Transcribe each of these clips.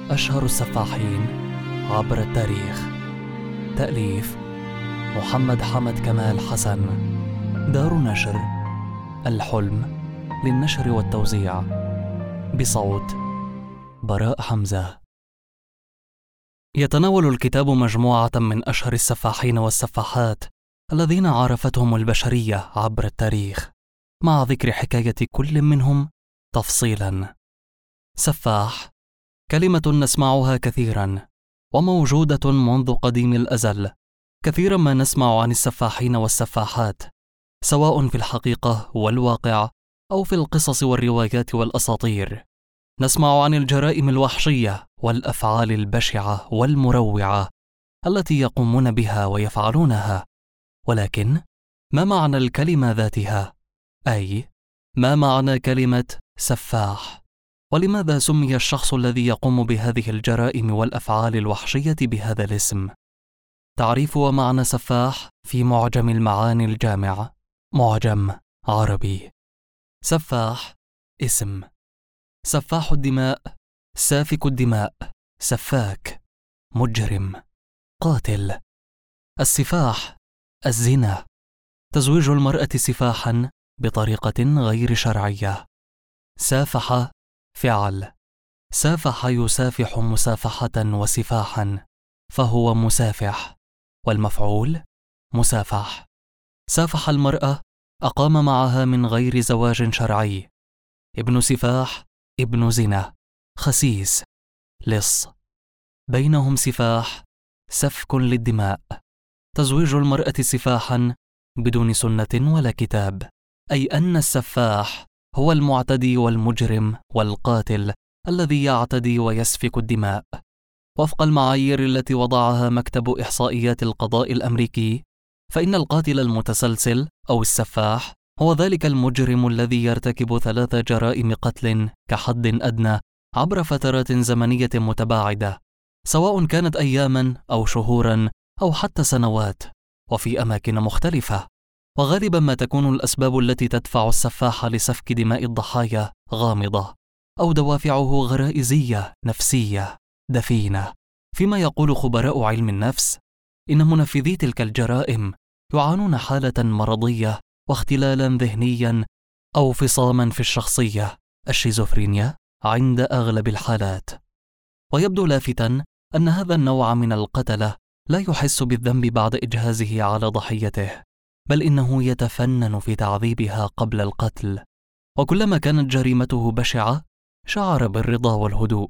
أشهر السفاحين عبر التاريخ. تأليف محمد حمد كمال حسن. دار نشر الحلم للنشر والتوزيع، بصوت براء حمزة. يتناول الكتاب مجموعة من أشهر السفاحين والسفاحات الذين عرفتهم البشرية عبر التاريخ، مع ذكر حكاية كل منهم تفصيلاً. سفاح كلمة نسمعها كثيراً وموجودة منذ قديم الأزل. كثيراً ما نسمع عن السفاحين والسفاحات، سواء في الحقيقة والواقع أو في القصص والروايات والأساطير. نسمع عن الجرائم الوحشية والأفعال البشعة والمروعة التي يقومون بها ويفعلونها، ولكن ما معنى الكلمة ذاتها؟ أي ما معنى كلمة سفاح؟ ولماذا سمي الشخص الذي يقوم بهذه الجرائم والأفعال الوحشية بهذا الاسم؟ تعريف ومعنى سفاح في معجم المعاني الجامع، معجم عربي. سفاح اسم: سفاح الدماء، سافك الدماء، سفاك، مجرم، قاتل. السفاح الزنا، تزويج المرأة سفاحا بطريقة غير شرعية. سافح فعل، سافح يسافح مسافحة وسفاحا، فهو مسافح، والمفعول مسافح. سافح المرأة، أقام معها من غير زواج شرعي. ابن سفاح ابن زنا، خسيس، لص. بينهم سفاح، سفك للدماء. تزويج المرأة سفاحا بدون سنة ولا كتاب، أي أن السفاح هو المعتدي والمجرم والقاتل الذي يعتدي ويسفك الدماء. وفق المعايير التي وضعها مكتب إحصائيات القضاء الأمريكي، فإن القاتل المتسلسل أو السفاح هو ذلك المجرم الذي يرتكب 3 جرائم قتل كحد أدنى عبر فترات زمنية متباعدة، سواء كانت أياماً أو شهوراً أو حتى سنوات، وفي أماكن مختلفة. وغالباً ما تكون الأسباب التي تدفع السفاح لسفك دماء الضحايا غامضة، أو دوافعه غرائزية نفسية دفينة. فيما يقول خبراء علم النفس إن منفذي تلك الجرائم يعانون حالة مرضية واختلالا ذهنيا أو فصاما في الشخصية، الشيزوفرينيا، عند أغلب الحالات. ويبدو لافتا أن هذا النوع من القتلة لا يحس بالذنب بعد إجهازه على ضحيته، بل إنه يتفنن في تعذيبها قبل القتل. وكلما كانت جريمته بشعة شعر بالرضا والهدوء.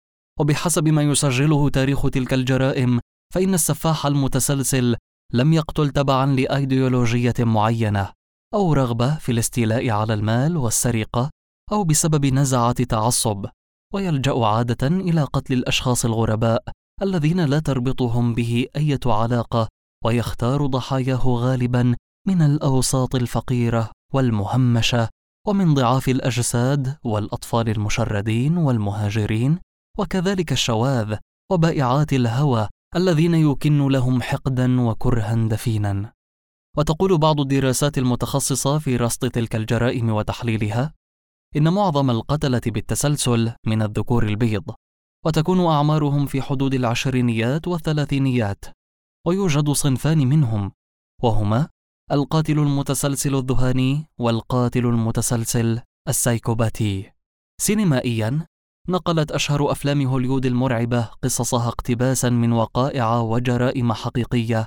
وبحسب ما يسجله تاريخ تلك الجرائم، فإن السفاح المتسلسل لم يقتل تبعا لأيديولوجية معينة، أو رغبة في الاستيلاء على المال والسرقة، أو بسبب نزعة تعصب، ويلجأ عادة إلى قتل الأشخاص الغرباء الذين لا تربطهم به أي علاقة، ويختار ضحاياه غالبا من الأوساط الفقيرة والمهمشة، ومن ضعاف الأجساد والأطفال المشردين والمهاجرين، وكذلك الشواذ وبائعات الهوى الذين يكن لهم حقدا وكرها دفينا. وتقول بعض الدراسات المتخصصة في رصد تلك الجرائم وتحليلها إن معظم القتلة بالتسلسل من الذكور البيض، وتكون أعمارهم في حدود 20 و30. ويوجد صنفان منهم، وهما القاتل المتسلسل الذهاني والقاتل المتسلسل السايكوباتي. سينمائيا، نقلت أشهر أفلام هوليود المرعبة قصصها اقتباسا من وقائع وجرائم حقيقية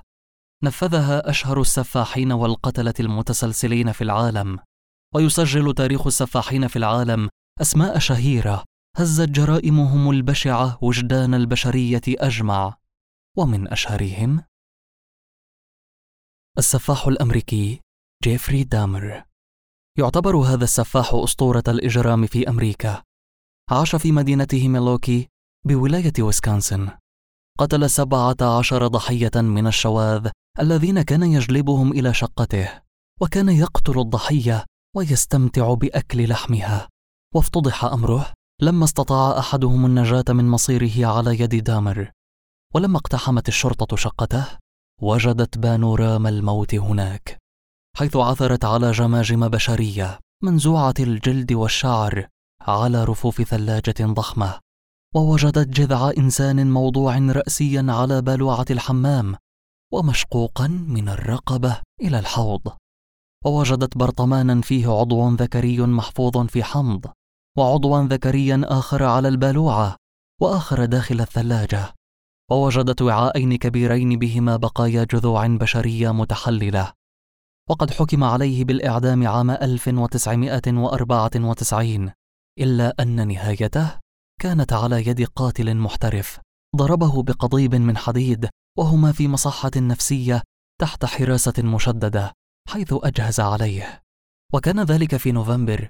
نفذها أشهر السفاحين والقتلة المتسلسلين في العالم. ويسجل تاريخ السفاحين في العالم أسماء شهيرة هزت جرائمهم البشعة وجدان البشرية أجمع، ومن أشهرهم السفاح الأمريكي جيفري دامر. يعتبر هذا السفاح أسطورة الإجرام في أمريكا. عاش في مدينته ميلوكي بولاية ويسكونسن. قتل 17 ضحية من الشواذ الذين كان يجلبهم إلى شقته، وكان يقتل الضحية ويستمتع بأكل لحمها. وافتضح أمره لما استطاع أحدهم النجاة من مصيره على يد دامر. ولما اقتحمت الشرطة شقته وجدت بانوراما الموت هناك، حيث عثرت على جماجم بشرية منزوعة الجلد والشعر على رفوف ثلاجة ضخمة، ووجدت جذع إنسان موضوع رأسيا على بالوعة الحمام ومشقوقا من الرقبة إلى الحوض، ووجدت برطمانا فيه عضو ذكري محفوظ في حمض، وعضوا ذكريا آخر على البالوعة، وآخر داخل الثلاجة، ووجدت وعاءين كبيرين بهما بقايا جذوع بشرية متحللة. وقد حكم عليه بالإعدام عام 1994، إلا أن نهايته كانت على يد قاتل محترف ضربه بقضيب من حديد وهما في مصحة نفسية تحت حراسة مشددة حيث أجهز عليه. وكان ذلك في نوفمبر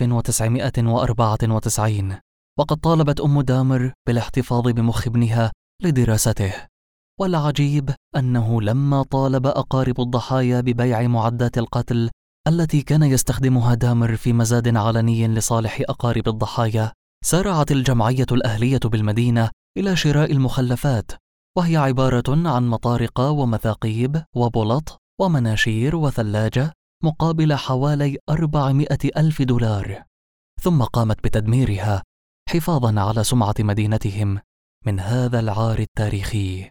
1994، وقد طالبت أم دامر بالاحتفاظ بمخ ابنها لدراسته. والعجيب أنه لما طالب أقارب الضحايا ببيع معدات القتل التي كان يستخدمها دامر في مزاد علني لصالح أقارب الضحايا، سارعت الجمعية الأهلية بالمدينة إلى شراء المخلفات، وهي عبارة عن مطارق ومثاقيب وبلط ومناشير وثلاجة مقابل حوالي 400,000 دولار، ثم قامت بتدميرها حفاظا على سمعة مدينتهم من هذا العار التاريخي.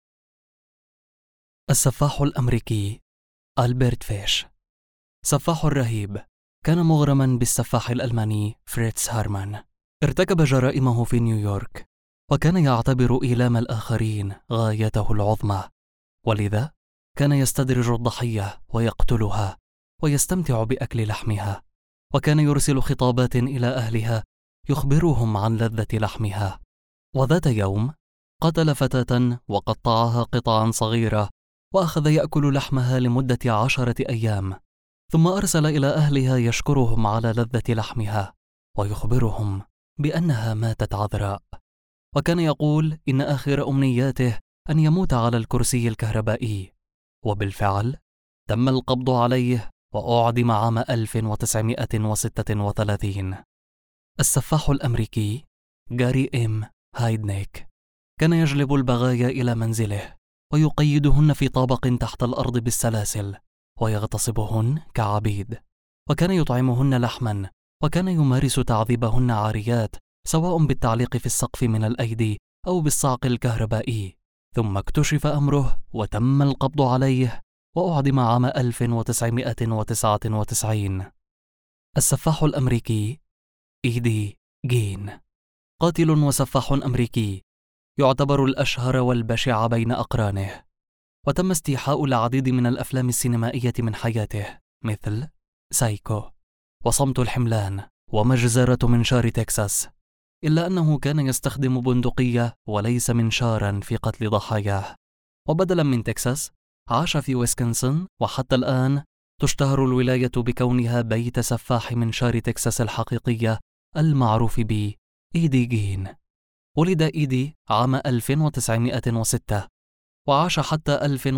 السفاح الأمريكي ألبرت فيش. سفاح رهيب كان مغرما بالسفاح الألماني فريتز هارمان. ارتكب جرائمه في نيويورك، وكان يعتبر إيلام الآخرين غايته العظمى، ولذا كان يستدرج الضحية ويقتلها ويستمتع بأكل لحمها، وكان يرسل خطابات إلى أهلها يخبرهم عن لذة لحمها. وذات يوم قتل فتاة وقطعها قطعا صغيرة وأخذ يأكل لحمها لمدة 10 أيام، ثم أرسل إلى أهلها يشكرهم على لذة لحمها ويخبرهم بأنها ماتت عذراء. وكان يقول إن آخر أمنياته أن يموت على الكرسي الكهربائي، وبالفعل تم القبض عليه وأعدم عام 1936. السفاح الأمريكي جاري إم هايدنيك كان يجلب البغايا إلى منزله ويقيدهن في طابق تحت الأرض بالسلاسل ويغتصبهن كعبيد، وكان يطعمهن لحما، وكان يمارس تعذيبهن عاريات سواء بالتعليق في السقف من الأيدي أو بالصعق الكهربائي. ثم اكتشف أمره وتم القبض عليه وأعدم عام 1999. السفاح الأمريكي إيدي جين، قاتل وسفاح أمريكي يعتبر الأشهر والبشع بين أقرانه، وتم استيحاء العديد من الأفلام السينمائية من حياته مثل سايكو وصمت الحملان ومجزرة منشار تكساس، إلا أنه كان يستخدم بندقية وليس منشارا في قتل ضحاياه. وبدلا من تكساس عاش في ويسكنسن، وحتى الآن تشتهر الولاية بكونها بيت سفاح منشار تكساس الحقيقية المعروف ب إيدي جين. ولد إيدي عام 1906 وعاش حتى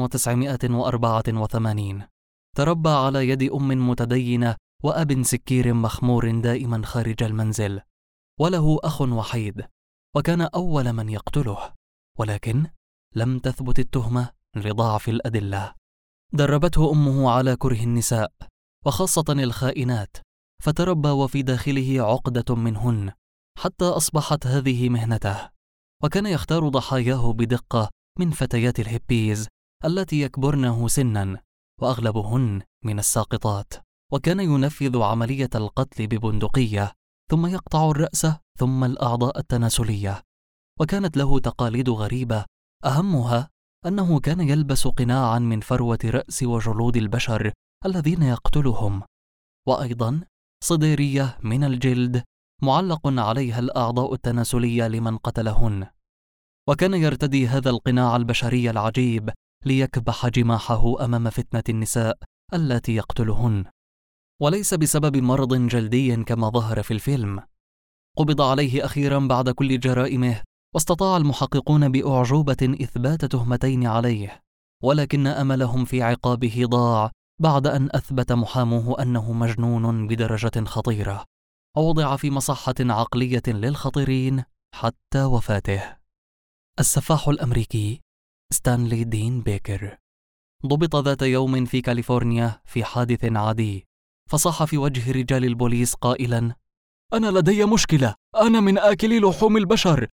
1984. تربى على يد أم متدينة وأب سكير مخمور دائما خارج المنزل، وله أخ وحيد، وكان أول من يقتله، ولكن لم تثبت التهمة لضعف الأدلة. دربته أمه على كره النساء وخاصة الخائنات، فتربى وفي داخله عقدة منهن حتى أصبحت هذه مهنته. وكان يختار ضحاياه بدقة من فتيات الهيبيز التي يكبرنه سنا، وأغلبهن من الساقطات، وكان ينفذ عملية القتل ببندقية ثم يقطع الرأس ثم الأعضاء التناسلية. وكانت له تقاليد غريبة، أهمها أنه كان يلبس قناعا من فروة رأس وجلود البشر الذين يقتلهم، وأيضا صديرية من الجلد معلق عليها الأعضاء التناسلية لمن قتلهن. وكان يرتدي هذا القناع البشري العجيب ليكبح جماحه أمام فتنة النساء التي يقتلهن، وليس بسبب مرض جلدي كما ظهر في الفيلم. قبض عليه أخيرا بعد كل جرائمه، واستطاع المحققون بأعجوبة إثبات تهمتين عليه، ولكن أملهم في عقابه ضاع بعد أن أثبت محاموه أنه مجنون بدرجة خطيرة، ووضع في مصحة عقلية للخطيرين حتى وفاته. السفاح الأمريكي ستانلي دين بيكر ضبط ذات يوم في كاليفورنيا في حادث عادي، فصاح في وجه رجال البوليس قائلا: أنا لدي مشكلة، أنا من آكلي لحوم البشر،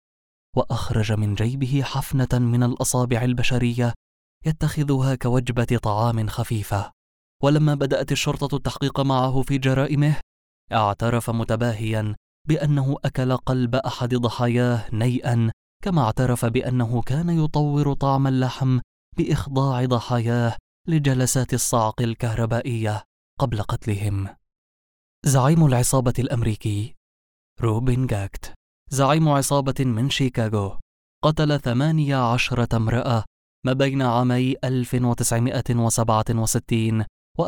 وأخرج من جيبه حفنة من الأصابع البشرية يتخذها كوجبة طعام خفيفة. ولما بدأت الشرطة التحقيق معه في جرائمه، اعترف متباهيا بأنه أكل قلب أحد ضحاياه نيئا، كما اعترف بأنه كان يطور طعم اللحم بإخضاع ضحاياه لجلسات الصعق الكهربائية قبل قتلهم. زعيم العصابة الأمريكي روبن جاكت، زعيم عصابة من شيكاغو، قتل 18 امرأة ما بين عامي 1967 و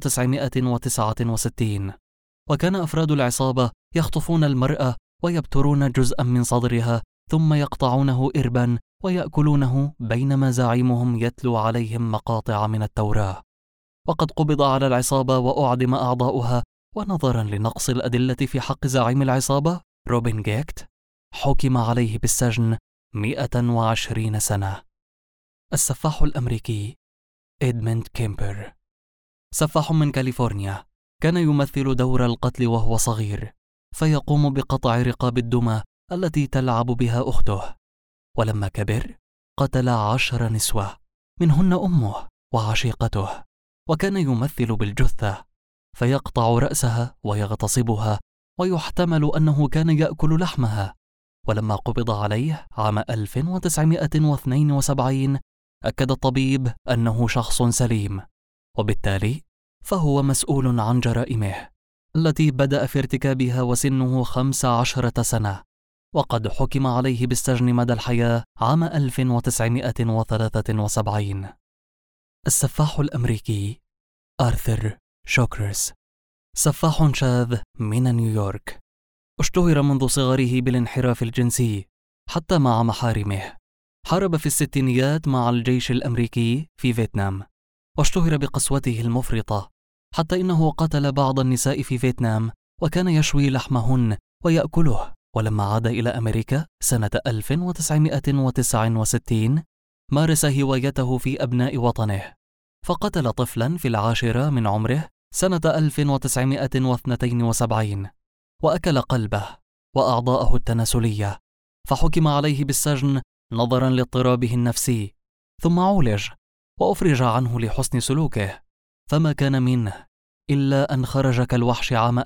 1969، وكان أفراد العصابة يخطفون المرأة ويبترون جزءا من صدرها ثم يقطعونه إربا ويأكلونه، بينما زعيمهم يتلو عليهم مقاطع من التوراة. وقد قبض على العصابة وأعدم أعضاؤها، ونظرا لنقص الأدلة في حق زعيم العصابة روبن جاكت حكم عليه بالسجن 120 سنة. السفاح الأمريكي إدموند كيمبر، سفاح من كاليفورنيا، كان يمثل دور القتل وهو صغير، فيقوم بقطع رقاب الدمى التي تلعب بها أخته. ولما كبر قتل 10 نسوة، منهن أمه وعشيقته، وكان يمثل بالجثة فيقطع رأسها ويغتصبها، ويحتمل أنه كان يأكل لحمها. ولما قبض عليه عام 1972 أكد الطبيب أنه شخص سليم، وبالتالي فهو مسؤول عن جرائمه التي بدأ في ارتكابها وسنه 15 سنة، وقد حكم عليه بالسجن مدى الحياة عام 1973. السفاح الأمريكي آرثر شوكرز، سفاح شاذ من نيويورك، اشتهر منذ صغره بالانحراف الجنسي حتى مع محارمه. حارب في الستينيات مع الجيش الأمريكي في فيتنام، واشتهر بقسوته المفرطة، حتى إنه قتل بعض النساء في فيتنام وكان يشوي لحمهن ويأكله. ولما عاد إلى أمريكا سنة 1969 مارس هوايته في أبناء وطنه، فقتل طفلا في 10 من عمره سنة 1972 وأكل قلبه وأعضاءه التناسلية، فحكم عليه بالسجن نظرا لاضطرابه النفسي، ثم عولج وأفرج عنه لحسن سلوكه، فما كان منه إلا أن خرج كالوحش عام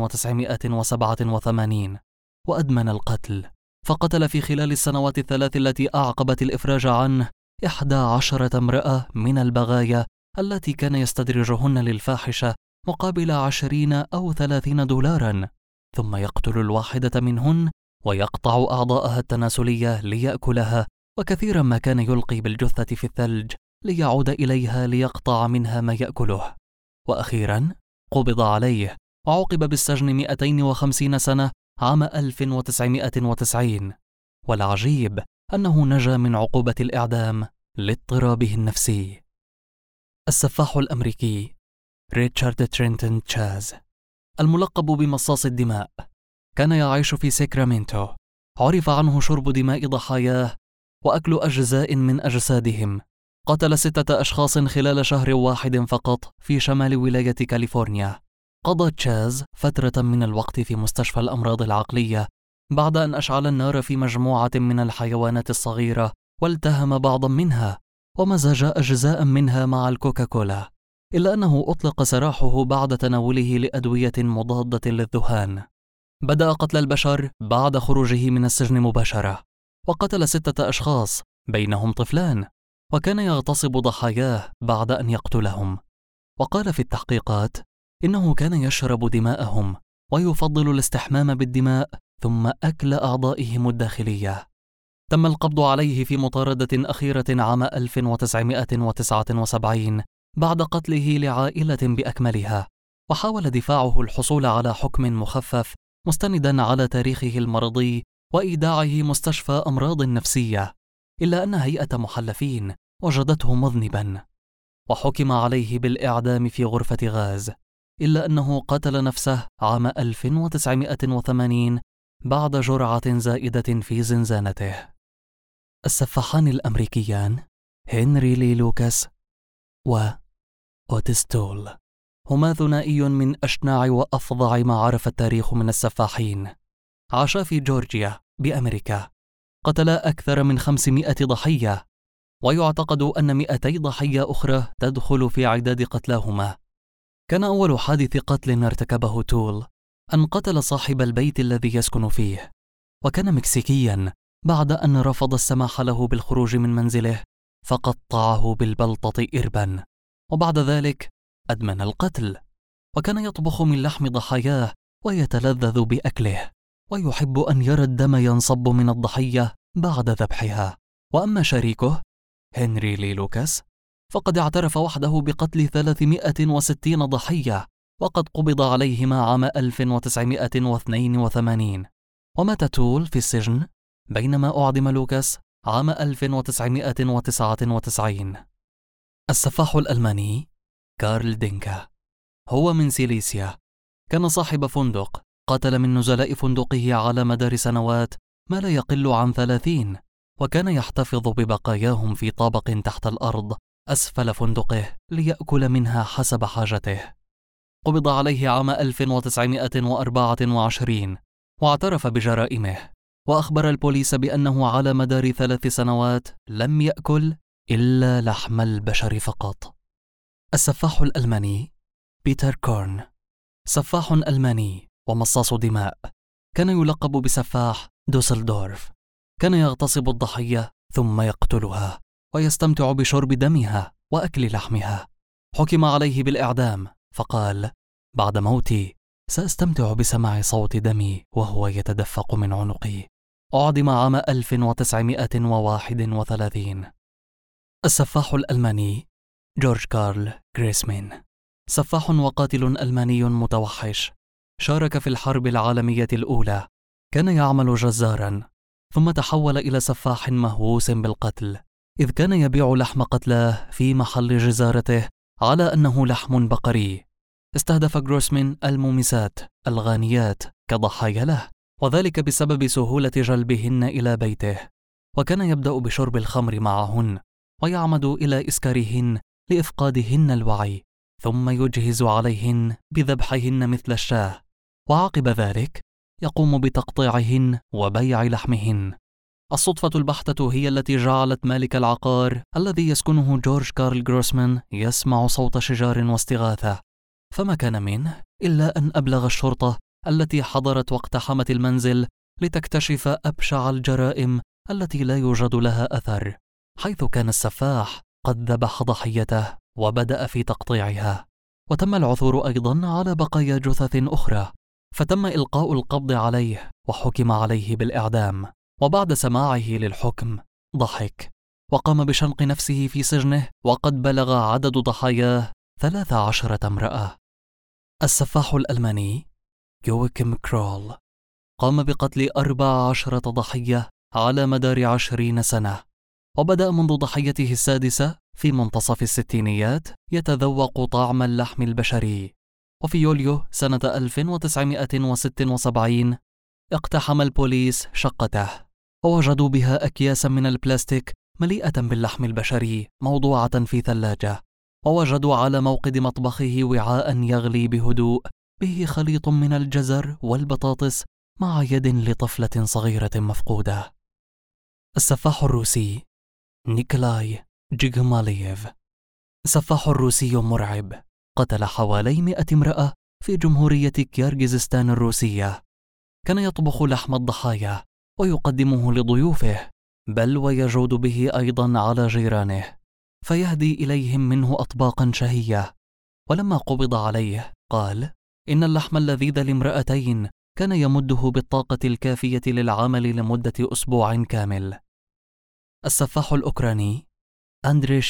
1987 وأدمن القتل، فقتل في خلال السنوات الثلاث التي أعقبت الإفراج عنه 11 امرأة من البغايا التي كان يستدرجهن للفاحشة مقابل 20 أو 30 دولارا، ثم يقتل الواحدة منهن ويقطع أعضاءها التناسلية ليأكلها، وكثيرا ما كان يلقي بالجثة في الثلج ليعود إليها ليقطع منها ما يأكله. وأخيرا قبض عليه وعوقب بالسجن 250 سنة عام 1990، والعجيب أنه نجا من عقوبة الإعدام لاضطرابه النفسي. السفاح الأمريكي ريتشارد ترينتون تشاز، الملقب بمصاص الدماء، كان يعيش في ساكرامنتو. عرف عنه شرب دماء ضحاياه وأكل أجزاء من أجسادهم. قتل 6 أشخاص خلال شهر واحد فقط في شمال ولاية كاليفورنيا. قضى تشاز فترة من الوقت في مستشفى الأمراض العقلية بعد أن أشعل النار في مجموعة من الحيوانات الصغيرة والتهم بعضا منها ومزج أجزاء منها مع الكوكاكولا، إلا أنه أطلق سراحه بعد تناوله لأدوية مضادة للذهان. بدأ قتل البشر بعد خروجه من السجن مباشرة، وقتل 6 أشخاص بينهم طفلان، وكان يغتصب ضحاياه بعد أن يقتلهم. وقال في التحقيقات إنه كان يشرب دماءهم ويفضل الاستحمام بالدماء ثم أكل أعضائهم الداخلية. تم القبض عليه في مطاردة أخيرة عام 1979 بعد قتله لعائلة بأكملها، وحاول دفاعه الحصول على حكم مخفف مستندا على تاريخه المرضي وإيداعه مستشفى أمراض نفسية، إلا أن هيئة محلفين وجدته مذنبا وحكم عليه بالإعدام في غرفة غاز، إلا أنه قتل نفسه عام 1980 بعد جرعة زائدة في زنزانته. السفاحان الأمريكيان هنري لي لوكاس وأوتيس تول هما ثنائي من أشنع وأفظع ما عرف التاريخ من السفاحين. عاشا في جورجيا بأمريكا، قتل أكثر من 500 ضحية، ويعتقد أن 200 ضحية أخرى تدخل في عداد قتلاهما. كان أول حادث قتل ارتكبه تول أن قتل صاحب البيت الذي يسكن فيه، وكان مكسيكيا بعد أن رفض السماح له بالخروج من منزله فقطعه بالبلطة إربا، وبعد ذلك أدمن القتل، وكان يطبخ من لحم ضحاياه ويتلذذ بأكله، ويحب أن يرى الدم ينصب من الضحية بعد ذبحها. وأما شريكه هنري لي لوكاس فقد اعترف وحده بقتل 360 ضحية، وقد قبض عليهما عام 1982، ومات تول في السجن بينما أعدم لوكاس عام 1999. السفاح الألماني كارل دينكا هو من سيليسيا، كان صاحب فندق، قتل من نزلاء فندقه على مدار سنوات ما لا يقل عن 30، وكان يحتفظ ببقاياهم في طابق تحت الأرض أسفل فندقه ليأكل منها حسب حاجته. قبض عليه عام 1924 واعترف بجرائمه، وأخبر البوليس بأنه على مدار 3 سنوات لم يأكل إلا لحم البشر فقط. السفاح الألماني بيتر كورن سفاح ألماني ومصاص دماء، كان يلقب بسفاح دوسلدورف. كان يغتصب الضحية ثم يقتلها ويستمتع بشرب دمها وأكل لحمها. حكم عليه بالإعدام، فقال: بعد موتي سأستمتع بسماع صوت دمي وهو يتدفق من عنقي. أعدم عام 1931. السفاح الألماني جورج كارل غريسمان سفاح وقاتل ألماني متوحش، شارك في الحرب العالمية الأولى. كان يعمل جزاراً ثم تحول إلى سفاح مهووس بالقتل، إذ كان يبيع لحم قتلاه في محل جزارته على أنه لحم بقري. استهدف غروسمان المومسات الغانيات كضحايا له، وذلك بسبب سهولة جلبهن إلى بيته، وكان يبدأ بشرب الخمر معهن ويعمد إلى إسكارهن لإفقادهن الوعي، ثم يجهز عليهن بذبحهن مثل الشاة، وعقب ذلك يقوم بتقطيعهن وبيع لحمهن. الصدفة البحتة هي التي جعلت مالك العقار الذي يسكنه جورج كارل غروسمان يسمع صوت شجار واستغاثة، فما كان منه إلا أن أبلغ الشرطة التي حضرت واقتحمت المنزل لتكتشف أبشع الجرائم التي لا يوجد لها أثر، حيث كان السفاح قد ذبح ضحيته وبدأ في تقطيعها. وتم العثور أيضا على بقايا جثث أخرى، فتم إلقاء القبض عليه وحكم عليه بالإعدام. وبعد سماعه للحكم ضحك وقام بشنق نفسه في سجنه، وقد بلغ عدد ضحاياه 13 امرأة. السفاح الألماني يوكيم كرول قام بقتل 14 ضحية على مدار 20 سنة، وبدأ منذ ضحيته السادسة في منتصف الستينيات يتذوق طعم اللحم البشري. وفي يوليو سنة 1976 اقتحم البوليس شقته، ووجدوا بها أكياسا من البلاستيك مليئة باللحم البشري موضوعة في ثلاجة، ووجدوا على موقد مطبخه وعاء يغلي بهدوء به خليط من الجزر والبطاطس مع يد لطفلة صغيرة مفقودة. السفاح الروسي نيكولاي جيغمالييف سفاح روسي مرعب، قتل حوالي 100 امرأة في جمهورية كيرغيزستان الروسية. كان يطبخ لحم الضحايا ويقدمه لضيوفه، بل ويجود به أيضا على جيرانه، فيهدي إليهم منه أطباقا شهية. ولما قبض عليه قال إن اللحم اللذيذ لامرأتين كان يمده بالطاقة الكافية للعمل لمدة أسبوع كامل. السفاح الأوكراني أندري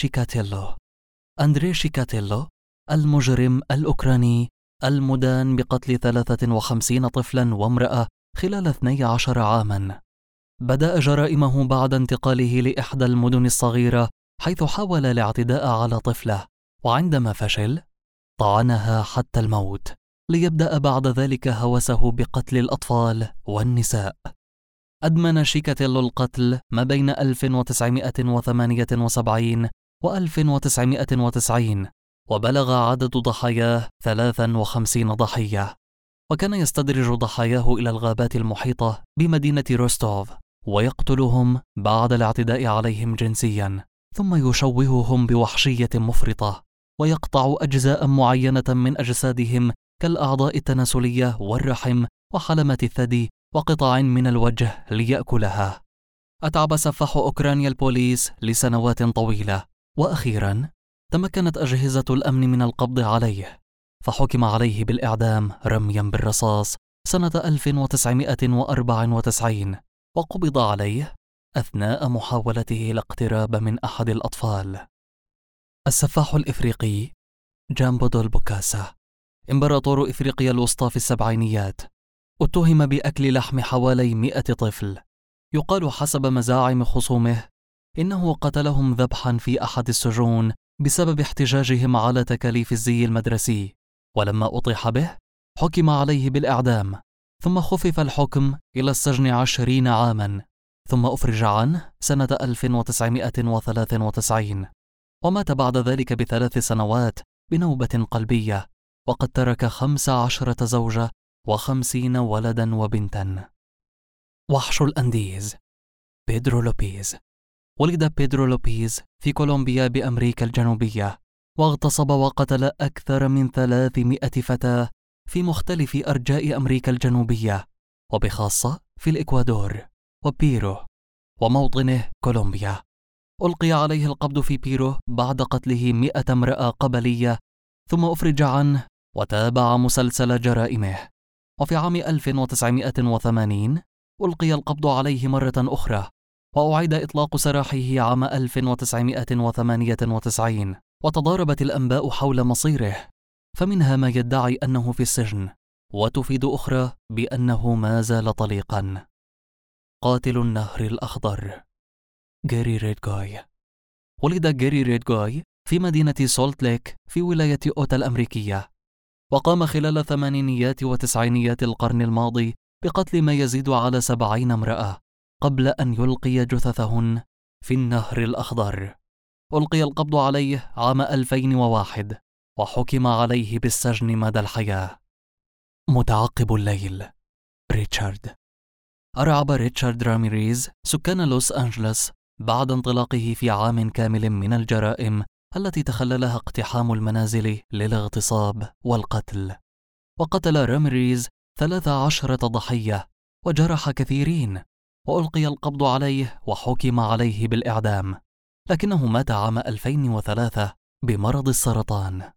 شيكاتيلو المجرم الأوكراني المدان بقتل 53 طفلا وامرأة خلال 12 عاما. بدأ جرائمه بعد انتقاله لإحدى المدن الصغيرة، حيث حاول الاعتداء على طفلة، وعندما فشل طعنها حتى الموت، ليبدأ بعد ذلك هوسه بقتل الأطفال والنساء. أدمن شيكاتيلو القتل ما بين 1978 و 1990، وبلغ عدد ضحاياه 53 ضحية، وكان يستدرج ضحاياه إلى الغابات المحيطة بمدينة روستوف ويقتلهم بعد الاعتداء عليهم جنسيا، ثم يشوههم بوحشية مفرطة، ويقطع أجزاء معينة من أجسادهم كالأعضاء التناسلية والرحم وحلمات الثدي وقطع من الوجه ليأكلها. أتعب سفاح أوكرانيا البوليس لسنوات طويلة، وأخيرا تمكنت أجهزة الأمن من القبض عليه، فحكم عليه بالإعدام رميا بالرصاص سنة 1994، وقبض عليه أثناء محاولته الاقتراب من أحد الأطفال. السفاح الإفريقي جامبو دول بوكاسا، إمبراطور إفريقيا الوسطى في السبعينيات، اتهم بأكل لحم حوالي 100 طفل. يقال حسب مزاعم خصومه إنه قتلهم ذبحا في أحد السجون بسبب احتجاجهم على تكاليف الزي المدرسي، ولما أطيح به حكم عليه بالإعدام، ثم خفف الحكم إلى السجن 20 عاما، ثم أفرج عنه سنة 1993، ومات بعد ذلك ب3 سنوات بنوبة قلبية، وقد ترك 15 زوجة و50 ولدا وبنتا. وحش الأنديز بيدرو لوبيز. ولد بيدرو لوبيز في كولومبيا بأمريكا الجنوبية، واغتصب وقتل أكثر من 300 فتاة في مختلف أرجاء أمريكا الجنوبية، وبخاصة في الإكوادور وبيرو وموطنه كولومبيا. ألقي عليه القبض في بيرو بعد قتله 100 امرأة قبلية، ثم أفرج عنه وتابع مسلسل جرائمه. وفي عام 1980 ألقي القبض عليه مرة أخرى، وأعيد إطلاق سراحه عام 1998، وتضاربت الأنباء حول مصيره، فمنها ما يدعي أنه في السجن، وتفيد أخرى بأنه ما زال طليقا. قاتل النهر الأخضر جاري ريدغاي. ولد جاري ريدغاي في مدينة سولت ليك في ولاية أوتا الأمريكية، وقام خلال الثمانينيات وتسعينيات القرن الماضي بقتل ما يزيد على 70 امرأة قبل أن يلقي جثثهن في النهر الأخضر. ألقي القبض عليه عام 2001، وحكم عليه بالسجن مدى الحياة. متعقب الليل ريتشارد. أرعب ريتشارد راميريز سكان لوس أنجلوس بعد انطلاقه في عام كامل من الجرائم التي تخللها اقتحام المنازل للاغتصاب والقتل، وقتل راميريز 13 ضحية وجرح كثيرين، وألقي القبض عليه وحكم عليه بالإعدام، لكنه مات عام 2003 بمرض السرطان.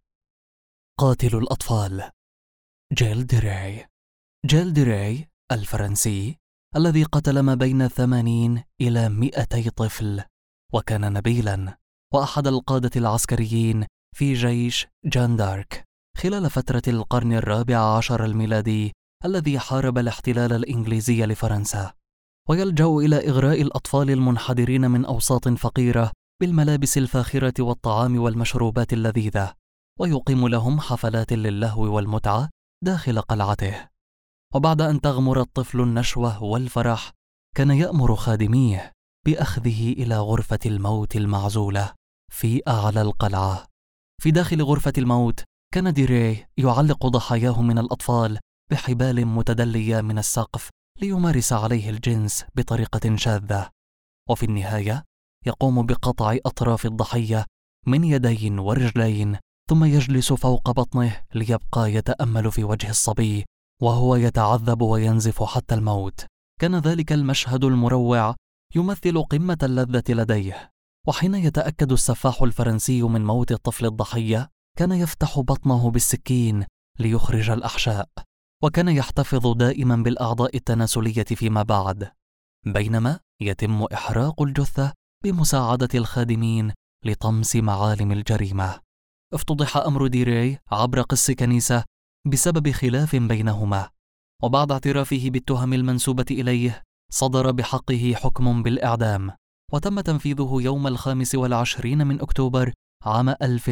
قاتل الأطفال جيل ديراي. جيل ديراي الفرنسي الذي قتل ما بين 80 إلى 200 طفل، وكان نبيلا وأحد القادة العسكريين في جيش جان دارك خلال فترة القرن 14 الميلادي الذي حارب الاحتلال الإنجليزي لفرنسا، ويلجأ إلى إغراء الأطفال المنحدرين من أوساط فقيرة بالملابس الفاخرة والطعام والمشروبات اللذيذة، ويقيم لهم حفلات للهو والمتعة داخل قلعته. وبعد أن تغمر الطفل النشوة والفرح، كان يأمر خادميه بأخذه إلى غرفة الموت المعزولة في أعلى القلعة. في داخل غرفة الموت كان ديراي يعلق ضحاياه من الأطفال بحبال متدلية من السقف ليمارس عليه الجنس بطريقة شاذة، وفي النهاية يقوم بقطع أطراف الضحية من يدين ورجلين، ثم يجلس فوق بطنه ليبقى يتأمل في وجه الصبي وهو يتعذب وينزف حتى الموت. كان ذلك المشهد المروع يمثل قمة اللذة لديه. وحين يتأكد السفاح الفرنسي من موت الطفل الضحية، كان يفتح بطنه بالسكين ليخرج الأحشاء، وكان يحتفظ دائما بالأعضاء التناسلية فيما بعد، بينما يتم إحراق الجثة بمساعدة الخادمين لطمس معالم الجريمة. افتضح أمر ديراي عبر قس كنيسة بسبب خلاف بينهما، وبعد اعترافه بالتهم المنسوبة إليه صدر بحقه حكم بالإعدام، وتم تنفيذه يوم 25 من أكتوبر عام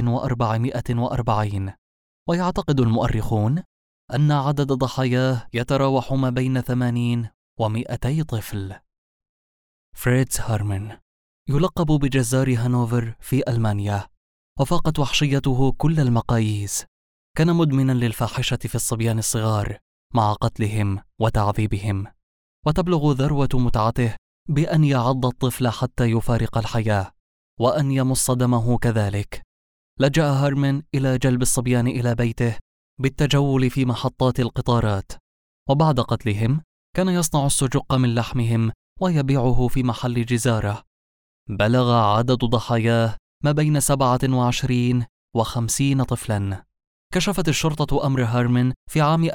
1440. ويعتقد المؤرخون أن عدد ضحاياه يتراوح ما بين 80 و200 طفل. فريتز هارمان يلقب بجزار هانوفر في ألمانيا، وفاقت وحشيته كل المقاييس. كان مدمنا للفاحشة في الصبيان الصغار مع قتلهم وتعذيبهم، وتبلغ ذروة متعته بأن يعض الطفل حتى يفارق الحياة وأن يمص دمه كذلك. لجأ هارمن إلى جلب الصبيان إلى بيته بالتجول في محطات القطارات، وبعد قتلهم كان يصنع السجق من لحمهم ويبيعه في محل جزارة. بلغ عدد ضحاياه ما بين 27 و50 طفلا. كشفت الشرطة أمر هارمن في عام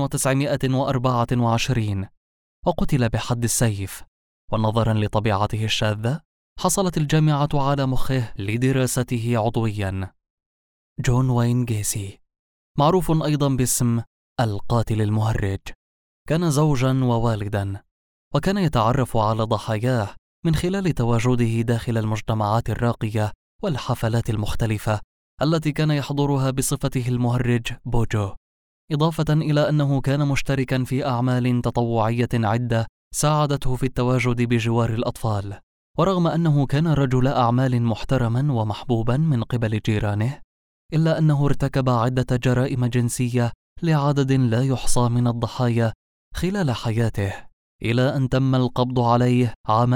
1924 وقتل بحد السيف، ونظرا لطبيعته الشاذة حصلت الجامعة على مخه لدراسته عضويا. جون وين جيسي، معروف أيضا باسم القاتل المهرج، كان زوجا ووالدا، وكان يتعرف على ضحاياه من خلال تواجده داخل المجتمعات الراقية والحفلات المختلفة التي كان يحضرها بصفته المهرج بوجو، إضافة إلى أنه كان مشتركا في أعمال تطوعية عدة ساعدته في التواجد بجوار الأطفال. ورغم أنه كان رجل أعمال محترما ومحبوبا من قبل جيرانه، إلا أنه ارتكب عدة جرائم جنسية لعدد لا يحصى من الضحايا خلال حياته، إلى أن تم القبض عليه عام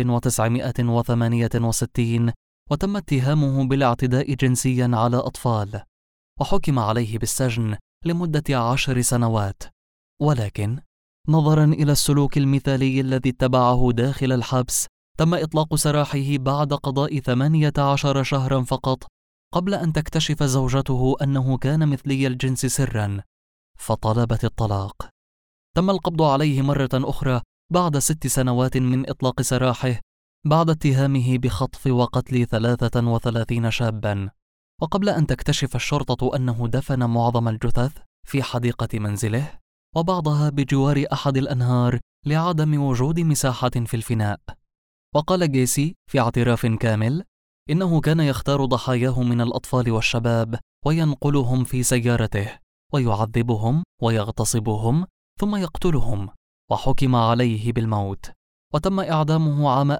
1968 وتم اتهامه بالاعتداء جنسيا على أطفال، وحكم عليه بالسجن لمدة 10 سنوات. ولكن نظرا إلى السلوك المثالي الذي اتبعه داخل الحبس، تم إطلاق سراحه بعد قضاء 18 شهرا فقط، قبل أن تكتشف زوجته أنه كان مثلي الجنس سرا فطلبت الطلاق. تم القبض عليه مرة أخرى بعد 6 سنوات من إطلاق سراحه بعد اتهامه بخطف وقتل 33 شابا، وقبل أن تكتشف الشرطة أنه دفن معظم الجثث في حديقة منزله وبعضها بجوار أحد الأنهار لعدم وجود مساحة في الفناء. وقال جيسي في اعتراف كامل إنه كان يختار ضحاياه من الأطفال والشباب وينقلهم في سيارته ويعذبهم ويغتصبهم ثم يقتلهم، وحكم عليه بالموت وتم إعدامه عام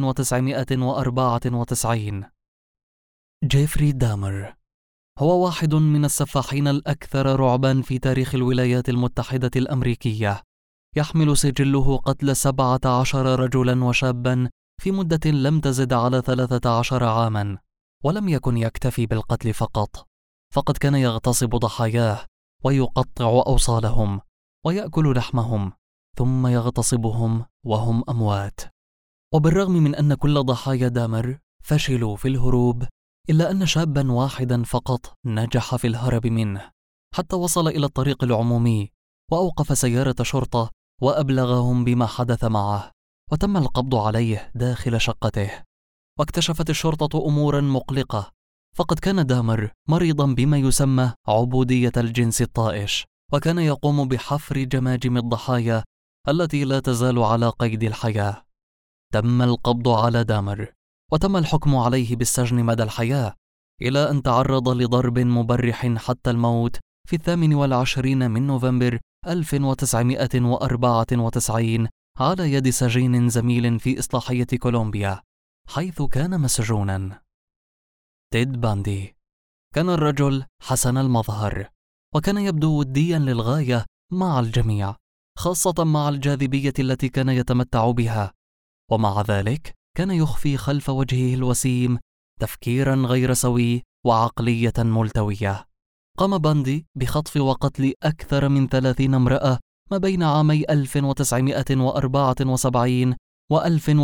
1994. جيفري دامر هو واحد من السفاحين الأكثر رعبا في تاريخ الولايات المتحدة الأمريكية. يحمل سجله قتل 17 رجلا وشابا في مدة لم تزد على 13 عاما، ولم يكن يكتفي بالقتل فقط، فقد كان يغتصب ضحاياه ويقطع أوصالهم ويأكل لحمهم ثم يغتصبهم وهم أموات. وبالرغم من أن كل ضحايا دامر فشلوا في الهروب، إلا أن شابا واحدا فقط نجح في الهرب منه، حتى وصل إلى الطريق العمومي وأوقف سيارة شرطة وأبلغهم بما حدث معه، وتم القبض عليه داخل شقته. واكتشفت الشرطة أمورا مقلقة، فقد كان دامر مريضا بما يسمى عبودية الجنس الطائش، وكان يقوم بحفر جماجم الضحايا التي لا تزال على قيد الحياة. تم القبض على دامر وتم الحكم عليه بالسجن مدى الحياة، إلى أن تعرض لضرب مبرح حتى الموت في 28 من نوفمبر 1994 على يد سجين زميل في إصلاحية كولومبيا حيث كان مسجونا. تيد باندي كان الرجل حسن المظهر، وكان يبدو وديا للغاية مع الجميع، خاصة مع الجاذبية التي كان يتمتع بها، ومع ذلك كان يخفي خلف وجهه الوسيم تفكيرا غير سوي وعقلية ملتوية. قام باندي بخطف وقتل أكثر من 30 امرأة ما بين عامي 1974 و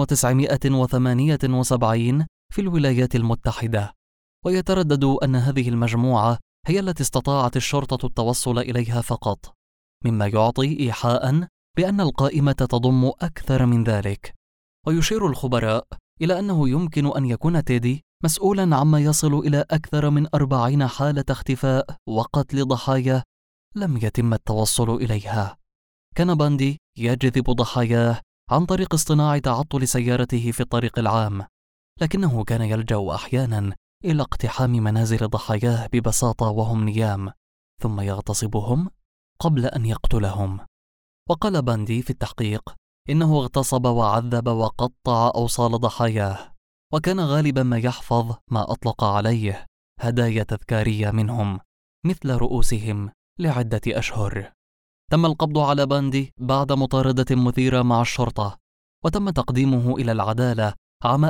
1978 في الولايات المتحدة، ويتردد أن هذه المجموعة هي التي استطاعت الشرطة التوصل إليها فقط، مما يعطي إيحاء بأن القائمة تضم أكثر من ذلك. ويشير الخبراء إلى أنه يمكن أن يكون تيدي مسؤولا عما يصل إلى أكثر من 40 حالة اختفاء وقتل ضحايا لم يتم التوصل إليها. كان باندي يجذب ضحاياه عن طريق اصطناع تعطل سيارته في الطريق العام، لكنه كان يلجأ أحيانا إلى اقتحام منازل ضحاياه ببساطة وهم نيام، ثم يغتصبهم قبل أن يقتلهم. وقال باندي في التحقيق إنه اغتصب وعذب وقطع أوصال ضحاياه، وكان غالبا ما يحفظ ما أطلق عليه هدايا تذكارية منهم مثل رؤوسهم لعدة أشهر. تم القبض على باندي بعد مطاردة مثيرة مع الشرطة، وتم تقديمه إلى العدالة عام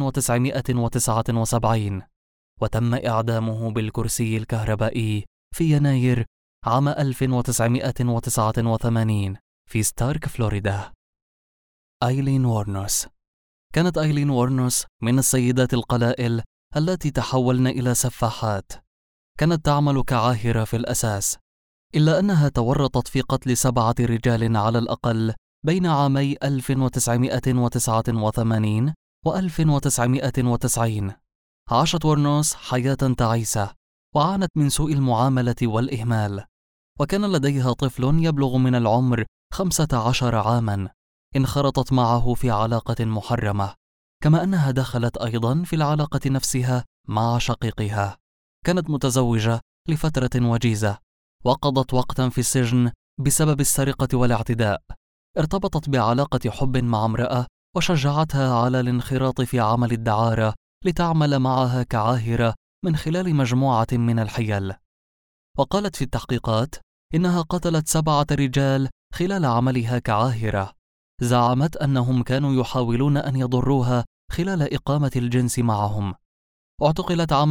1979، وتم إعدامه بالكرسي الكهربائي في يناير عام 1989 في ستارك، فلوريدا. آيلين وورنوس. كانت آيلين وورنوس من السيدات القلائل التي تحولن إلى سفاحات. كانت تعمل كعاهرة في الأساس، إلا أنها تورطت في قتل 7 رجال على الأقل بين عامي 1989 و 1990. عاشت وورنوس حياة تعيسة، وعانت من سوء المعاملة والإهمال، وكان لديها طفل يبلغ من العمر 15 عاماً انخرطت معه في علاقة محرمة، كما أنها دخلت أيضاً في العلاقة نفسها مع شقيقها. كانت متزوجة لفترة وجيزة، وقضت وقتاً في السجن بسبب السرقة والاعتداء. ارتبطت بعلاقة حب مع امرأة وشجعتها على الانخراط في عمل الدعارة لتعمل معها كعاهرة من خلال مجموعة من الحيل. وقالت في التحقيقات إنها قتلت 7 رجال خلال عملها كعاهرة. زعمت أنهم كانوا يحاولون أن يضروها خلال إقامة الجنس معهم. اعتقلت عام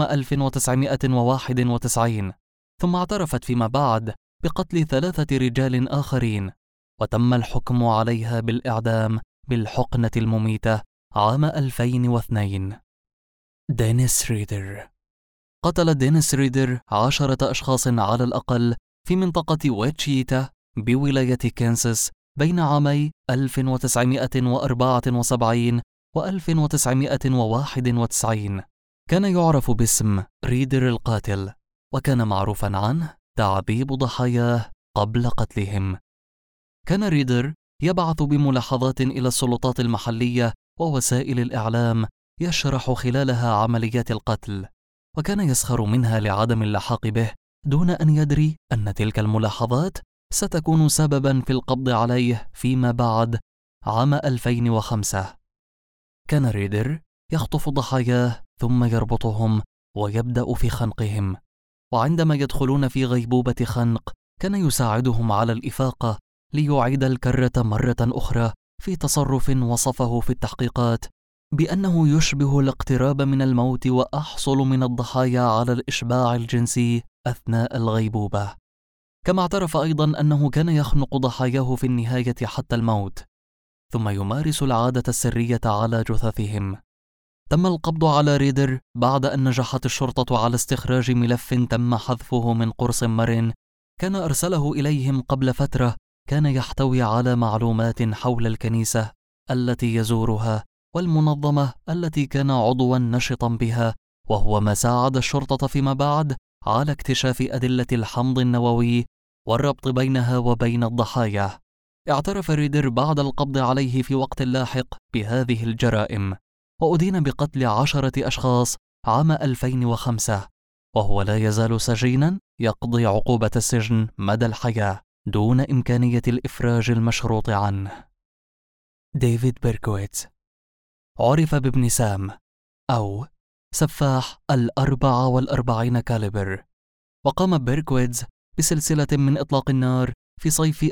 1991، ثم اعترفت فيما بعد بقتل 3 رجال آخرين، وتم الحكم عليها بالإعدام بالحقنة المميتة عام 2002. دينيس ريدر. قتل دينيس ريدر 10 أشخاص على الأقل في منطقة ويتشيتا بولاية كانساس بين عامي 1974 و 1991. كان يعرف باسم ريدر القاتل، وكان معروفا عنه تعذيب ضحاياه قبل قتلهم. كان ريدر يبعث بملاحظات إلى السلطات المحلية ووسائل الإعلام يشرح خلالها عمليات القتل، وكان يسخر منها لعدم اللحاق به دون أن يدري أن تلك الملاحظات ستكون سبباً في القبض عليه فيما بعد عام 2005. كان ريدر يخطف ضحاياه ثم يربطهم ويبدأ في خنقهم، وعندما يدخلون في غيبوبة خنق كان يساعدهم على الإفاقة ليعيد الكرة مرة أخرى في تصرف وصفه في التحقيقات بأنه يشبه الاقتراب من الموت وأحصل من الضحايا على الإشباع الجنسي أثناء الغيبوبة. كما اعترف أيضا أنه كان يخنق ضحاياه في النهاية حتى الموت، ثم يمارس العادة السرية على جثثهم. تم القبض على ريدر بعد أن نجحت الشرطة على استخراج ملف تم حذفه من قرص مرن كان أرسله إليهم قبل فترة، كان يحتوي على معلومات حول الكنيسة التي يزورها والمنظمة التي كان عضوا نشطا بها، وهو ما ساعد الشرطة فيما بعد على اكتشاف أدلة الحمض النووي والربط بينها وبين الضحايا. اعترف ريدر بعد القبض عليه في وقت لاحق بهذه الجرائم، وأدين بقتل 10 أشخاص عام 2005، وهو لا يزال سجينا يقضي عقوبة السجن مدى الحياة دون إمكانية الإفراج المشروط عنه. ديفيد بيركويتز. عرف بابن سام أو سفاح 44 كاليبر. وقام بيركويتز بسلسلة من إطلاق النار في صيف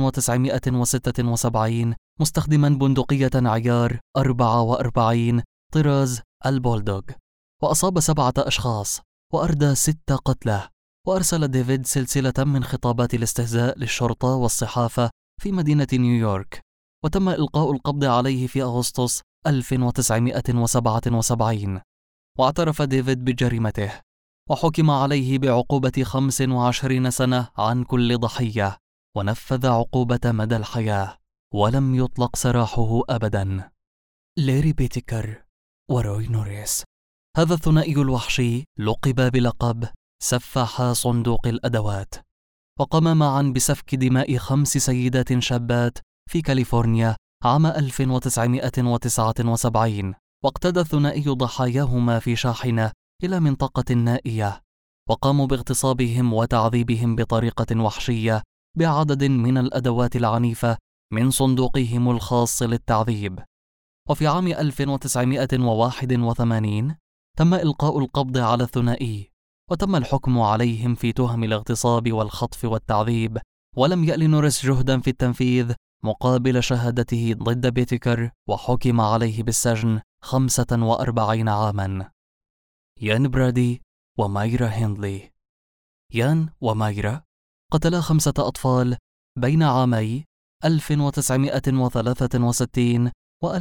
1976 مستخدما بندقية عيار 44 طراز البولدوغ، وأصاب 7 أشخاص وأردى 6 قتلى. وأرسل ديفيد سلسلة من خطابات الاستهزاء للشرطة والصحافة في مدينة نيويورك، وتم إلقاء القبض عليه في أغسطس 1977. واعترف ديفيد بجريمته، وحكم عليه بعقوبة 25 سنة عن كل ضحية، ونفذ عقوبة مدى الحياة، ولم يطلق سراحه أبدا. ليري بيتيكر وروي نوريس. هذا الثنائي الوحشي لقب بلقب سفاح صندوق الأدوات، وقام معا بسفك دماء 5 سيدات شابات في كاليفورنيا عام 1979، واقتدى الثنائي ضحاياهما في شاحنة إلى منطقة نائية، وقاموا باغتصابهم وتعذيبهم بطريقة وحشية بعدد من الأدوات العنيفة من صندوقهم الخاص للتعذيب. وفي عام 1981 تم إلقاء القبض على الثنائي، وتم الحكم عليهم في تهم الاغتصاب والخطف والتعذيب، ولم يأل نوريس جهدا في التنفيذ مقابل شهادته ضد بيتيكر، وحكم عليه بالسجن 45 عاما. يان برادي ومايرا هيندلي. يان ومايرا قتلا 5 أطفال بين عامي 1963 و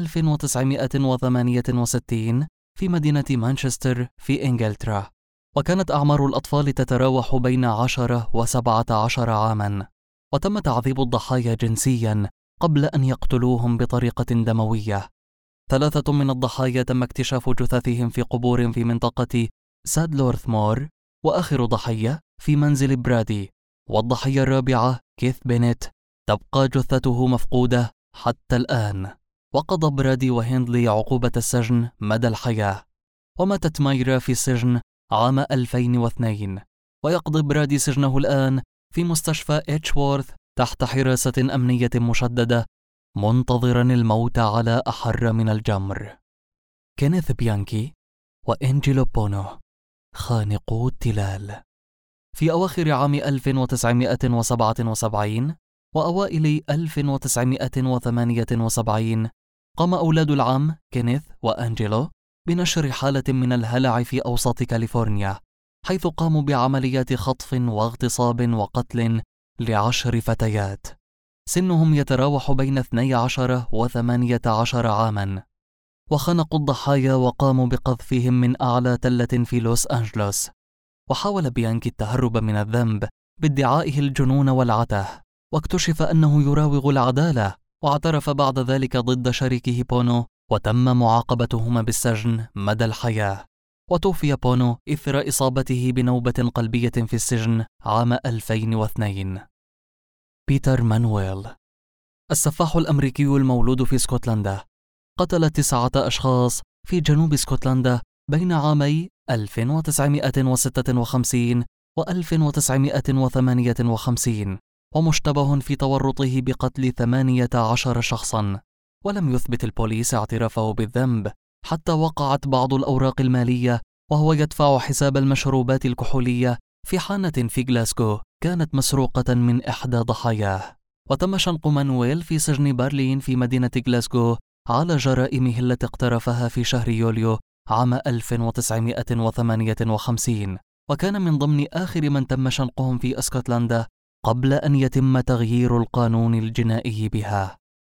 1968 في مدينة مانشستر في إنجلترا، وكانت أعمار الأطفال تتراوح بين 10 و 17 عاما، وتم تعذيب الضحايا جنسيا قبل أن يقتلوهم بطريقة دموية. 3 من الضحايا تم اكتشاف جثثهم في قبور في منطقة سادلورثمور، وآخر ضحية في منزل برادي، والضحية الرابعة كيث بينيت تبقى جثته مفقودة حتى الآن. وقضى برادي وهيندلي عقوبة السجن مدى الحياة، وماتت مايرا في السجن عام 2002، ويقضي برادي سجنه الآن في مستشفى إتشوورث تحت حراسة أمنية مشددة، منتظرا الموت على أحر من الجمر. كينيث بيانكي وإنجيلو بونو، خانقو التلال. في أواخر عام 1977 وأوائل 1978 قام أولاد العم كينيث وأنجيلو بنشر حالة من الهلع في أوسط كاليفورنيا، حيث قاموا بعمليات خطف واغتصاب وقتل ل10 فتيات سنهم يتراوح بين 12 و 18 عاما، وخنقوا الضحايا وقاموا بقذفهم من أعلى تلة في لوس أنجلوس. وحاول بيانكي التهرب من الذنب بادعائه الجنون والعته، واكتشف أنه يراوغ العدالة، واعترف بعد ذلك ضد شريكه بونو، وتم معاقبتهما بالسجن مدى الحياة. وتوفي بونو إثر إصابته بنوبة قلبية في السجن عام 2002. بيتر مانويل. السفاح الأمريكي المولود في اسكتلندا قتل 9 أشخاص في جنوب اسكتلندا بين عامي 1956 و 1958، ومشتبه في تورطه بقتل 18 شخصا، ولم يثبت البوليس اعترافه بالذنب حتى وقعت بعض الأوراق المالية وهو يدفع حساب المشروبات الكحولية في حانة في غلاسكو كانت مسروقة من إحدى ضحاياه. وتم شنق مانويل في سجن برلين في مدينة غلاسكو على جرائمه التي اقترفها في شهر يوليو عام 1958، وكان من ضمن آخر من تم شنقهم في اسكتلندا قبل أن يتم تغيير القانون الجنائي بها.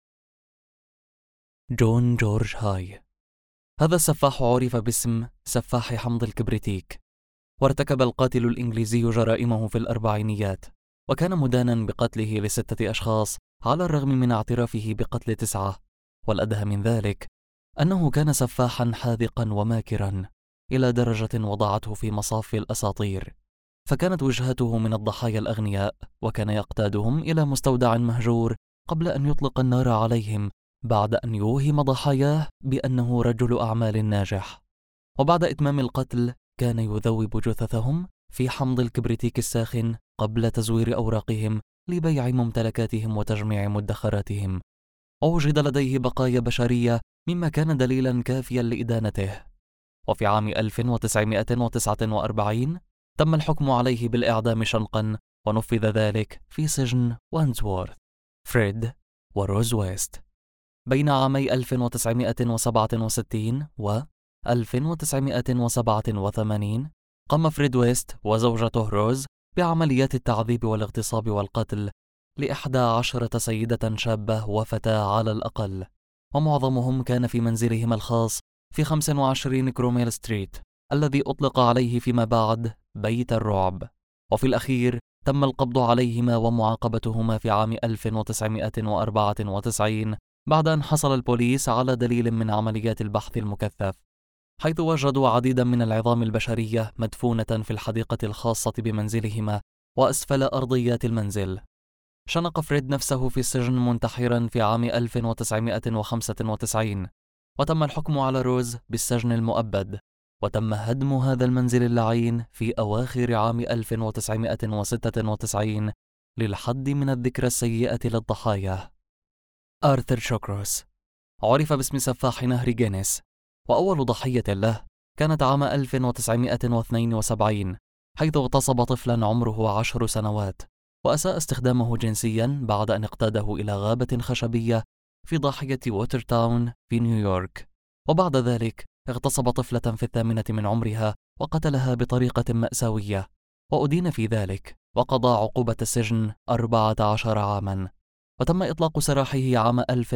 جون جورج هاي. هذا السفاح عرف باسم سفاح حمض الكبريتيك، وارتكب القاتل الإنجليزي جرائمه في الأربعينيات، وكان مدانا بقتله ل6 أشخاص على الرغم من اعترافه بقتل 9. والأدهى من ذلك أنه كان سفاحا حاذقا وماكرا إلى درجة وضعته في مصاف الأساطير، فكانت وجهته من الضحايا الأغنياء، وكان يقتادهم إلى مستودع مهجور قبل أن يطلق النار عليهم بعد أن يوهم ضحاياه بأنه رجل أعمال ناجح. وبعد إتمام القتل كان يذوب جثثهم في حمض الكبريتيك الساخن قبل تزوير أوراقهم لبيع ممتلكاتهم وتجميع مدخراتهم، ووجد لديه بقايا بشرية مما كان دليلا كافيا لإدانته. وفي عام 1949 تم الحكم عليه بالإعدام شنقا، ونفذ ذلك في سجن وانزوورث. فريد وروز ويست. بين عامي 1967 و 1987 قام فريد ويست وزوجته روز بعمليات التعذيب والاغتصاب والقتل ل11 سيدة شابة وفتاة على الأقل، ومعظمهم كان في منزلهما الخاص في 25 كروميل ستريت الذي أطلق عليه فيما بعد بيت الرعب. وفي الأخير تم القبض عليهما ومعاقبتهما في عام 1994 بعد أن حصل البوليس على دليل من عمليات البحث المكثف، حيث وجدوا عديدا من العظام البشرية مدفونة في الحديقة الخاصة بمنزلهما وأسفل أرضيات المنزل. شنق فريد نفسه في السجن منتحرا في عام 1995، وتم الحكم على روز بالسجن المؤبد، وتم هدم هذا المنزل اللعين في أواخر عام 1996 للحد من الذكرى السيئة للضحايا. آرثر شوكروس. عرف باسم سفاح نهر جينيس، وأول ضحية له كانت عام 1972 حيث اغتصب طفلا عمره 10 سنوات وأساء استخدامه جنسيا بعد أن اقتاده إلى غابة خشبية في ضاحية ووترتاون في نيويورك. وبعد ذلك اغتصب طفلة في 8 من عمرها وقتلها بطريقة مأساوية، وأدين في ذلك وقضى عقوبة السجن 14 عاما، وتم إطلاق سراحه عام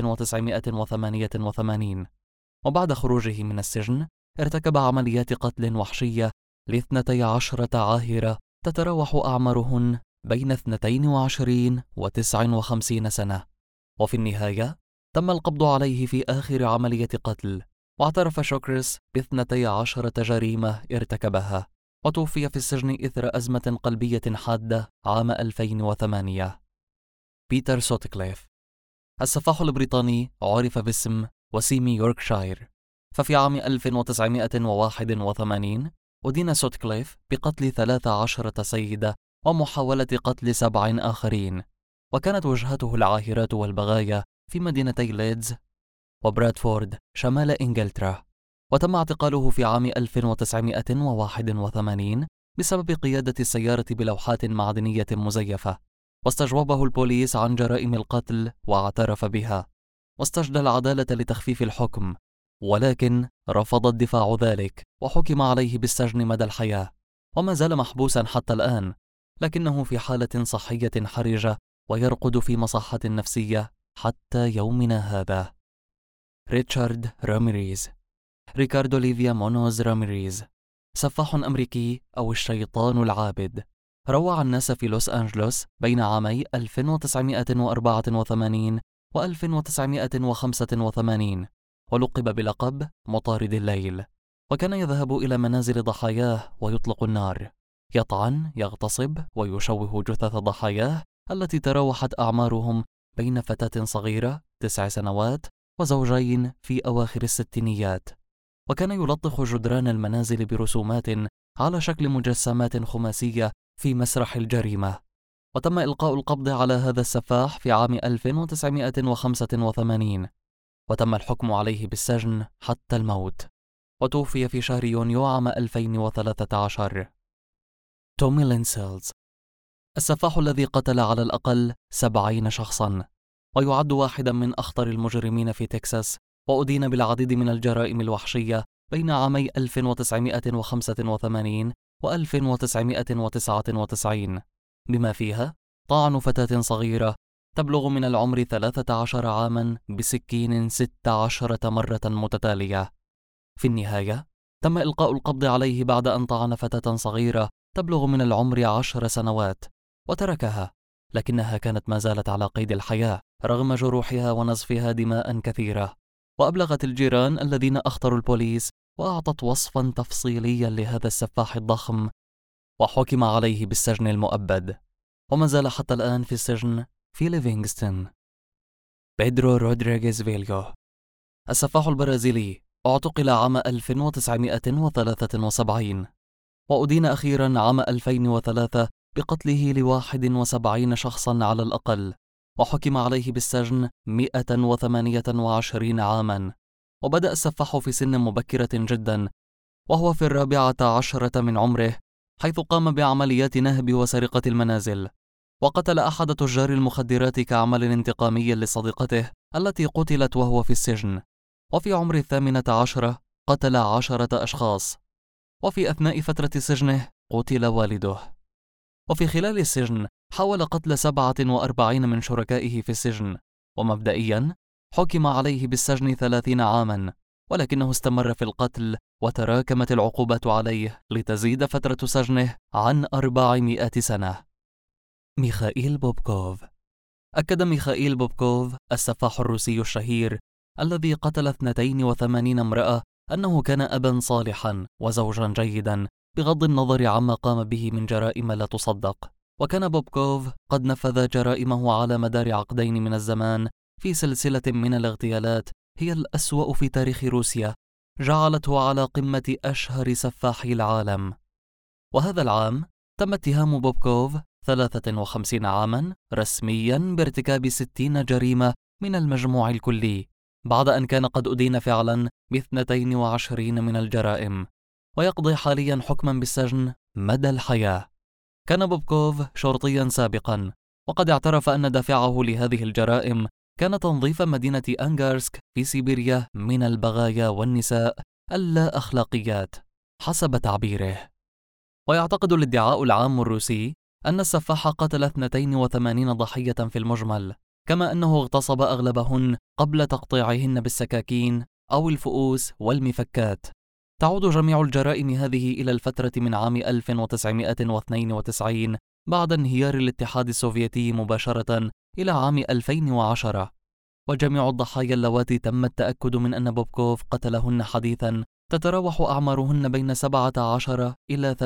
1988. وبعد خروجه من السجن ارتكب عمليات قتل وحشية ل12 عاهرة تتراوح أعمارهن بين 22 و59 سنة. وفي النهاية تم القبض عليه في آخر عملية قتل، واعترف شوكرس ب12 جريمة ارتكبها، وتوفي في السجن إثر أزمة قلبية حادة عام 2008. بيتر سوتكليف. السفاح البريطاني عرف باسم وسيم يوركشاير، ففي عام 1981 أدين سوتكليف بقتل 13 سيدة ومحاولة قتل 7 آخرين، وكانت وجهته العاهرات والبغايا في مدينتي ليدز وبرادفورد شمال إنجلترا. وتم اعتقاله في عام 1981 بسبب قيادة السيارة بلوحات معدنية مزيفة، واستجوبه البوليس عن جرائم القتل واعترف بها، واستجدى العدالة لتخفيف الحكم، ولكن رفض الدفاع ذلك وحكم عليه بالسجن مدى الحياة، وما زال محبوسا حتى الآن، لكنه في حالة صحية حرجة ويرقد في مصحة نفسية حتى يومنا هذا. ريتشارد راميريز. ريكاردو ليفيا مونوز راميريز، سفاح أمريكي أو الشيطان العابد، روع الناس في لوس أنجلوس بين عامي 1984 و 1985، ولقب بلقب مطارد الليل، وكان يذهب إلى منازل ضحاياه ويطلق النار، يطعن، يغتصب ويشوه جثث ضحاياه التي تراوحت أعمارهم بين فتاة صغيرة 9 سنوات وزوجين في أواخر الستينيات، وكان يلطخ جدران المنازل برسومات على شكل مجسمات خماسية في مسرح الجريمة. وتم إلقاء القبض على هذا السفاح في عام 1985، وتم الحكم عليه بالسجن حتى الموت، وتوفي في شهر يونيو عام 2013. تومي لينسيلز. السفاح الذي قتل على الأقل 70 شخصا، ويعد واحدا من أخطر المجرمين في تكساس، وأدين بالعديد من الجرائم الوحشية بين عامي 1985 و 1999، بما فيها طعن فتاة صغيرة تبلغ من العمر 13 عاما بسكين 16 مرة متتالية. في النهاية تم إلقاء القبض عليه بعد أن طعن فتاة صغيرة تبلغ من العمر 10 سنوات وتركها، لكنها كانت ما زالت على قيد الحياة رغم جروحها ونزفها دماء كثيرة. وأبلغت الجيران الذين أخطروا البوليس وأعطت وصفا تفصيليا لهذا السفاح الضخم، وحكم عليه بالسجن المؤبد، وما زال حتى الآن في السجن في ليفينغستون. بيدرو رودريغيز فيليو. السفاح البرازيلي اعتقل عام 1973، وأدين أخيرا عام 2003 بقتله ل71 شخصا على الأقل، وحكم عليه بالسجن 128 عاما. وبدأ السفاح في سن مبكرة جدا وهو في 14 من عمره، حيث قام بعمليات نهب وسرقة المنازل، وقتل أحد تجار المخدرات كعمل انتقامي لصديقته التي قتلت وهو في السجن. وفي عمر 18 قتل 10 أشخاص، وفي أثناء فترة سجنه قتل والده. وفي خلال السجن حاول قتل 47 من شركائه في السجن، ومبدئيا حكم عليه بالسجن 30 عاما، ولكنه استمر في القتل وتراكمت العقوبات عليه لتزيد فترة سجنه عن 400 سنة. ميخائيل بوبكوف. أكد ميخائيل بوبكوف السفاح الروسي الشهير الذي قتل 82 امرأة أنه كان أبا صالحا وزوجا جيدا بغض النظر عما قام به من جرائم لا تصدق. وكان بوبكوف قد نفذ جرائمه على مدار عقدين من الزمان في سلسلة من الاغتيالات هي الأسوأ في تاريخ روسيا، جعلته على قمة أشهر سفاحي العالم. وهذا العام تم اتهام بوبكوف 53 عاما رسميا بارتكاب 60 جريمة من المجموع الكلي، بعد أن كان قد أدين فعلا ب22 من الجرائم، ويقضي حاليا حكما بالسجن مدى الحياة. كان بوبكوف شرطيا سابقا، وقد اعترف أن دافعه لهذه الجرائم كان تنظيف مدينة أنغارسك في سيبيريا من البغايا والنساء اللا أخلاقيات حسب تعبيره. ويعتقد الادعاء العام الروسي أن السفاح قتل 82 ضحية في المجمل، كما أنه اغتصب أغلبهن قبل تقطيعهن بالسكاكين أو الفؤوس والمفكات. تعود جميع الجرائم هذه إلى الفترة من عام 1992 بعد انهيار الاتحاد السوفيتي مباشرة إلى عام 2010، وجميع الضحايا اللواتي تم التأكد من أن بوبكوف قتلهن حديثا تتراوح أعمارهن بين 17 إلى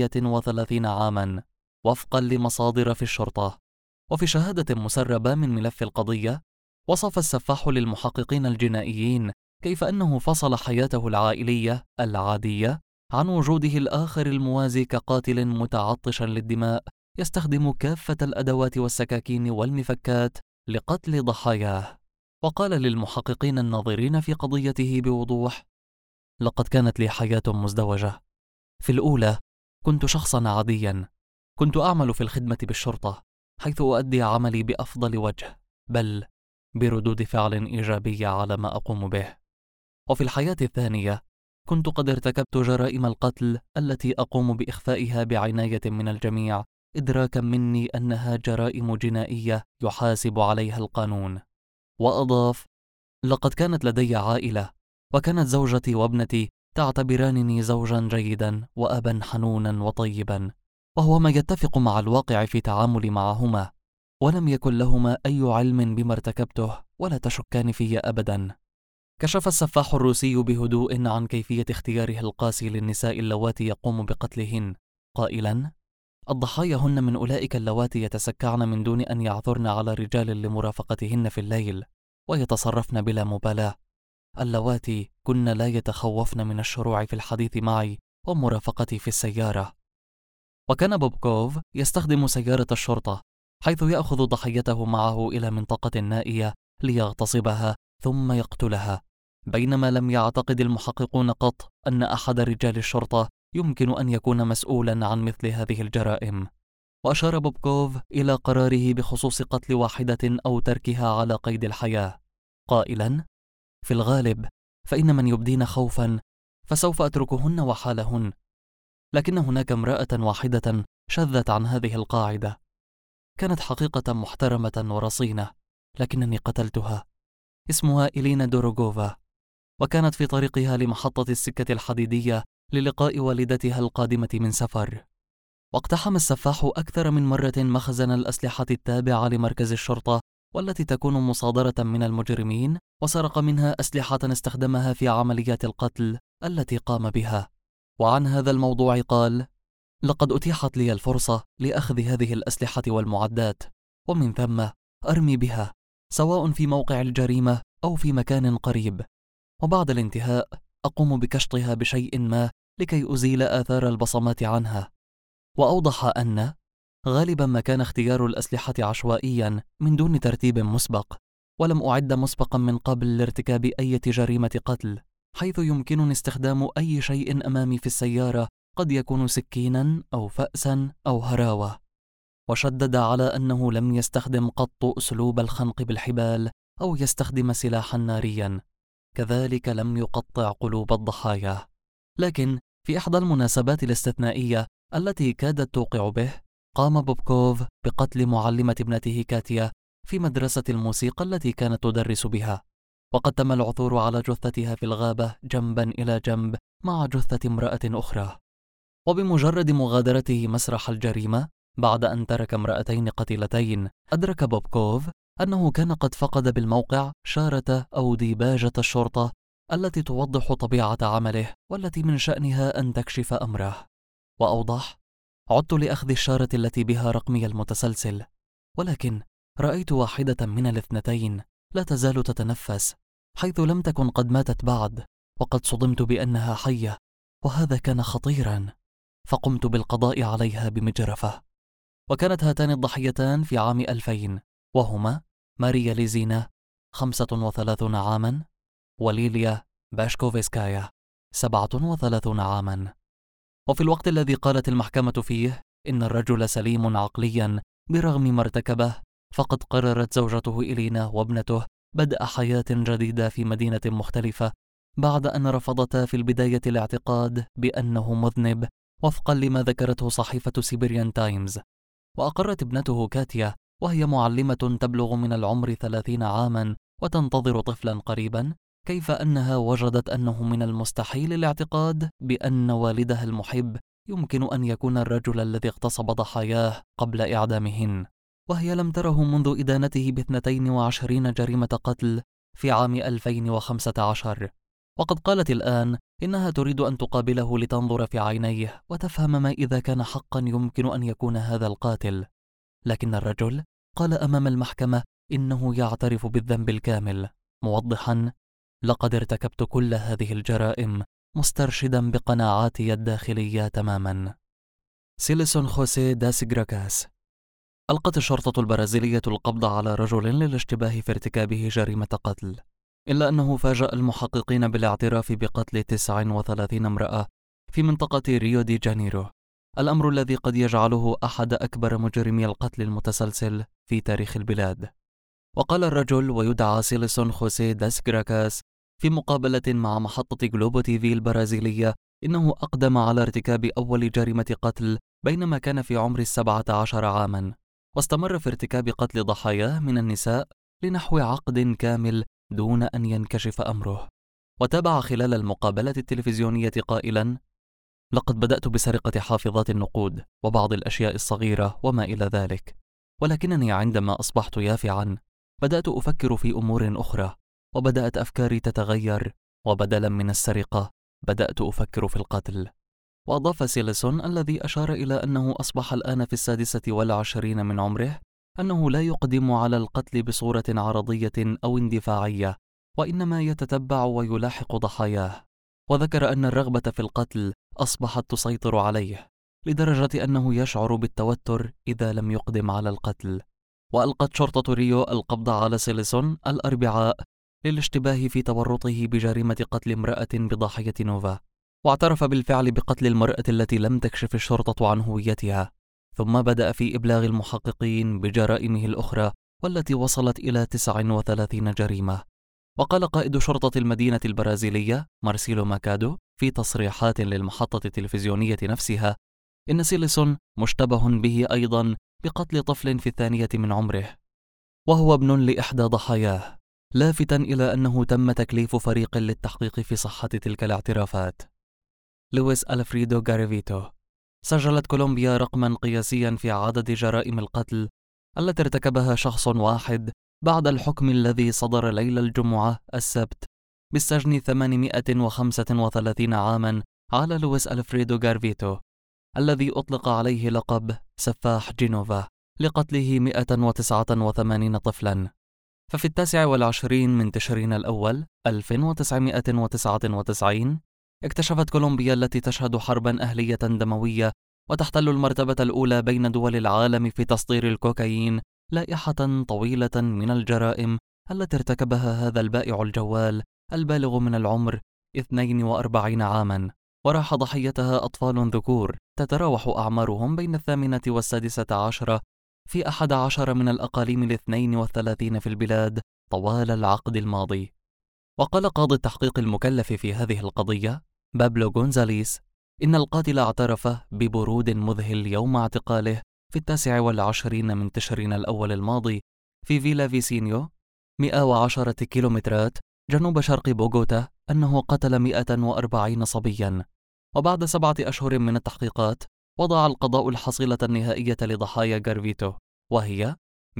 38 عاما وفقا لمصادر في الشرطة. وفي شهادة مسربة من ملف القضية، وصف السفاح للمحققين الجنائيين كيف أنه فصل حياته العائلية العادية عن وجوده الآخر الموازي كقاتل متعطشا للدماء يستخدم كافة الأدوات والسكاكين والمفكات لقتل ضحاياه. وقال للمحققين الناظرين في قضيته بوضوح: لقد كانت لي حياة مزدوجة. في الأولى كنت شخصا عاديا، كنت أعمل في الخدمة بالشرطة، حيث أؤدي عملي بأفضل وجه، بل بردود فعل إيجابية على ما أقوم به. وفي الحياة الثانية كنت قد ارتكبت جرائم القتل التي أقوم بإخفائها بعناية من الجميع، إدراكا مني أنها جرائم جنائية يحاسب عليها القانون. وأضاف: لقد كانت لدي عائلة، وكانت زوجتي وابنتي تعتبرانني زوجا جيدا وأبا حنونا وطيبا، وهو ما يتفق مع الواقع في تعاملي معهما، ولم يكن لهما أي علم بما ارتكبته ولا تشكان في أبدا. كشف السفاح الروسي بهدوء عن كيفية اختياره القاسي للنساء اللواتي يقوم بقتلهن، قائلا: الضحايا هن من أولئك اللواتي يتسكعن من دون أن يعثرن على رجال لمرافقتهن في الليل، ويتصرفن بلا مبالاة، اللواتي كن لا يتخوفن من الشروع في الحديث معي ومرافقتي في السيارة. وكان بوبكوف يستخدم سيارة الشرطة، حيث يأخذ ضحيته معه إلى منطقة نائية ليغتصبها ثم يقتلها، بينما لم يعتقد المحققون قط أن أحد رجال الشرطة يمكن أن يكون مسؤولا عن مثل هذه الجرائم. وأشار بوبكوف إلى قراره بخصوص قتل واحدة أو تركها على قيد الحياة، قائلا: في الغالب فإن من يبدين خوفا فسوف أتركهن وحالهن، لكن هناك امرأة واحدة شذت عن هذه القاعدة، كانت حقيقة محترمة ورصينة، لكنني قتلتها، اسمها إلينا دوروغوفا، وكانت في طريقها لمحطة السكة الحديدية للقاء والدتها القادمة من سفر. واقتحم السفاح أكثر من مرة مخزن الأسلحة التابع لمركز الشرطة والتي تكون مصادرة من المجرمين، وسرق منها أسلحة استخدمها في عمليات القتل التي قام بها. وعن هذا الموضوع قال: لقد أتيحت لي الفرصة لأخذ هذه الأسلحة والمعدات، ومن ثم أرمي بها سواء في موقع الجريمة أو في مكان قريب، وبعد الانتهاء أقوم بكشطها بشيء ما لكي أزيل آثار البصمات عنها. وأوضح أن غالبا ما كان اختيار الأسلحة عشوائيا من دون ترتيب مسبق، ولم أعد مسبقا من قبل لارتكاب أي جريمة قتل، حيث يمكنني استخدام أي شيء أمامي في السيارة، قد يكون سكينا أو فأسا أو هراوة. وشدد على أنه لم يستخدم قط أسلوب الخنق بالحبال أو يستخدم سلاحا ناريا، كذلك لم يقطع قلوب الضحايا. لكن في إحدى المناسبات الاستثنائية التي كادت توقع به، قام بوبكوف بقتل معلمة ابنته كاتيا في مدرسة الموسيقى التي كانت تدرس بها، وقد تم العثور على جثتها في الغابة جنبا إلى جنب مع جثة امرأة أخرى. وبمجرد مغادرته مسرح الجريمة بعد أن ترك امرأتين قتيلتين، أدرك بوبكوف أنه كان قد فقد بالموقع شارة أو ديباجة الشرطة التي توضح طبيعة عمله والتي من شأنها أن تكشف أمره. وأوضح: عدت لأخذ الشارة التي بها رقمي المتسلسل، ولكن رأيت واحدة من الاثنتين لا تزال تتنفس، حيث لم تكن قد ماتت بعد، وقد صدمت بأنها حية، وهذا كان خطيرا، فقمت بالقضاء عليها بمجرفة. وكانت هاتان الضحيتان في عام 2000، وهما ماريا ليزينا 35 عاما وليليا باشكوفسكايا 37 عاما. وفي الوقت الذي قالت المحكمة فيه إن الرجل سليم عقليا برغم ما ارتكبه، فقد قررت زوجته إلينا وابنته بدء حياة جديدة في مدينة مختلفة بعد أن رفضتا في البداية الاعتقاد بأنه مذنب وفقا لما ذكرته صحيفة سيبيريان تايمز. وأقرت ابنته كاتيا وهي معلمة تبلغ من العمر 30 عاما وتنتظر طفلا قريبا كيف أنها وجدت أنه من المستحيل الاعتقاد بأن والدها المحب يمكن أن يكون الرجل الذي اغتصب ضحاياه قبل إعدامهن، وهي لم تره منذ إدانته ب22 جريمة قتل في عام 2015. وقد قالت الآن إنها تريد أن تقابله لتنظر في عينيه وتفهم ما إذا كان حقا يمكن أن يكون هذا القاتل. لكن الرجل قال أمام المحكمة إنه يعترف بالذنب الكامل، موضحا: لقد ارتكبت كل هذه الجرائم، مسترشدا بقناعاتي الداخلية تماما. سيلسون خوسيه داس جراكاس. ألقت الشرطة البرازيلية القبض على رجل للاشتباه في ارتكابه جريمة قتل، إلا أنه فاجأ المحققين بالاعتراف بقتل 39 امرأة في منطقة ريو دي جانيرو، الأمر الذي قد يجعله أحد أكبر مجرمي القتل المتسلسل في تاريخ البلاد. وقال الرجل ويدعى سيلسون خوسيه داس جراكاس في مقابلة مع محطة جلوبو تيفي البرازيلية إنه أقدم على ارتكاب أول جريمة قتل بينما كان في عمر 17 عاما، واستمر في ارتكاب قتل ضحاياه من النساء لنحو عقد كامل دون أن ينكشف أمره. وتابع خلال المقابلة التلفزيونية قائلا: لقد بدأت بسرقة حافظات النقود وبعض الأشياء الصغيرة وما إلى ذلك، ولكنني عندما أصبحت يافعا بدأت أفكر في أمور أخرى، وبدأت أفكاري تتغير، وبدلا من السرقة بدأت أفكر في القتل. وأضاف سيلسون الذي أشار إلى أنه أصبح الآن في 26 من عمره أنه لا يقدم على القتل بصورة عرضية أو اندفاعية، وإنما يتتبع ويلاحق ضحاياه. وذكر أن الرغبة في القتل أصبحت تسيطر عليه لدرجة أنه يشعر بالتوتر إذا لم يقدم على القتل. وألقت شرطة ريو القبض على سيلسون الأربعاء للاشتباه في تورطه بجريمة قتل امرأة بضاحية نوفا، واعترف بالفعل بقتل المرأة التي لم تكشف الشرطة عن هويتها، ثم بدأ في إبلاغ المحققين بجرائمه الأخرى والتي وصلت إلى 39 جريمة. وقال قائد شرطة المدينة البرازيلية مارسيلو ماكادو في تصريحات للمحطة التلفزيونية نفسها إن سيلسون مشتبه به أيضا بقتل طفل في 2 من عمره وهو ابن لإحدى ضحاياه، لافتا إلى أنه تم تكليف فريق للتحقيق في صحة تلك الاعترافات. لويس ألفريدو غاريفيتو. سجلت كولومبيا رقما قياسيا في عدد جرائم القتل التي ارتكبها شخص واحد بعد الحكم الذي صدر ليلة الجمعة السبت بالسجن 835 عاما على لويس ألفريدو غاريفيتو الذي أطلق عليه لقب سفاح جينوفا لقتله 189 طفلا. ففي 29 من تشرين الأول 1999 اكتشفت كولومبيا التي تشهد حربا أهلية دموية وتحتل المرتبة الأولى بين دول العالم في تصدير الكوكايين لائحة طويلة من الجرائم التي ارتكبها هذا البائع الجوال البالغ من العمر 42 عاما، وراح ضحيتها أطفال ذكور تتراوح أعمارهم بين 8 و16 في 11 من الأقاليم 32 في البلاد طوال العقد الماضي. وقال قاضي التحقيق المكلف في هذه القضية بابلو غونزاليس إن القاتل اعترف ببرود مذهل يوم اعتقاله في 29 من تشرين الأول الماضي في فيلا فيسينيو 110 كيلومترات جنوب شرق بوغوتا أنه قتل 140 صبيا. وبعد 7 أشهر من التحقيقات وضع القضاء الحصيلة النهائية لضحايا غاريفيتو وهي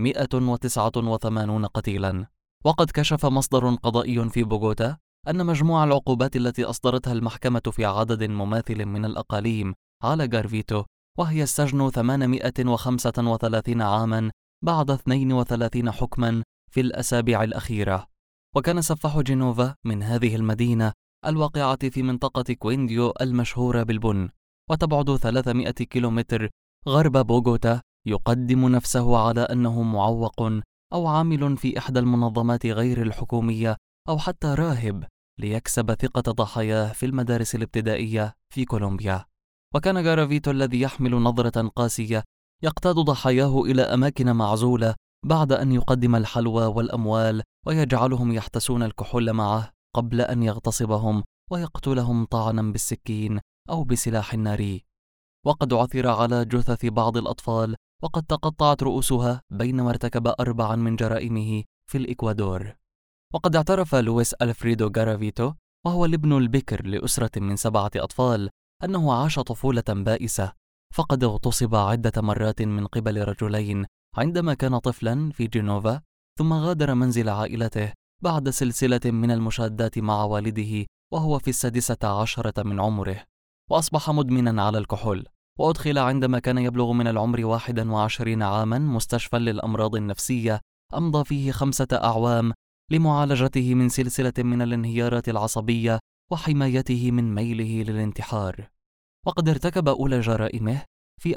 189 قتيلا. وقد كشف مصدر قضائي في بوغوتا أن مجموع العقوبات التي أصدرتها المحكمة في عدد مماثل من الأقاليم على غاريفيتو وهي السجن 835 عاما بعد 32 حكما في الأسابيع الأخيرة. وكان سفاح جينوفا من هذه المدينة الواقعة في منطقة كوينديو المشهورة بالبن وتبعد 300 كيلومتر غرب بوغوتا يقدم نفسه على أنه معوق أو عامل في إحدى المنظمات غير الحكومية أو حتى راهب ليكسب ثقة ضحاياه في المدارس الابتدائية في كولومبيا. وكان جارافيتو الذي يحمل نظرة قاسية يقتاد ضحاياه إلى أماكن معزولة بعد أن يقدم الحلوى والأموال ويجعلهم يحتسون الكحول معه قبل أن يغتصبهم ويقتلهم طعنا بالسكين أو بسلاح ناري. وقد عثر على جثث بعض الأطفال وقد تقطعت رؤوسها بينما ارتكب 4 من جرائمه في الإكوادور. وقد اعترف لويس ألفريدو جارافيتو، وهو الابن البكر لأسرة من 7 أطفال، أنه عاش طفولة بائسة، فقد اغتصب عدة مرات من قبل رجلين عندما كان طفلا في جنوفا، ثم غادر منزل عائلته بعد سلسلة من المشادات مع والده وهو في 16 من عمره، وأصبح مدمنا على الكحول. وأدخل عندما كان يبلغ من العمر 21 عاما مستشفى للأمراض النفسية أمضى فيه 5 أعوام لمعالجته من سلسلة من الانهيارات العصبية وحمايته من ميله للانتحار. وقد ارتكب أولى جرائمه في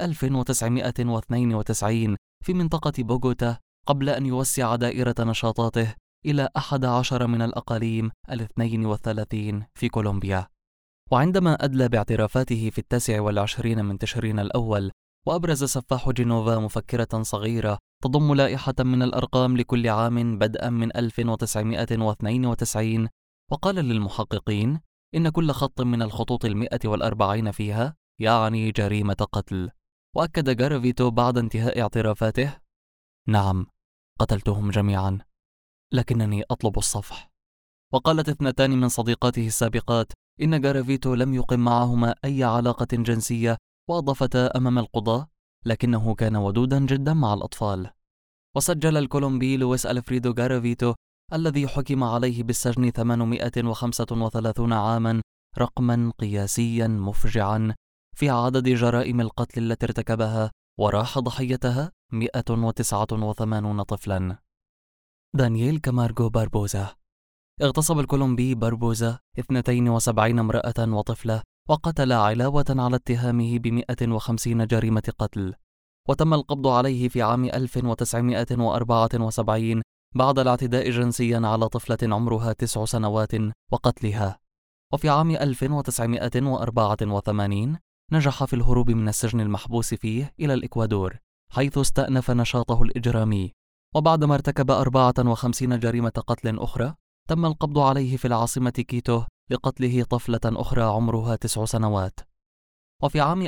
1992 في منطقة بوغوتا قبل أن يوسع دائرة نشاطاته إلى 11 من الأقاليم 32 في كولومبيا. وعندما أدلى باعترافاته في 29 من تشرين الأول، وأبرز سفاح جنوفا مفكرة صغيرة تضم لائحة من الأرقام لكل عام بدءا من 1992، وقال للمحققين إن كل خط من الخطوط 140 فيها يعني جريمة قتل. وأكد جارافيتو بعد انتهاء اعترافاته: نعم، قتلتهم جميعا، لكنني أطلب الصفح. وقالت 2 من صديقاته السابقات إن جارافيتو لم يقم معهما أي علاقة جنسية، وأضافتا أمام القضاة لكنه كان ودودا جدا مع الأطفال. وسجل الكولومبي لويس ألفريدو جارافيتو الذي حكم عليه بالسجن 835 عاما رقما قياسيا مفجعا في عدد جرائم القتل التي ارتكبها، وراح ضحيتها 189 طفلا. دانييل كامارغو باربوزا. اغتصب الكولومبي باربوزا 72 امرأة وطفلة، وقتل علاوة على اتهامه ب150 جريمة قتل. وتم القبض عليه في عام 1974 بعد الاعتداء جنسيا على طفلة عمرها 9 سنوات وقتلها. وفي عام 1984 نجح في الهروب من السجن المحبوس فيه إلى الإكوادور، حيث استأنف نشاطه الإجرامي. وبعدما ارتكب 54 جريمة قتل أخرى، تم القبض عليه في العاصمة كيتو لقتله طفلة أخرى عمرها 9 سنوات. وفي عام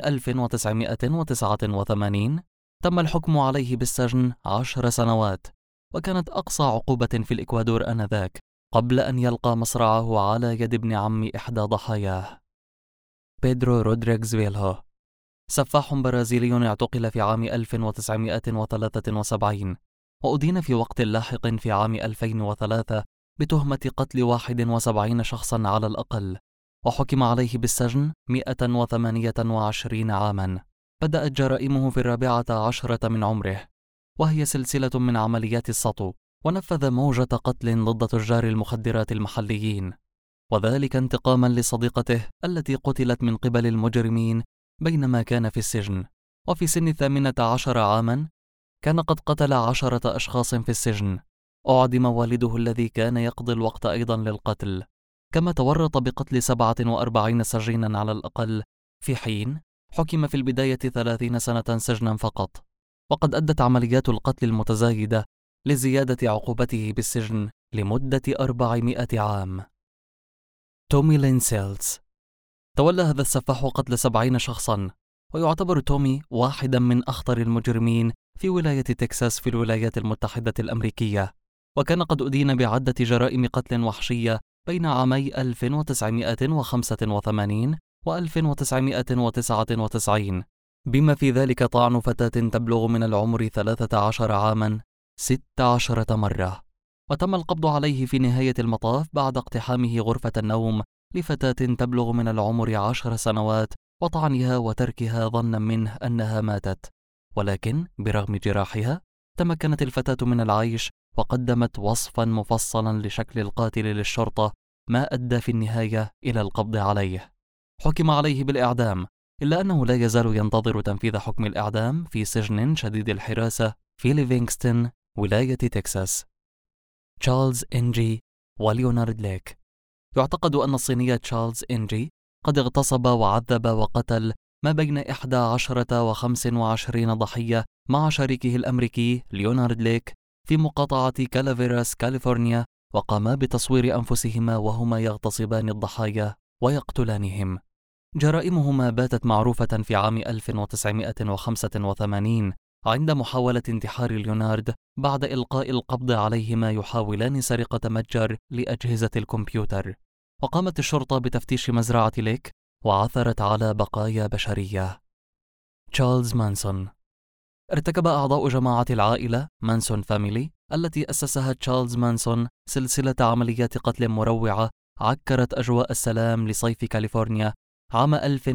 1989 تم الحكم عليه بالسجن 10 سنوات، وكانت أقصى عقوبة في الإكوادور آنذاك، قبل أن يلقى مصرعه على يد ابن عم إحدى ضحاياه. بيدرو رودريغز فيلهو. سفاح برازيلي اعتقل في عام 1973 وأدين في وقت لاحق في عام 2003 بتهمة قتل 71 شخصا على الأقل، وحكم عليه بالسجن 128 عاما. بدأت جرائمه في 14 من عمره، وهي سلسلة من عمليات السطو، ونفذ موجة قتل ضد تجار المخدرات المحليين، وذلك انتقاما لصديقته التي قتلت من قبل المجرمين بينما كان في السجن. وفي سن 18 عاما كان قد قتل 10 أشخاص في السجن. أعدم والده الذي كان يقضي الوقت أيضا للقتل، كما تورط بقتل 47 سجينا على الأقل، في حين حكم في البداية 30 سنة سجنا فقط. وقد أدت عمليات القتل المتزايدة لزيادة عقوبته بالسجن لمدة 400 عام. تومي لين سيلز. تولى هذا السفاح قتل 70 شخصا، ويعتبر تومي واحدا من أخطر المجرمين في ولاية تكساس في الولايات المتحدة الأمريكية، وكان قد أدين بعدة جرائم قتل وحشية بين عامي 1985 و 1999، بما في ذلك طعن فتاة تبلغ من العمر 13 عاما 16 مرة. وتم القبض عليه في نهاية المطاف بعد اقتحامه غرفة النوم لفتاة تبلغ من العمر 10 سنوات وطعنها وتركها ظنا منه أنها ماتت، ولكن برغم جراحها تمكنت الفتاة من العيش، وقدمت وصفا مفصلا لشكل القاتل للشرطة، ما أدى في النهاية إلى القبض عليه. حكم عليه بالإعدام، إلا أنه لا يزال ينتظر تنفيذ حكم الإعدام في سجن شديد الحراسة في ليفينغستون ولاية تكساس. تشارلز إنجي وليونارد ليك. يعتقد أن الصيني تشارلز إنجي قد اغتصب وعذب وقتل ما بين 11 و25 ضحية مع شريكه الأمريكي ليونارد ليك في مقاطعة كالافيراس كاليفورنيا، وقاما بتصوير أنفسهما وهما يغتصبان الضحايا ويقتلانهم. جرائمهما باتت معروفة في عام 1985 عند محاولة انتحار ليونارد بعد إلقاء القبض عليهما يحاولان سرقة متجر لأجهزة الكمبيوتر. وقامت الشرطة بتفتيش مزرعة ليك وعثرت على بقايا بشرية. تشارلز مانسون. ارتكب أعضاء جماعة العائلة مانسون فاميلي التي أسسها تشارلز مانسون سلسلة عمليات قتل مروعة عكرت أجواء السلام لصيف كاليفورنيا عام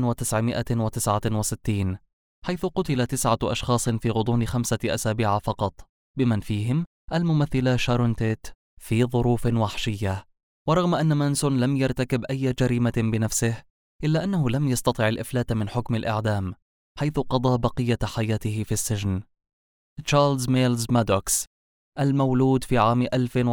1969، حيث قتل 9 أشخاص في غضون 5 أسابيع فقط، بمن فيهم الممثلة شارون تيت، في ظروف وحشية. ورغم أن مانسون لم يرتكب أي جريمة بنفسه، إلا أنه لم يستطع الإفلات من حكم الإعدام، حيث قضى بقية حياته في السجن. تشارلز ميلز مادوكس، المولود في عام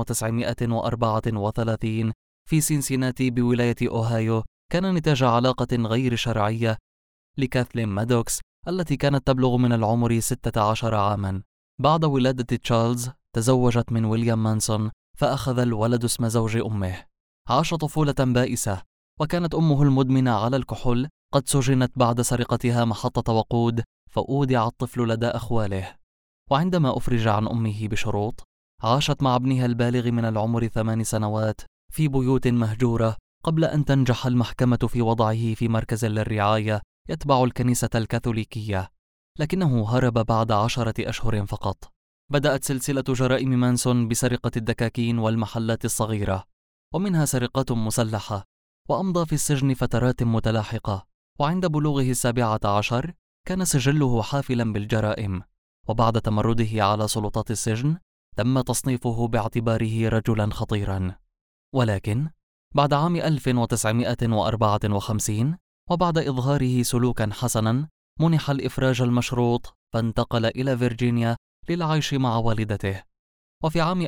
1934 في سينسيناتي بولاية أوهايو، كان نتاج علاقة غير شرعية لكاثلين مادوكس التي كانت تبلغ من العمر 16 عاما. بعد ولادة تشارلز تزوجت من ويليام مانسون، فأخذ الولد اسم زوج أمه. عاش طفولة بائسة، وكانت أمه المدمنة على الكحول قد سجنت بعد سرقتها محطة وقود، فأودع الطفل لدى أخواله. وعندما أفرج عن أمه بشروط، عاشت مع ابنها البالغ من العمر 8 سنوات في بيوت مهجورة، قبل أن تنجح المحكمة في وضعه في مركز للرعاية يتبع الكنيسة الكاثوليكية، لكنه هرب بعد 10 أشهر فقط. بدأت سلسلة جرائم مانسون بسرقة الدكاكين والمحلات الصغيرة، ومنها سرقات مسلحة، وأمضى في السجن فترات متلاحقة. وعند بلوغه 17 كان سجله حافلا بالجرائم، وبعد تمرده على سلطات السجن تم تصنيفه باعتباره رجلا خطيرا. ولكن بعد عام 1954 وبعد إظهاره سلوكا حسنا، منح الإفراج المشروط، فانتقل إلى فيرجينيا للعيش مع والدته. وفي عام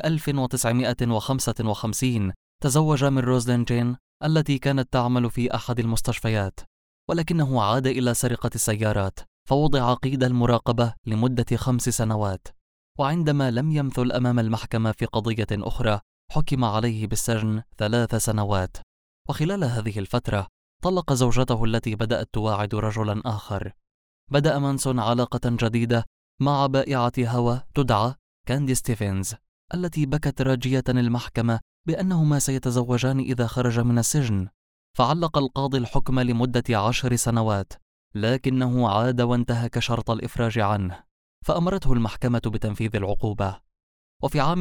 1955 تزوج من روزلين جين التي كانت تعمل في أحد المستشفيات، ولكنه عاد إلى سرقة السيارات، فوضع قيد المراقبة لمدة 5 سنوات. وعندما لم يمثل أمام المحكمة في قضية أخرى، حكم عليه بالسجن 3 سنوات. وخلال هذه الفترة طلق زوجته التي بدأت تواعد رجلا آخر. بدأ مانسون علاقة جديدة مع بائعة هوى تدعى كاندي ستيفنز، التي بكت راجية المحكمة بأنهما سيتزوجان إذا خرج من السجن. فعلق القاضي الحكم لمدة 10 سنوات، لكنه عاد وانتهك شرط الإفراج عنه، فأمرته المحكمة بتنفيذ العقوبة. وفي عام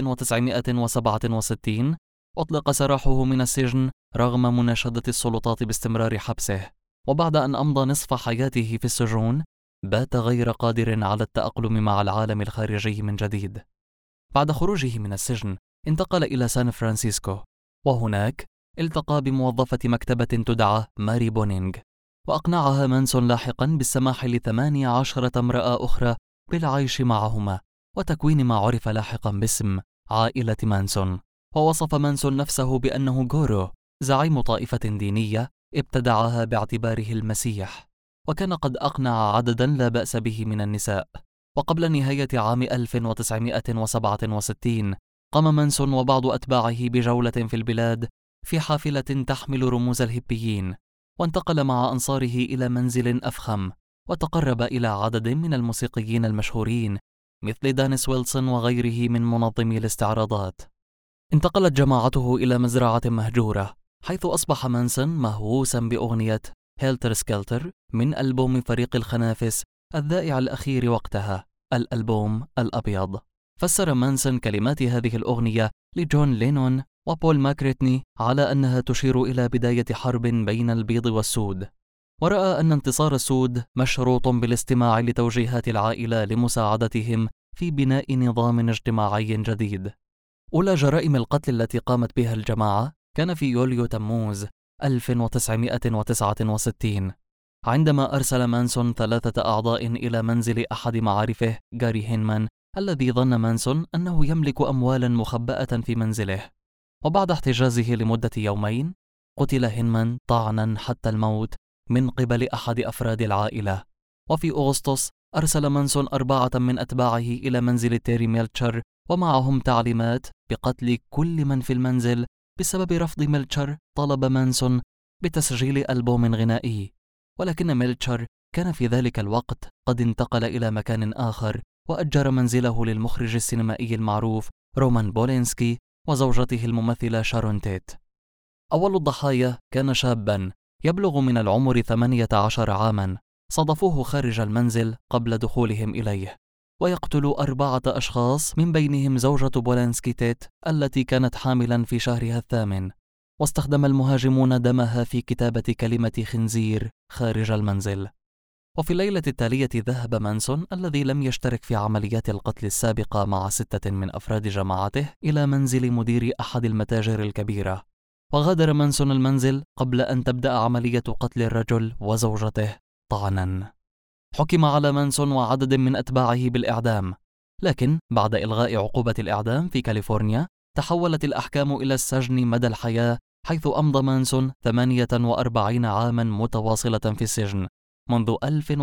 1967 أطلق سراحه من السجن رغم مناشدة السلطات باستمرار حبسه. وبعد أن أمضى نصف حياته في السجون، بات غير قادر على التأقلم مع العالم الخارجي من جديد. بعد خروجه من السجن انتقل إلى سان فرانسيسكو، وهناك التقى بموظفة مكتبة تدعى ماري بونينغ، وأقنعها مانسون لاحقا بالسماح ل18 امرأة أخرى بالعيش معهما، وتكوين ما عرف لاحقا باسم عائلة مانسون. ووصف مانسون نفسه بأنه غورو، زعيم طائفة دينية ابتدعها باعتباره المسيح، وكان قد أقنع عددا لا بأس به من النساء. وقبل نهاية عام 1967 قام مانسون وبعض أتباعه بجولة في البلاد في حافلة تحمل رموز الهيبيين، وانتقل مع أنصاره إلى منزل أفخم، وتقرب إلى عدد من الموسيقيين المشهورين مثل دانيس ويلسون وغيره من منظمي الاستعراضات. انتقلت جماعته إلى مزرعة مهجورة، حيث أصبح مانسون مهووسا بأغنية هيلتر سكيلتر من ألبوم فريق الخنافس الذائع الأخير وقتها، الألبوم الأبيض. فسر مانسون كلمات هذه الأغنية لجون لينون وبول ماكريتني على أنها تشير إلى بداية حرب بين البيض والسود، ورأى أن انتصار السود مشروط بالاستماع لتوجيهات العائلة لمساعدتهم في بناء نظام اجتماعي جديد. أولى جرائم القتل التي قامت بها الجماعة كان في يوليو تموز 1969، عندما أرسل مانسون 3 أعضاء إلى منزل أحد معارفه غاري هينمان، الذي ظن مانسون أنه يملك أموالا مخبأة في منزله. وبعد احتجازه لمدة يومين قتل هينمان طعنا حتى الموت من قبل أحد أفراد العائلة. وفي أغسطس أرسل مانسون 4 من أتباعه إلى منزل تيري ميلتشر، ومعهم تعليمات بقتل كل من في المنزل. بسبب رفض ميلتشر طلب مانسون بتسجيل ألبوم غنائي، ولكن ميلتشر كان في ذلك الوقت قد انتقل إلى مكان آخر، وأجر منزله للمخرج السينمائي المعروف رومان بولينسكي وزوجته الممثلة شارون تيت. أول الضحايا كان شابا يبلغ من العمر 18 عاما، صادفوه خارج المنزل قبل دخولهم إليه، ويقتل 4 أشخاص من بينهم زوجة بولينسكي تيت التي كانت حاملا في شهرها الثامن. واستخدم المهاجمون دمها في كتابة كلمة خنزير خارج المنزل. وفي الليلة التالية ذهب مانسون الذي لم يشترك في عمليات القتل السابقة مع 6 من أفراد جماعته إلى منزل مدير أحد المتاجر الكبيرة، وغادر مانسون المنزل قبل أن تبدأ عملية قتل الرجل وزوجته طعنا. حكم على مانسون وعدد من أتباعه بالإعدام، لكن بعد إلغاء عقوبة الإعدام في كاليفورنيا تحولت الأحكام إلى السجن مدى الحياة، حيث أمضى مانسون 48 عاما متواصلة في السجن منذ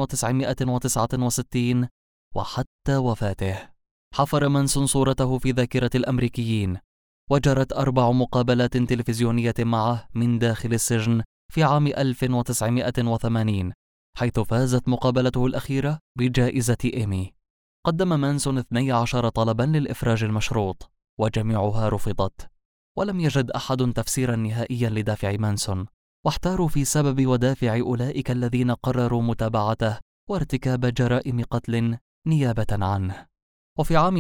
1969 وحتى وفاته. حفر مانسون صورته في ذاكرة الأمريكيين، وجرت 4 مقابلات تلفزيونية معه من داخل السجن في عام 1980، حيث فازت مقابلته الأخيرة بجائزة إيمي. قدم مانسون 12 طلبا للإفراج المشروط، وجميعها رفضت، ولم يجد أحد تفسيرا نهائيا لدافع مانسون، واحتاروا في سبب ودافع أولئك الذين قرروا متابعته وارتكاب جرائم قتل نيابة عنه. وفي عام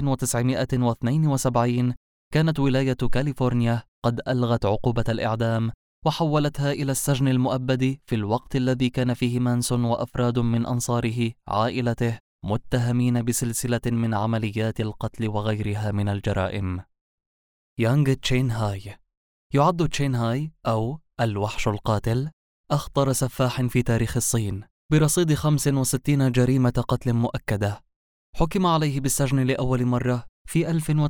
1972 كانت ولاية كاليفورنيا قد ألغت عقوبة الإعدام وحولتها إلى السجن المؤبد، في الوقت الذي كان فيه مانسون وأفراد من أنصاره عائلته متهمين بسلسلة من عمليات القتل وغيرها من الجرائم. يانغ تشين هاي. يعد تشين هاي أو الوحش القاتل أخطر سفاح في تاريخ الصين، برصيد 65 جريمة قتل مؤكدة. حكم عليه بالسجن لأول مرة في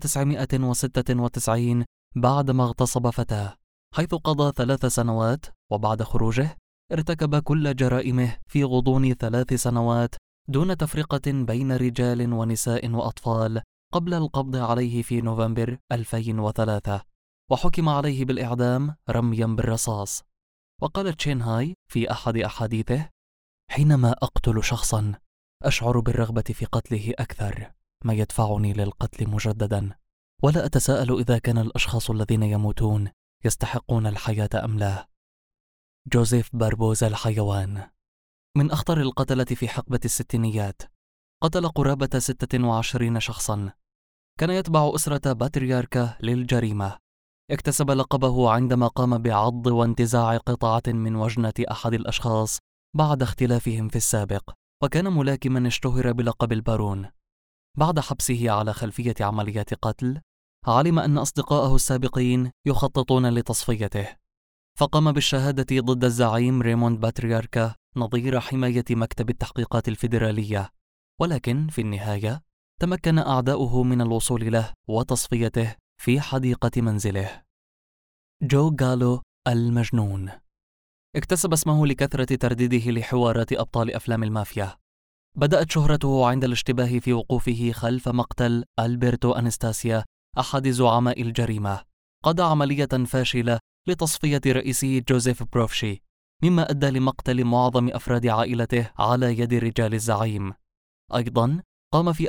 1996 بعدما اغتصب فتاة، حيث قضى 3 سنوات، وبعد خروجه ارتكب كل جرائمه في غضون 3 سنوات دون تفرقة بين رجال ونساء وأطفال، قبل القبض عليه في نوفمبر 2003، وحكم عليه بالإعدام رميا بالرصاص. وقال تشين هاي في أحد أحاديثه: حينما أقتل شخصا أشعر بالرغبة في قتله أكثر، ما يدفعني للقتل مجددا، ولا أتساءل إذا كان الأشخاص الذين يموتون يستحقون الحياة أم لا. جوزيف باربوزا الحيوان. من أخطر القتلة في حقبة الستينيات، قتل قرابة 26 شخصا. كان يتبع أسرة باترياركا للجريمة. اكتسب لقبه عندما قام بعض وانتزاع قطعة من وجنة أحد الأشخاص بعد اختلافهم في السابق، وكان ملاكما اشتهر بلقب البارون. بعد حبسه على خلفية عمليات قتل، علم أن أصدقائه السابقين يخططون لتصفيته، فقام بالشهادة ضد الزعيم ريموند باترياركا نظير حماية مكتب التحقيقات الفيدرالية، ولكن في النهاية تمكن أعداؤه من الوصول له وتصفيته في حديقة منزله. جو غالو المجنون. اكتسب اسمه لكثرة ترديده لحوارات أبطال أفلام المافيا. بدأت شهرته عند الاشتباه في وقوفه خلف مقتل ألبرتو أنستاسيا، أحد زعماء الجريمة. قاد عملية فاشلة لتصفية رئيسه جوزيف بروفشي، مما أدى لمقتل معظم أفراد عائلته على يد رجال الزعيم. أيضا قام في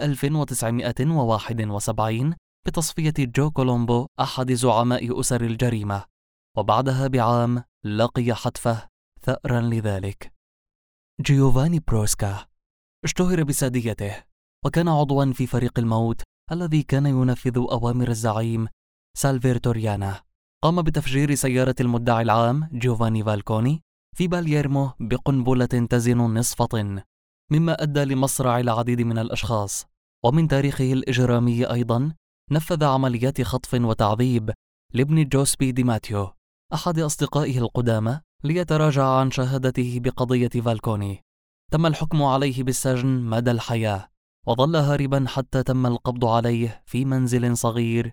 1971 بتصفية جو كولومبو، أحد زعماء أسر الجريمة، وبعدها بعام لقي حتفه ثأرا لذلك. جيوفاني بروسكا. اشتهر بساديته، وكان عضوا في فريق الموت الذي كان ينفذ أوامر الزعيم سالفيرتوريانا. قام بتفجير سيارة المدعي العام جيوفاني فالكوني في باليرمو بقنبلة تزن نصف طن، مما أدى لمصرع العديد من الأشخاص. ومن تاريخه الإجرامي أيضا نفذ عمليات خطف وتعذيب لابن جوسبي دي ماتيو، أحد أصدقائه القدامى، ليتراجع عن شهادته بقضية فالكوني. تم الحكم عليه بالسجن مدى الحياة، وظل هاربا حتى تم القبض عليه في منزل صغير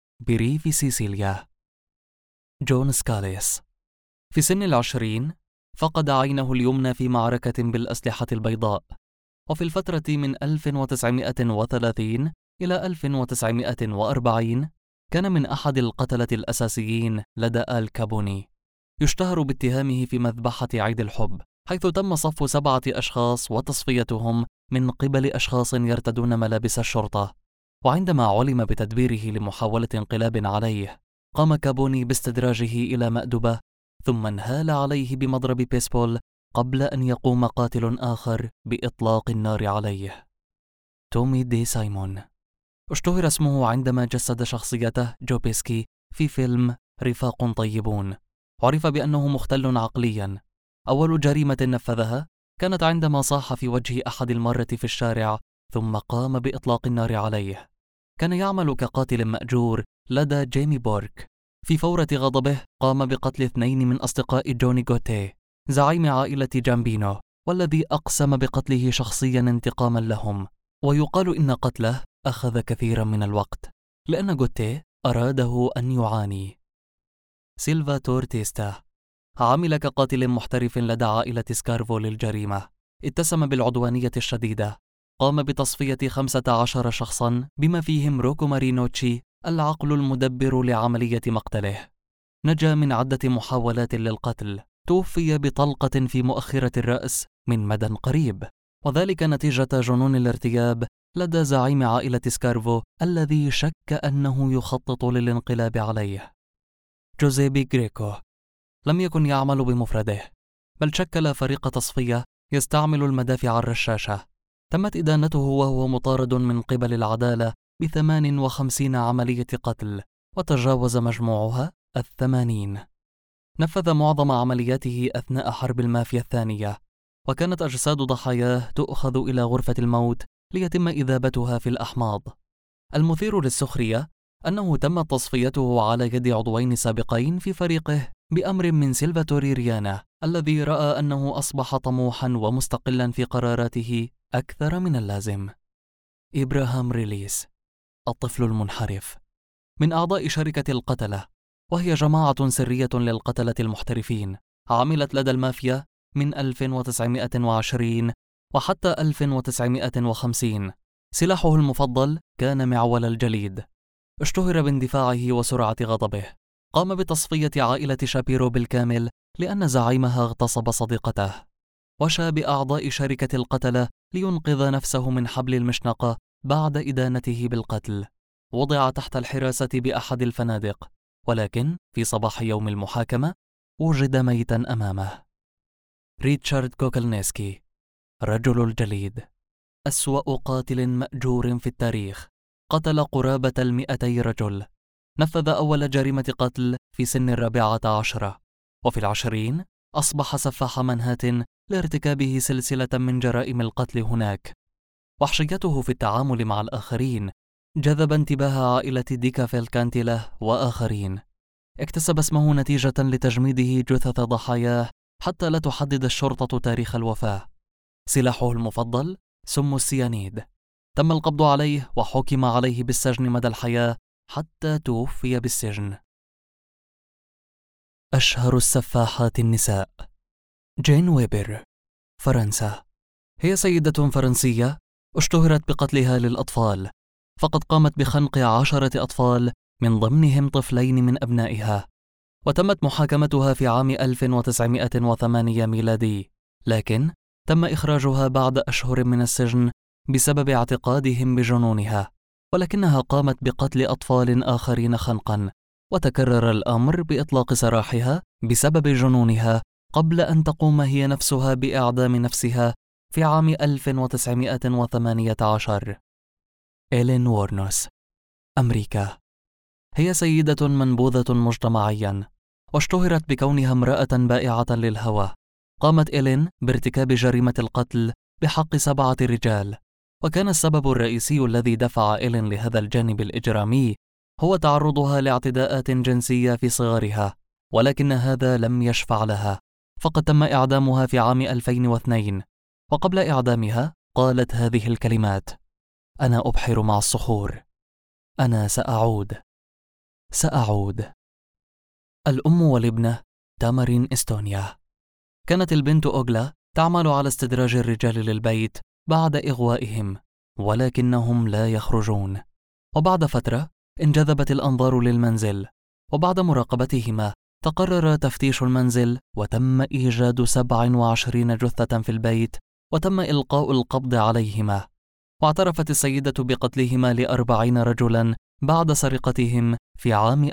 بريف سيسيليا. جون سكاليس. في سن 20 فقد عينه اليمنى في معركة بالأسلحة البيضاء. وفي الفترة من 1930 إلى 1940 كان من أحد القتلة الأساسيين لدى آل كابوني، يشتهر باتهامه في مذبحة عيد الحب، حيث تم صف 7 أشخاص وتصفيتهم من قبل أشخاص يرتدون ملابس الشرطة. وعندما علم بتدبيره لمحاولة انقلاب عليه، قام كابوني باستدراجه إلى مأدبة، ثم انهال عليه بمضرب بيسبول قبل أن يقوم قاتل آخر بإطلاق النار عليه. تومي دي سايمون اشتهر اسمه عندما جسد شخصيته جو بيسكي في فيلم رفاق طيبون. عرف بأنه مختل عقليا. أول جريمة نفذها كانت عندما صاح في وجه أحد المارة في الشارع ثم قام بإطلاق النار عليه. كان يعمل كقاتل مأجور لدى جيمي بورك. في فورة غضبه قام بقتل 2 من أصدقاء جوني غوتيه زعيم عائلة جامبينو، والذي أقسم بقتله شخصيا انتقاما لهم. ويقال إن قتله أخذ كثيرا من الوقت لأن غوتيه أراده أن يعاني. سيلفاتور تيستا عمل كقاتل محترف لدى عائلة سكارفو للجريمة. اتسم بالعدوانية الشديدة. قام بتصفية 15 شخصا بما فيهم روكو مارينوتشي العقل المدبر لعملية مقتله. نجا من عدة محاولات للقتل. توفي بطلقة في مؤخرة الرأس من مدى قريب، وذلك نتيجة جنون الارتياب لدى زعيم عائلة سكارفو الذي شك أنه يخطط للانقلاب عليه. جوزيبي غريكو لم يكن يعمل بمفرده، بل شكل فريق تصفية يستعمل المدافع الرشاشة. تمت إدانته وهو مطارد من قبل العدالة ب58 عملية قتل، وتجاوز مجموعها 80. نفذ معظم عملياته أثناء حرب المافيا الثانية، وكانت أجساد ضحاياه تؤخذ إلى غرفة الموت ليتم إذابتها في الأحماض. المثير للسخرية أنه تم تصفيته على يد عضوين سابقين في فريقه بأمر من سيلفاتوري ريانا، الذي رأى أنه أصبح طموحا ومستقلا في قراراته أكثر من اللازم. إبراهام ريليس الطفل المنحرف من أعضاء شركة القتلة، وهي جماعة سرية للقتلة المحترفين عملت لدى المافيا من 1920 وحتى 1950. سلاحه المفضل كان معول الجليد. اشتهر باندفاعه وسرعة غضبه. قام بتصفية عائلة شابيرو بالكامل لأن زعيمها اغتصب صديقته. وشى بأعضاء شركة القتلة لينقذ نفسه من حبل المشنقة بعد إدانته بالقتل. وضع تحت الحراسة بأحد الفنادق، ولكن في صباح يوم المحاكمة وجد ميتا أمامه. ريتشارد كوكلنيسكي رجل الجليد، أسوأ قاتل مأجور في التاريخ. قتل قرابة 200 رجل. نفذ أول جريمة قتل في سن 14، وفي 20 أصبح سفاح منهاتن لارتكابه سلسلة من جرائم القتل هناك. وحشيته في التعامل مع الآخرين جذب انتباه عائلة ديكا فيلكانتيلا وآخرين. اكتسب اسمه نتيجة لتجميده جثث ضحاياه حتى لا تحدد الشرطة تاريخ الوفاة. سلاحه المفضل سم السيانيد. تم القبض عليه وحكم عليه بالسجن مدى الحياة حتى توفي بالسجن. أشهر السفاحات النساء. جين ويبر فرنسا. هي سيدة فرنسية اشتهرت بقتلها للأطفال، فقد قامت بخنق 10 أطفال من ضمنهم طفلين من أبنائها. وتمت محاكمتها في عام 1908 ميلادي، لكن تم إخراجها بعد أشهر من السجن بسبب اعتقادهم بجنونها، ولكنها قامت بقتل أطفال آخرين خنقا، وتكرر الأمر بإطلاق سراحها بسبب جنونها قبل أن تقوم هي نفسها بإعدام نفسها في عام 1918. إيلين وورنوس أمريكا. هي سيدة منبوذة مجتمعيا، واشتهرت بكونها امرأة بائعة للهوى. قامت إيلين بارتكاب جريمة القتل بحق 7 رجال، وكان السبب الرئيسي الذي دفع إيلين لهذا الجانب الإجرامي هو تعرضها لاعتداءات جنسية في صغرها، ولكن هذا لم يشفع لها، فقد تم إعدامها في عام 2002. وقبل إعدامها قالت هذه الكلمات: أنا أبحر مع الصخور، أنا سأعود. الأم والابنة تامارين إستونيا. كانت البنت أوغلا تعمل على استدراج الرجال للبيت بعد إغوائهم، ولكنهم لا يخرجون. وبعد فترة انجذبت الأنظار للمنزل، وبعد مراقبتهما تقرر تفتيش المنزل، وتم إيجاد 27 جثة في البيت، وتم إلقاء القبض عليهما. واعترفت السيدة بقتلهما ل40 رجلا بعد سرقتهم في عام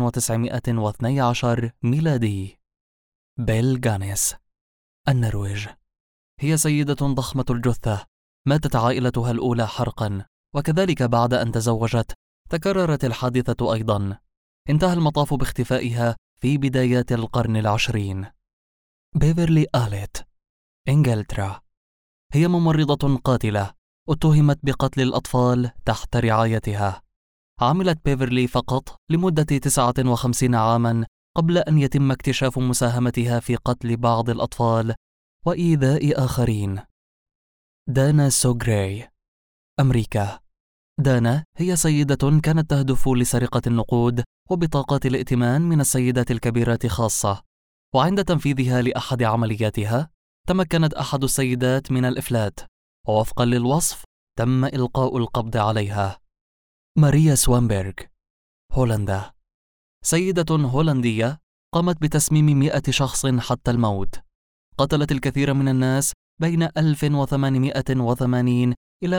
1912 ميلادي. بيل غانيس، النرويج. هي سيدة ضخمة الجثة، ماتت عائلتها الأولى حرقا، وكذلك بعد أن تزوجت تكررت الحادثة أيضا. انتهى المطاف باختفائها في بدايات القرن العشرين. بيفرلي آليت، إنجلترا. هي ممرضة قاتلة اتهمت بقتل الأطفال تحت رعايتها. عملت بيفرلي فقط لمدة 59 عاما قبل أن يتم اكتشاف مساهمتها في قتل بعض الأطفال وإيذاء آخرين. دانا سوغراي، أمريكا. دانا هي سيدة كانت تهدف لسرقة النقود وبطاقات الائتمان من السيدات الكبيرات خاصة، وعند تنفيذها لأحد عملياتها تمكنت أحد السيدات من الإفلات، ووفقا للوصف تم إلقاء القبض عليها. ماريا سوانبيرغ، هولندا. سيدة هولندية قامت بتسميم 100 شخص حتى الموت. قتلت الكثير من الناس بين 1880 إلى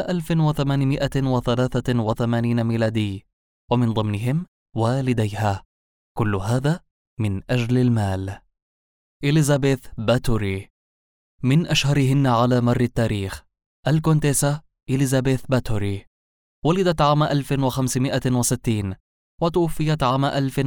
1883 ميلادي، ومن ضمنهم والديها، كل هذا من أجل المال. إليزابيث باتوري، من أشهرهن على مر التاريخ الكونتيسة إليزابيث باتوري. ولدت عام 1560 وتوفيت عام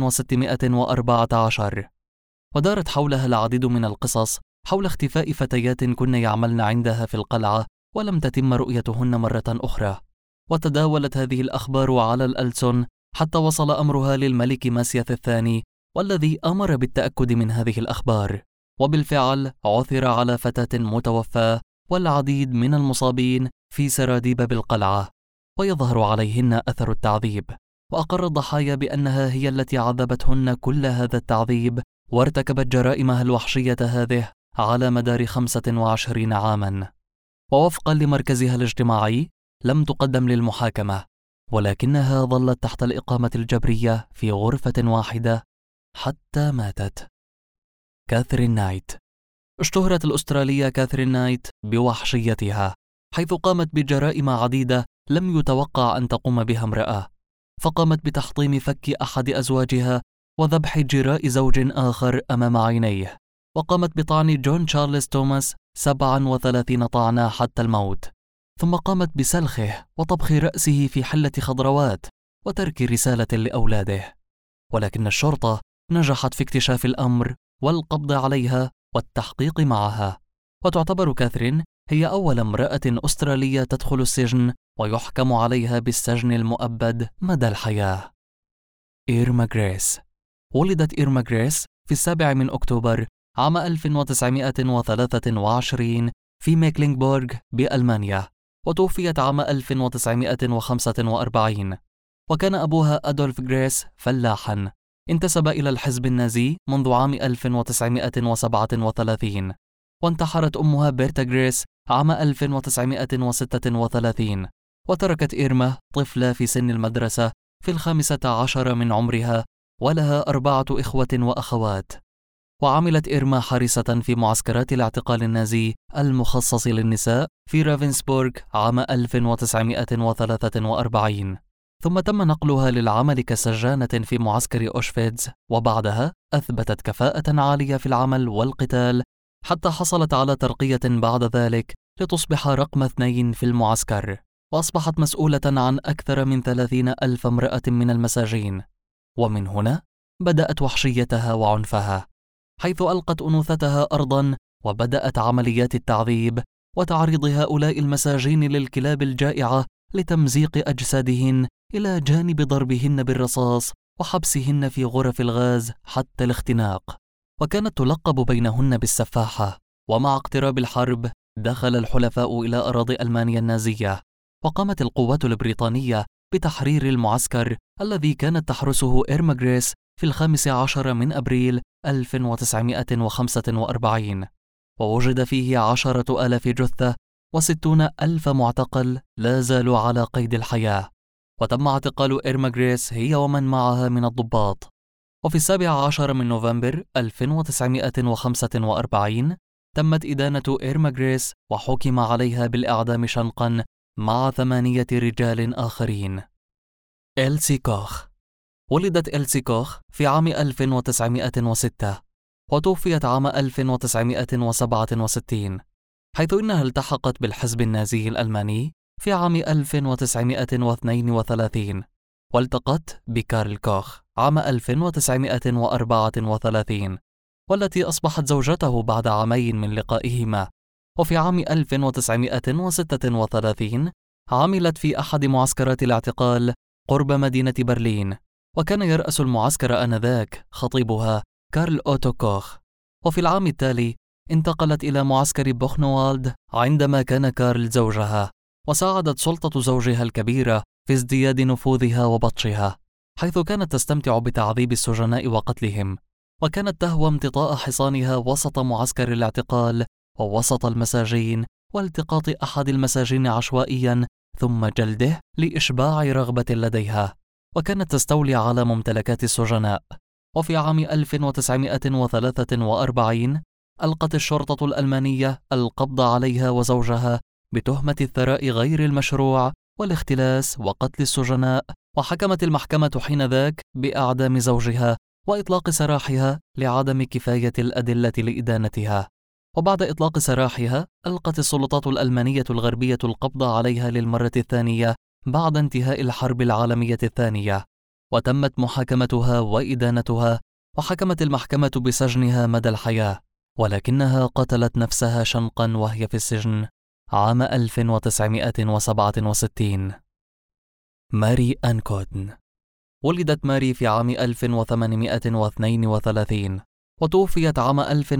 1614، ودارت حولها العديد من القصص حول اختفاء فتيات كن يعملن عندها في القلعة ولم تتم رؤيتهن مرة أخرى. وتداولت هذه الأخبار على الألسن حتى وصل أمرها للملك ماسياس الثاني، والذي أمر بالتأكد من هذه الأخبار. وبالفعل عثر على فتاة متوفاة والعديد من المصابين في سراديب بالقلعة، ويظهر عليهن أثر التعذيب. وأقر الضحايا بأنها هي التي عذبتهن كل هذا التعذيب، وارتكبت جرائمها الوحشية هذه على مدار 25 عاما. ووفقا لمركزها الاجتماعي لم تقدم للمحاكمة، ولكنها ظلت تحت الإقامة الجبرية في غرفة واحدة حتى ماتت. كاثرين نايت. اشتهرت الأسترالية كاثرين نايت بوحشيتها، حيث قامت بجرائم عديدة لم يتوقع أن تقوم بها امرأة. فقامت بتحطيم فك أحد أزواجها وذبح جراء زوج آخر أمام عينيه، وقامت بطعن جون تشارلز توماس 37 طعنة حتى الموت، ثم قامت بسلخه وطبخ رأسه في حلة خضروات وترك رسالة لأولاده. ولكن الشرطة نجحت في اكتشاف الأمر والقبض عليها والتحقيق معها، وتعتبر كاثرين هي أول امرأة أسترالية تدخل السجن ويحكم عليها بالسجن المؤبد مدى الحياة. إيرما غريس. ولدت إيرما غريس في 7 أكتوبر عام 1923 في ميكلينغبورغ بألمانيا، وتوفيت عام 1945. وكان أبوها أدولف غريس فلاحا انتسب إلى الحزب النازي منذ عام 1937، وانتحرت أمها بيرتا غريس عام 1936، وتركت إيرما طفلة في سن المدرسة في 15 من عمرها، ولها 4 إخوة وأخوات. وعملت إيرما حارسة في معسكرات الاعتقال النازي المخصص للنساء في رافنسبورغ عام 1943، ثم تم نقلها للعمل كسجانة في معسكر أوشفيتز، وبعدها أثبتت كفاءة عالية في العمل والقتال حتى حصلت على ترقية بعد ذلك لتصبح رقم 2 في المعسكر، وأصبحت مسؤولة عن أكثر من 30,000 امرأة من المساجين. ومن هنا بدأت وحشيتها وعنفها، حيث ألقت أنوثتها أرضا وبدأت عمليات التعذيب وتعريض هؤلاء المساجين للكلاب الجائعة لتمزيق أجسادهن، إلى جانب ضربهن بالرصاص وحبسهن في غرف الغاز حتى الاختناق. وكانت تلقب بينهن بالسفاحة. ومع اقتراب الحرب دخل الحلفاء إلى أراضي ألمانيا النازية، وقامت القوات البريطانية بتحرير المعسكر الذي كانت تحرسه إيرما غريس في 15 من أبريل 1945. ووجد فيه 10,000 جثة و60,000 معتقل لا زالوا على قيد الحياة. وتم اعتقال إيرما غريس هي ومن معها من الضباط. وفي 17 من نوفمبر 1945 تمت إدانة إيرما غريس وحكم عليها بالإعدام شنقا مع 8 رجال آخرين. إلسي كوخ. ولدت إلسي كوخ في عام 1906 وتوفيت عام 1967، حيث إنها التحقت بالحزب النازي الألماني في عام 1932 والتقت بكارل كوخ عام 1934 والتي أصبحت زوجته بعد عامين من لقائهما. وفي عام 1936 عملت في أحد معسكرات الاعتقال قرب مدينة برلين، وكان يرأس المعسكر آنذاك خطيبها كارل أوتو كوخ. وفي العام التالي انتقلت إلى معسكر بوخنوالد عندما كان كارل زوجها، وساعدت سلطة زوجها الكبيرة في ازدياد نفوذها وبطشها، حيث كانت تستمتع بتعذيب السجناء وقتلهم، وكانت تهوى امتطاء حصانها وسط معسكر الاعتقال ووسط المساجين والتقاط أحد المساجين عشوائيا ثم جلده لإشباع رغبة لديها، وكانت تستولي على ممتلكات السجناء. وفي عام 1943 ألقت الشرطة الألمانية القبض عليها وزوجها بتهمة الثراء غير المشروع والاختلاس وقتل السجناء، وحكمت المحكمة حينذاك بإعدام زوجها وإطلاق سراحها لعدم كفاية الأدلة لإدانتها. وبعد إطلاق سراحها ألقت السلطات الألمانية الغربية القبض عليها للمرة الثانية بعد انتهاء الحرب العالمية الثانية، وتمت محاكمتها وإدانتها، وحكمت المحكمة بسجنها مدى الحياة، ولكنها قتلت نفسها شنقا وهي في السجن عام 1967. ماري آن كودن. ولدت ماري في عام 1832 وتوفيت عام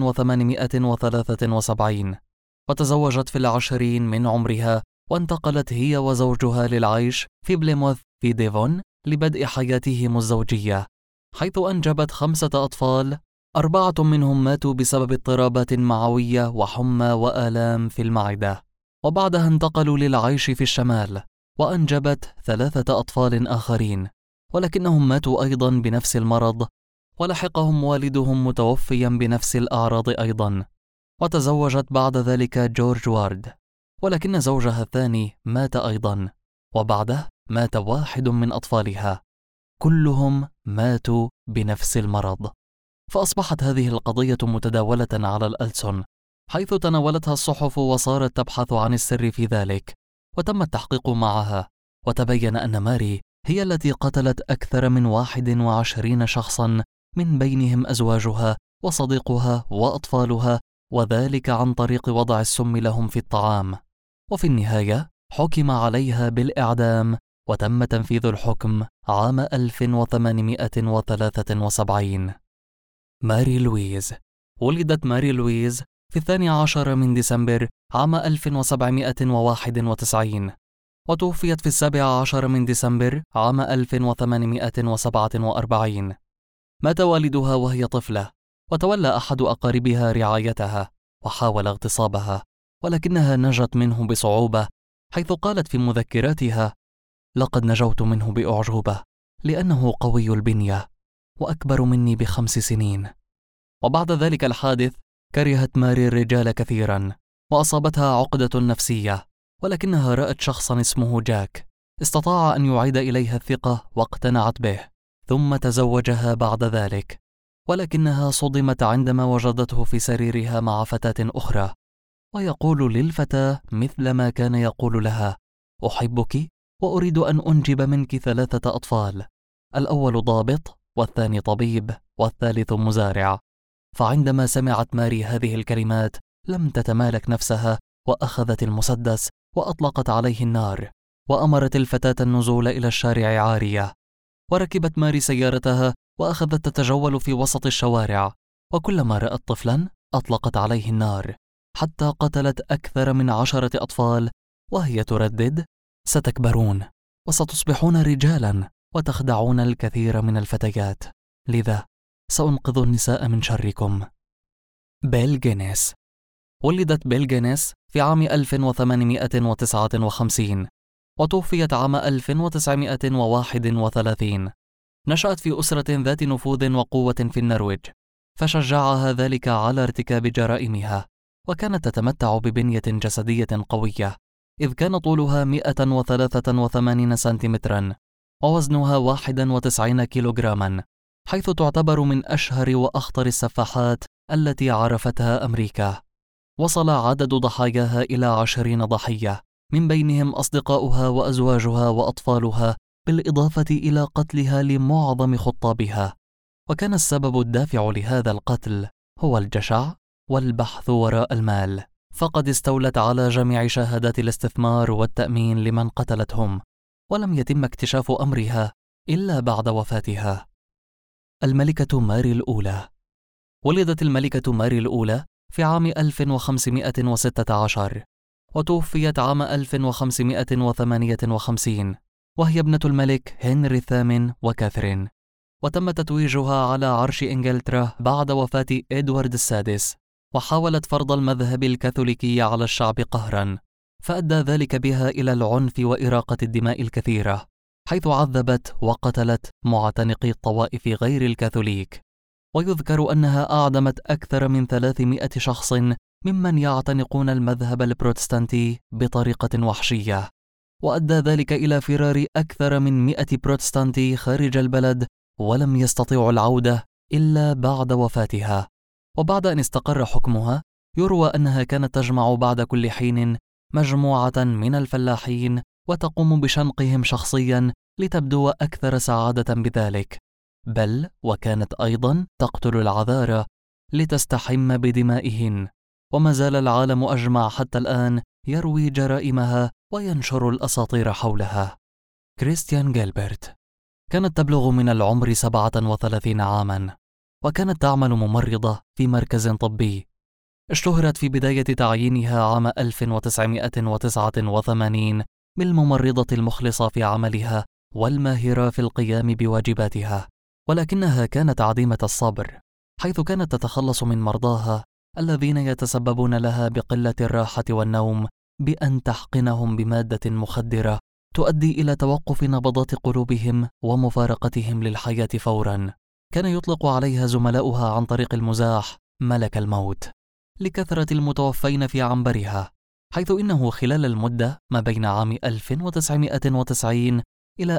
1873، وتزوجت في 20 من عمرها، وانتقلت هي وزوجها للعيش في بليموث في ديفون لبدء حياتهم الزوجية، حيث أنجبت 5 أطفال، 4 منهم ماتوا بسبب اضطرابات معوية وحمى وآلام في المعدة. وبعدها انتقلوا للعيش في الشمال وأنجبت 3 أطفال آخرين، ولكنهم ماتوا أيضا بنفس المرض، ولحقهم والدهم متوفيا بنفس الأعراض أيضا. وتزوجت بعد ذلك جورج وارد، ولكن زوجها الثاني مات أيضا، وبعده مات 1 من أطفالها، كلهم ماتوا بنفس المرض. فأصبحت هذه القضية متداولة على الألسن، حيث تناولتها الصحف وصارت تبحث عن السر في ذلك، وتم التحقيق معها، وتبين أن ماري هي التي قتلت أكثر من 21 شخصا، من بينهم أزواجها وصديقها وأطفالها، وذلك عن طريق وضع السم لهم في الطعام. وفي النهاية حكم عليها بالإعدام، وتم تنفيذ الحكم عام 1873. ماري لويز. ولدت ماري لويز في 12 من ديسمبر عام 1791 وتوفيت في 17 من ديسمبر عام 1847. مات والدها وهي طفلة، وتولى أحد أقاربها رعايتها وحاول اغتصابها، ولكنها نجت منه بصعوبة، حيث قالت في مذكراتها: لقد نجوت منه بأعجوبة لأنه قوي البنية وأكبر مني ب5 سنين. وبعد ذلك الحادث كرهت ماري الرجال كثيرا، وأصابتها عقدة نفسية، ولكنها رأت شخصا اسمه جاك استطاع أن يعيد إليها الثقة واقتنعت به، ثم تزوجها بعد ذلك، ولكنها صدمت عندما وجدته في سريرها مع فتاة أخرى، ويقول للفتاة مثل ما كان يقول لها: أحبك وأريد أن أنجب منك 3 أطفال، الأول ضابط، والثاني طبيب، والثالث مزارع. فعندما سمعت ماري هذه الكلمات لم تتمالك نفسها، وأخذت المسدس وأطلقت عليه النار، وأمرت الفتاة النزول إلى الشارع عارية. وركبت ماري سيارتها وأخذت تتجول في وسط الشوارع، وكلما رأت طفلا أطلقت عليه النار، حتى قتلت أكثر من 10 أطفال، وهي تردد: ستكبرون وستصبحون رجالا وتخدعون الكثير من الفتيات، لذا سأنقذ النساء من شركم. بيل جينيس. ولدت بيل جينيس في عام 1859 وتوفيت عام 1931. نشأت في أسرة ذات نفوذ وقوة في النرويج، فشجعها ذلك على ارتكاب جرائمها، وكانت تتمتع ببنية جسدية قوية، إذ كان طولها 183 سنتيمترا ووزنها 91 كيلوغراما، حيث تعتبر من أشهر وأخطر السفاحات التي عرفتها أمريكا. وصل عدد ضحاياها إلى 20 ضحية، من بينهم أصدقاؤها وأزواجها وأطفالها، بالإضافة إلى قتلها لمعظم خطابها. وكان السبب الدافع لهذا القتل هو الجشع والبحث وراء المال، فقد استولت على جميع شهادات الاستثمار والتأمين لمن قتلتهم، ولم يتم اكتشاف أمرها إلا بعد وفاتها. الملكة ماري الأولى. ولدت الملكة ماري الأولى في عام 1516 وتوفيت عام 1558، وهي ابنة الملك هنري الثامن وكاثرين، وتم تتويجها على عرش إنجلترا بعد وفاة إدوارد السادس، وحاولت فرض المذهب الكاثوليكي على الشعب قهرا، فأدى ذلك بها إلى العنف وإراقة الدماء الكثيرة، حيث عذبت وقتلت معتنقي الطوائف غير الكاثوليك. ويذكر أنها أعدمت أكثر من 300 شخص ممن يعتنقون المذهب البروتستانتي بطريقة وحشية، وأدى ذلك إلى فرار أكثر من 100 بروتستانتي خارج البلد، ولم يستطيعوا العودة إلا بعد وفاتها. وبعد أن استقر حكمها، يروى أنها كانت تجمع بعد كل حين مجموعة من الفلاحين وتقوم بشنقهم شخصيا لتبدو أكثر سعادة بذلك، بل وكانت أيضا تقتل العذارى لتستحم بدمائهن. وما زال العالم أجمع حتى الآن يروي جرائمها وينشر الأساطير حولها. كريستيان جيلبرت. كانت تبلغ من العمر 37 عاما، وكانت تعمل ممرضة في مركز طبي. اشتهرت في بداية تعيينها عام 1989 بالممرضة المخلصة في عملها والماهرة في القيام بواجباتها، ولكنها كانت عديمة الصبر، حيث كانت تتخلص من مرضاها الذين يتسببون لها بقلة الراحة والنوم بأن تحقنهم بمادة مخدرة تؤدي إلى توقف نبضات قلوبهم ومفارقتهم للحياة فورا. كان يطلق عليها زملاؤها عن طريق المزاح ملك الموت لكثرة المتوفين في عنبرها، حيث إنه خلال المدة ما بين عام 1990 إلى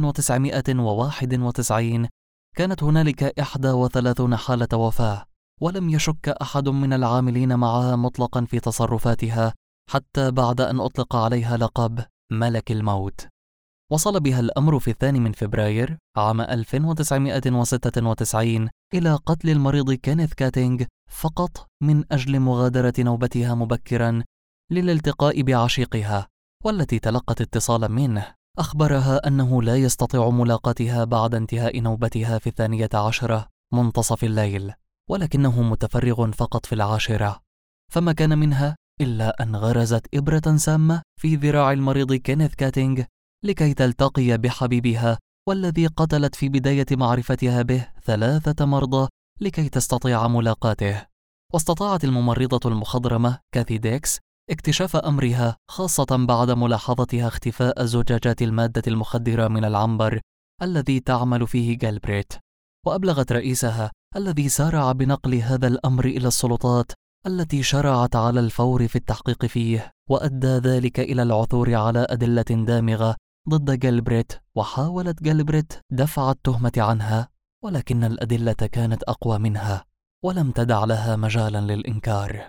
1991 كانت هنالك 31 حالة وفاة، ولم يشك أحد من العاملين معها مطلقا في تصرفاتها حتى بعد أن أطلق عليها لقب ملك الموت. وصل بها الأمر في 2 فبراير عام 1996 إلى قتل المريض كينيث كاتينغ فقط من أجل مغادرة نوبتها مبكرا للالتقاء بعشيقها، والتي تلقت اتصالا منه أخبرها أنه لا يستطيع ملاقاتها بعد انتهاء نوبتها في 12 منتصف الليل، ولكنه متفرغ فقط في 10. فما كان منها إلا أن غرزت إبرة سامة في ذراع المريض كينيث كاتينغ لكي تلتقي بحبيبها، والذي قتلت في بداية معرفتها به 3 مرضى لكي تستطيع ملاقاته. واستطاعت الممرضة المخضرمة كاثي ديكس اكتشاف أمرها، خاصة بعد ملاحظتها اختفاء زجاجات المادة المخدرة من العنبر الذي تعمل فيه جالبريت، وأبلغت رئيسها الذي سارع بنقل هذا الأمر إلى السلطات التي شرعت على الفور في التحقيق فيه، وأدى ذلك إلى العثور على أدلة دامغة ضد جالبريت. وحاولت جالبريت دفع التهمة عنها، ولكن الأدلة كانت أقوى منها ولم تدع لها مجالا للإنكار.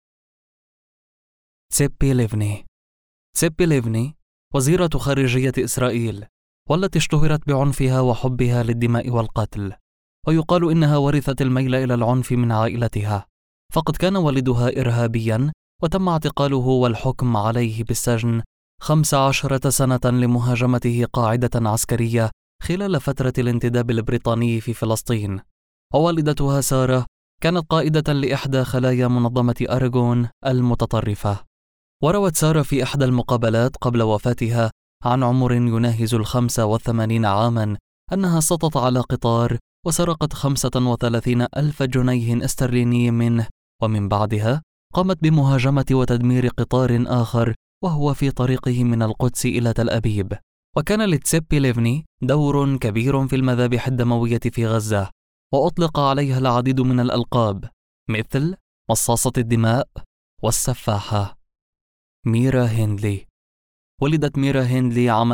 تسيبي ليفني. تسيبي ليفني وزيرة خارجية إسرائيل، والتي اشتهرت بعنفها وحبها للدماء والقتل، ويقال إنها ورثت الميل إلى العنف من عائلتها، فقد كان والدها إرهابيا وتم اعتقاله والحكم عليه بالسجن 15 سنة لمهاجمته قاعدة عسكرية خلال فترة الانتداب البريطاني في فلسطين. ووالدتها سارة كانت قائدة لإحدى خلايا منظمة أرغون المتطرفة. وروت سارة في إحدى المقابلات قبل وفاتها عن عمر يناهز 85 عاما أنها سطت على قطار وسرقت 35,000 جنيه استرليني منه، ومن بعدها قامت بمهاجمة وتدمير قطار آخر وهو في طريقه من القدس إلى تل أبيب. وكان لتسيبي ليفني دور كبير في المذابح الدموية في غزة، وأطلق عليها العديد من الألقاب مثل مصاصة الدماء والسفاحة. ميرا هندلي. ولدت ميرا هندلي عام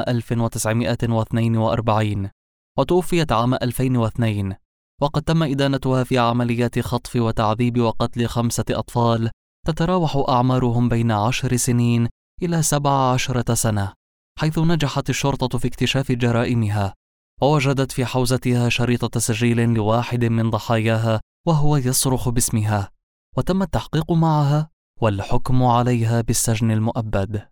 1942 وتوفيت عام 2002، وقد تم إدانتها في عمليات خطف وتعذيب وقتل 5 أطفال تتراوح أعمارهم بين 10 سنين إلى 17 سنة، حيث نجحت الشرطة في اكتشاف جرائمها، ووجدت في حوزتها شريط تسجيل لواحد من ضحاياها وهو يصرخ باسمها، وتم التحقيق معها والحكم عليها بالسجن المؤبد.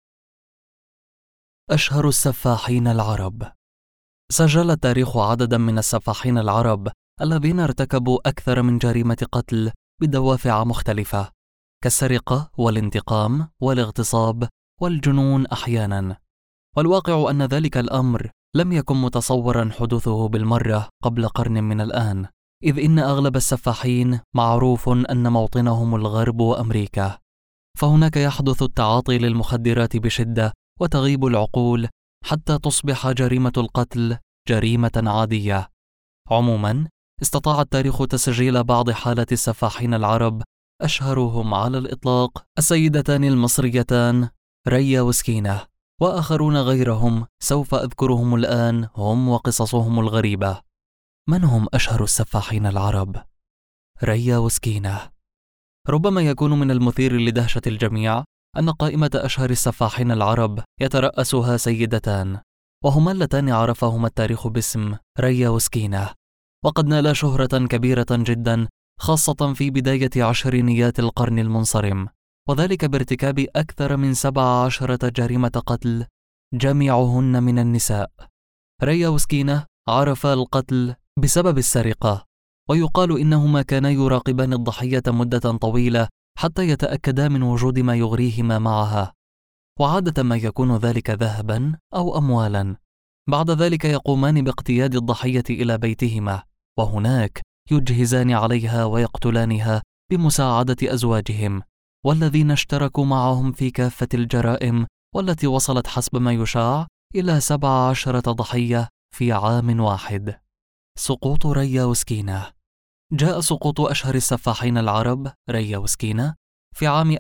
أشهر السفاحين العرب. سجل التاريخ عددا من السفاحين العرب الذين ارتكبوا أكثر من جريمة قتل بدوافع مختلفة، كالسرقة والانتقام والاغتصاب والجنون أحيانا. والواقع أن ذلك الأمر لم يكن متصورا حدوثه بالمرة قبل قرن من الآن، إذ إن أغلب السفاحين معروف أن موطنهم الغرب وأمريكا، فهناك يحدث التعاطي للمخدرات بشدة وتغيب العقول حتى تصبح جريمة القتل جريمة عادية. عموما استطاع التاريخ تسجيل بعض حالات السفاحين العرب، أشهرهم على الإطلاق السيدتان المصريتان ريا وسكينة، وآخرون غيرهم سوف أذكرهم الآن هم وقصصهم الغريبة. من هم أشهر السفاحين العرب؟ ريا وسكينة. ربما يكون من المثير لدهشة الجميع أن قائمة أشهر السفاحين العرب يترأسها سيدتان، وهما اللتان عرفهما التاريخ باسم ريا وسكينة، وقد نالا شهرة كبيرة جدا خاصة في بداية عشرينيات القرن المنصرم، وذلك بارتكاب أكثر من 17 جريمة قتل جميعهن من النساء. ريا وسكينة عرفا القتل بسبب السرقة، ويقال إنهما كانا يراقبان الضحية مدة طويلة حتى يتأكدا من وجود ما يغريهما معها، وعادة ما يكون ذلك ذهبا أو أموالا. بعد ذلك يقومان باقتياد الضحية إلى بيتهما، وهناك يجهزان عليها ويقتلانها بمساعدة أزواجهم والذين اشتركوا معهم في كافة الجرائم، والتي وصلت حسب ما يشاع إلى 17 ضحية في عام واحد. سقوط ريا وسكينة. جاء سقوط أشهر السفاحين العرب ريا وسكينة في عام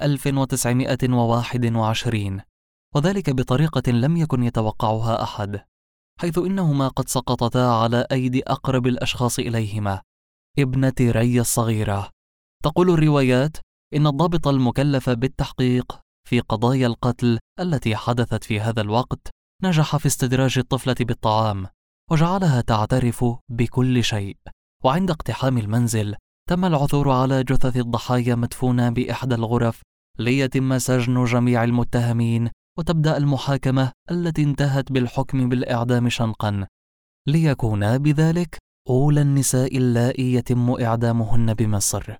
1921، وذلك بطريقة لم يكن يتوقعها أحد، حيث إنهما قد سقطتا على أيدي أقرب الأشخاص إليهما، ابنة ريا الصغيرة. تقول الروايات إن الضابط المكلف بالتحقيق في قضايا القتل التي حدثت في هذا الوقت نجح في استدراج الطفلة بالطعام وجعلها تعترف بكل شيء، وعند اقتحام المنزل تم العثور على جثث الضحايا مدفونة بإحدى الغرف ليتم سجن جميع المتهمين وتبدأ المحاكمة التي انتهت بالحكم بالإعدام شنقا، ليكون بذلك أولى النساء اللائي يتم إعدامهن بمصر.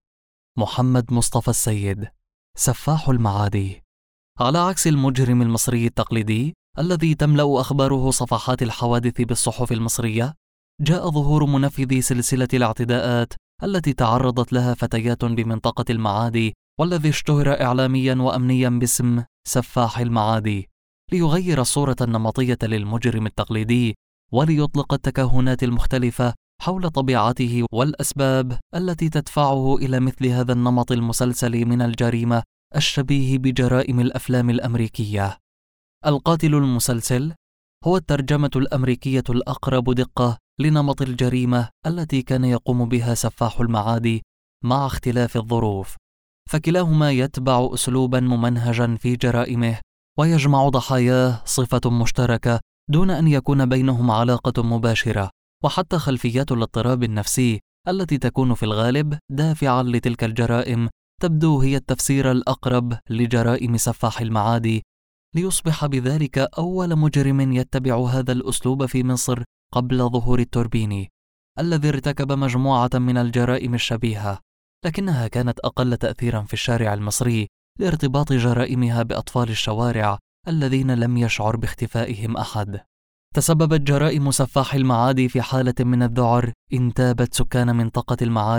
محمد مصطفى السيد، سفاح المعادي. على عكس المجرم المصري التقليدي الذي تملأ أخباره صفحات الحوادث بالصحف المصرية، جاء ظهور منفذي سلسلة الاعتداءات التي تعرضت لها فتيات بمنطقة المعادي، والذي اشتهر إعلاميا وأمنيا باسم سفاح المعادي، ليغير الصورة النمطية للمجرم التقليدي وليطلق التكهنات المختلفة حول طبيعته والأسباب التي تدفعه إلى مثل هذا النمط المسلسل من الجريمة الشبيه بجرائم الأفلام الأمريكية. القاتل المسلسل هو الترجمة الأمريكية الأقرب دقة لنمط الجريمة التي كان يقوم بها سفاح المعادي مع اختلاف الظروف، فكلاهما يتبع أسلوبا ممنهجا في جرائمه، ويجمع ضحاياه صفة مشتركة دون أن يكون بينهم علاقة مباشرة، وحتى خلفيات الاضطراب النفسي التي تكون في الغالب دافعا لتلك الجرائم تبدو هي التفسير الأقرب لجرائم سفاح المعادي، ليصبح بذلك أول مجرم يتبع هذا الأسلوب في مصر قبل ظهور التوربيني الذي ارتكب مجموعة من الجرائم الشبيهة، لكنها كانت أقل تأثيرا في الشارع المصري لارتباط جرائمها بأطفال الشوارع الذين لم يشعر باختفائهم أحد. تسببت جرائم سفاح المعادي في حالة من الذعر انتابت سكان منطقة المعادي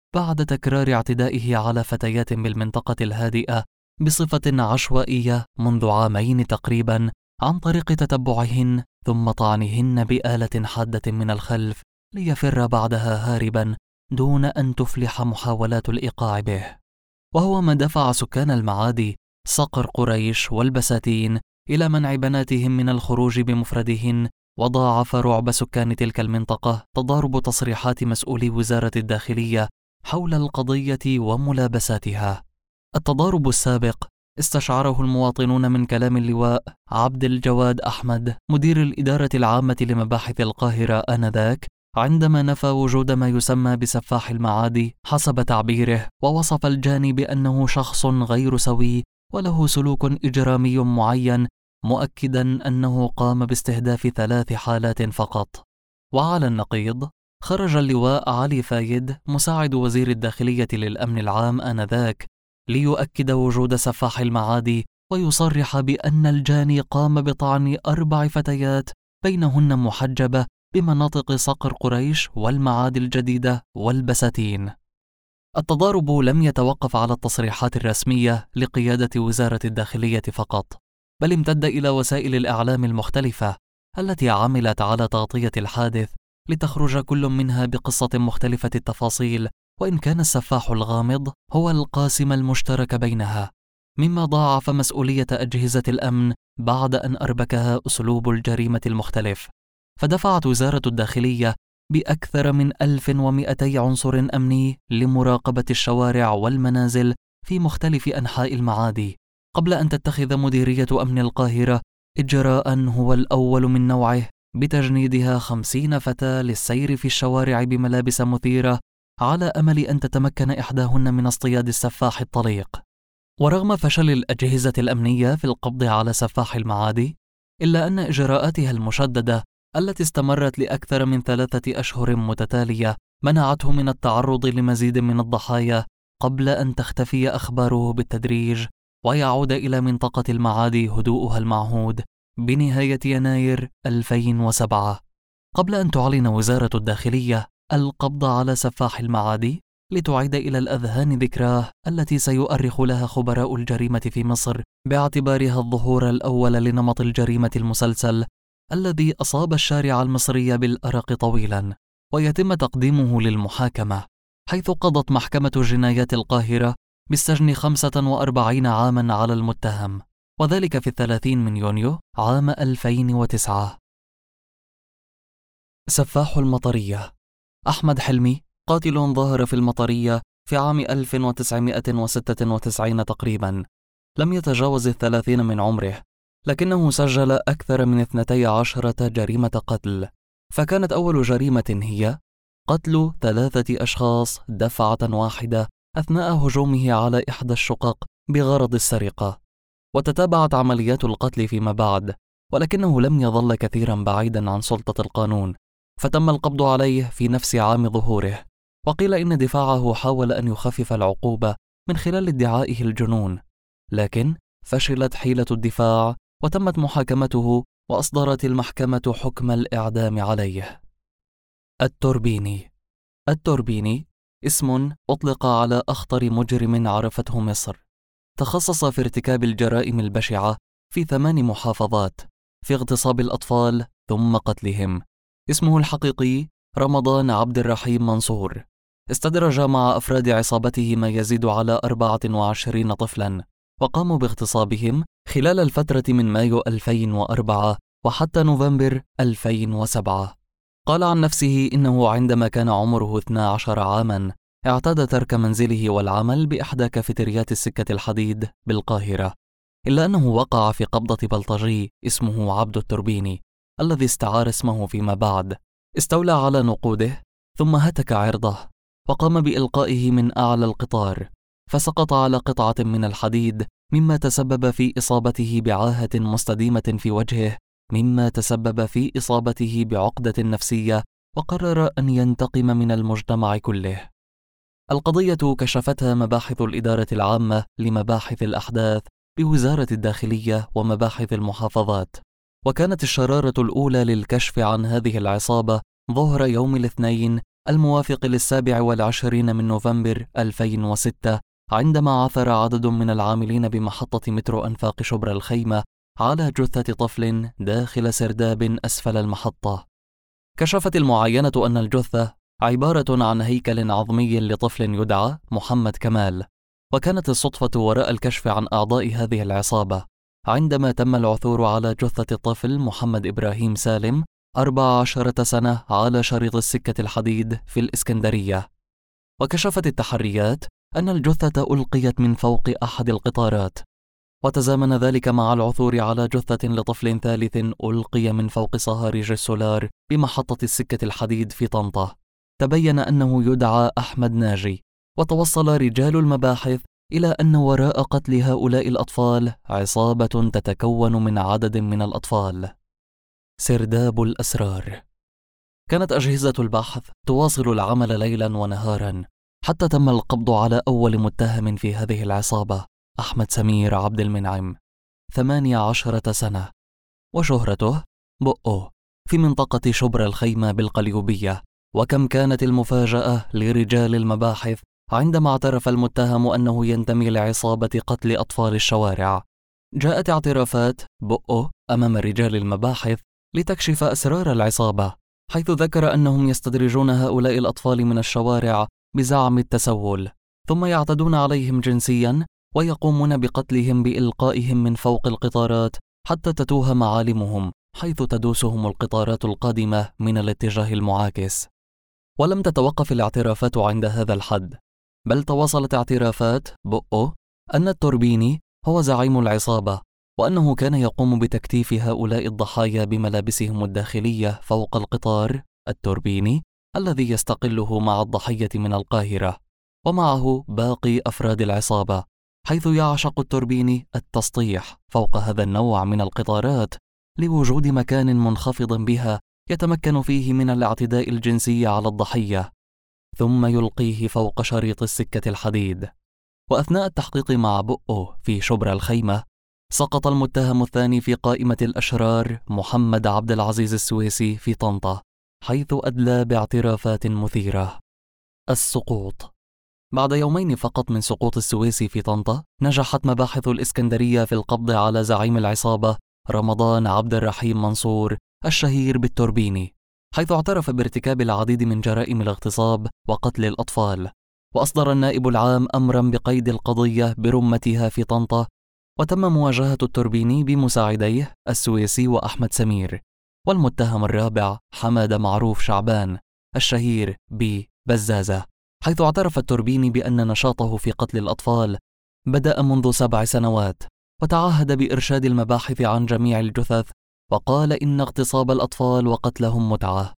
بعد تكرار اعتدائه على فتيات بالمنطقة الهادئة بصفة عشوائية منذ عامين تقريبا، عن طريق تتبعهن ثم طعنهن بآلة حادة من الخلف ليفر بعدها هاربا دون أن تفلح محاولات الإيقاع به. وهو ما دفع سكان المعادي صقر قريش والبساتين إلى منع بناتهم من الخروج بمفردهن، وضاعف رعب سكان تلك المنطقة تضارب تصريحات مسؤولي وزارة الداخلية حول القضية وملابساتها. التضارب السابق استشعره المواطنون من كلام اللواء عبد الجواد أحمد مدير الإدارة العامة لمباحث القاهرة آنذاك، عندما نفى وجود ما يسمى بسفاح المعادي حسب تعبيره، ووصف الجاني بأنه شخص غير سوي وله سلوك إجرامي معين، مؤكدا أنه قام باستهداف 3 حالات فقط. وعلى النقيض خرج اللواء علي فايد مساعد وزير الداخلية للأمن العام آنذاك ليؤكد وجود سفاح المعادي، ويصرح بأن الجاني قام بطعن 4 فتيات بينهن محجبة بمناطق صقر قريش والمعادي الجديدة والبساتين. التضارب لم يتوقف على التصريحات الرسمية لقيادة وزارة الداخلية فقط، بل امتد إلى وسائل الإعلام المختلفة التي عملت على تغطية الحادث، لتخرج كل منها بقصة مختلفة التفاصيل، وإن كان السفاح الغامض هو القاسم المشترك بينها، مما ضاعف مسؤولية أجهزة الأمن بعد أن أربكها أسلوب الجريمة المختلف. فدفعت وزارة الداخلية بأكثر من 1200 عنصر أمني لمراقبة الشوارع والمنازل في مختلف أنحاء المعادي، قبل أن تتخذ مديرية أمن القاهرة إجراء هو الأول من نوعه بتجنيدها 50 فتاة للسير في الشوارع بملابس مثيرة، على أمل أن تتمكن إحداهن من اصطياد السفاح الطليق. ورغم فشل الأجهزة الأمنية في القبض على سفاح المعادي، إلا أن إجراءاتها المشددة التي استمرت لأكثر من 3 أشهر متتالية منعته من التعرض لمزيد من الضحايا، قبل أن تختفي أخباره بالتدريج ويعود إلى منطقة المعادي هدوءها المعهود بنهاية يناير 2007، قبل أن تعلن وزارة الداخلية القبض على سفاح المعادي لتعيد إلى الأذهان ذكراه التي سيؤرخ لها خبراء الجريمة في مصر باعتبارها الظهور الأول لنمط الجريمة المسلسل الذي أصاب الشارع المصري بالأرق طويلا، ويتم تقديمه للمحاكمة، حيث قضت محكمة جنايات القاهرة بالسجن 45 عاما على المتهم، وذلك في 30 من يونيو عام 2009. سفاح المطرية. أحمد حلمي قاتل ظهر في المطرية في عام 1996 تقريبا، لم يتجاوز 30 من عمره، لكنه سجل أكثر من 12 جريمة قتل، فكانت أول جريمة هي قتل 3 أشخاص دفعة واحدة أثناء هجومه على إحدى الشقق بغرض السرقة، وتتابعت عمليات القتل فيما بعد، ولكنه لم يظل كثيرا بعيدا عن سلطة القانون، فتم القبض عليه في نفس عام ظهوره، وقيل إن دفاعه حاول أن يخفف العقوبة من خلال ادعائه الجنون، لكن فشلت حيلة الدفاع وتمت محاكمته، وأصدرت المحكمة حكم الإعدام عليه. التوربيني. التوربيني اسم أطلق على أخطر مجرم عرفته مصر، تخصص في ارتكاب الجرائم البشعة في 8 محافظات، في اغتصاب الأطفال ثم قتلهم. اسمه الحقيقي رمضان عبد الرحيم منصور. استدرج مع أفراد عصابته ما يزيد على 24 طفلا، وقاموا باغتصابهم خلال الفترة من مايو 2004 وحتى نوفمبر 2007. قال عن نفسه إنه عندما كان عمره 12 عاما اعتاد ترك منزله والعمل بإحدى كافيتريات السكة الحديد بالقاهرة، إلا أنه وقع في قبضة بلطجي اسمه عبد التوربيني الذي استعار اسمه فيما بعد. استولى على نقوده ثم هتك عرضه، وقام بإلقائه من أعلى القطار، فسقط على قطعة من الحديد، مما تسبب في إصابته بعاهة مستديمة في وجهه، مما تسبب في إصابته بعقدة نفسية، وقرر أن ينتقم من المجتمع كله. القضية كشفتها مباحث الإدارة العامة لمباحث الأحداث بوزارة الداخلية ومباحث المحافظات، وكانت الشرارة الأولى للكشف عن هذه العصابة ظهر يوم الاثنين الموافق 27 من نوفمبر 2006، عندما عثر عدد من العاملين بمحطة مترو أنفاق شبرا الخيمة على جثة طفل داخل سرداب أسفل المحطة. كشفت المعاينة أن الجثة عبارة عن هيكل عظمي لطفل يدعى محمد كمال، وكانت الصدفة وراء الكشف عن أعضاء هذه العصابة عندما تم العثور على جثة الطفل محمد إبراهيم سالم 14 سنة على شريط السكة الحديد في الإسكندرية. وكشفت التحريات أن الجثة ألقيت من فوق أحد القطارات، وتزامن ذلك مع العثور على جثة لطفل ثالث ألقي من فوق صهاريج السولار بمحطة السكة الحديد في طنطا. تبين أنه يدعى أحمد ناجي، وتوصل رجال المباحث إلى أن وراء قتل هؤلاء الأطفال عصابة تتكون من عدد من الأطفال. سرداب الأسرار. كانت أجهزة البحث تواصل العمل ليلا ونهارا حتى تم القبض على أول متهم في هذه العصابة، أحمد سمير عبد المنعم 18 سنة، وشهرته بؤو في منطقة شبرا الخيمة بالقليوبية. وكم كانت المفاجأة لرجال المباحث عندما اعترف المتهم أنه ينتمي لعصابة قتل أطفال الشوارع. جاءت اعترافات بؤو أمام رجال المباحث لتكشف أسرار العصابة، حيث ذكر أنهم يستدرجون هؤلاء الأطفال من الشوارع بزعم التسول، ثم يعتدون عليهم جنسيا ويقومون بقتلهم بإلقائهم من فوق القطارات حتى تتوه معالمهم، حيث تدوسهم القطارات القادمة من الاتجاه المعاكس. ولم تتوقف الاعترافات عند هذا الحد، بل تواصلت اعترافات بؤو أن التوربيني هو زعيم العصابة، وأنه كان يقوم بتكتيف هؤلاء الضحايا بملابسهم الداخلية فوق القطار التوربيني الذي يستقله مع الضحية من القاهرة، ومعه باقي أفراد العصابة، حيث يعشق التوربيني التسطيح فوق هذا النوع من القطارات لوجود مكان منخفض بها يتمكن فيه من الاعتداء الجنسي على الضحية، ثم يلقيه فوق شريط السكة الحديد. وأثناء التحقيق مع بؤو في شبرا الخيمة، سقط المتهم الثاني في قائمة الأشرار محمد عبد العزيز السويسي في طنطا، حيث أدلى باعترافات مثيرة. السقوط. بعد يومين فقط من سقوط السويسي في طنطا، نجحت مباحث الإسكندرية في القبض على زعيم العصابة رمضان عبد الرحيم منصور الشهير بالتوربيني، حيث اعترف بارتكاب العديد من جرائم الاغتصاب وقتل الأطفال. وأصدر النائب العام أمرا بقيد القضية برمتها في طنطا، وتم مواجهة التوربيني بمساعديه السويسي وأحمد سمير، والمتهم الرابع حمادة معروف شعبان الشهير ببزازة، حيث اعترف التوربيني بأن نشاطه في قتل الأطفال بدأ منذ 7 سنوات، وتعهد بإرشاد المباحث عن جميع الجثث، وقال إن اغتصاب الأطفال وقتلهم متعة.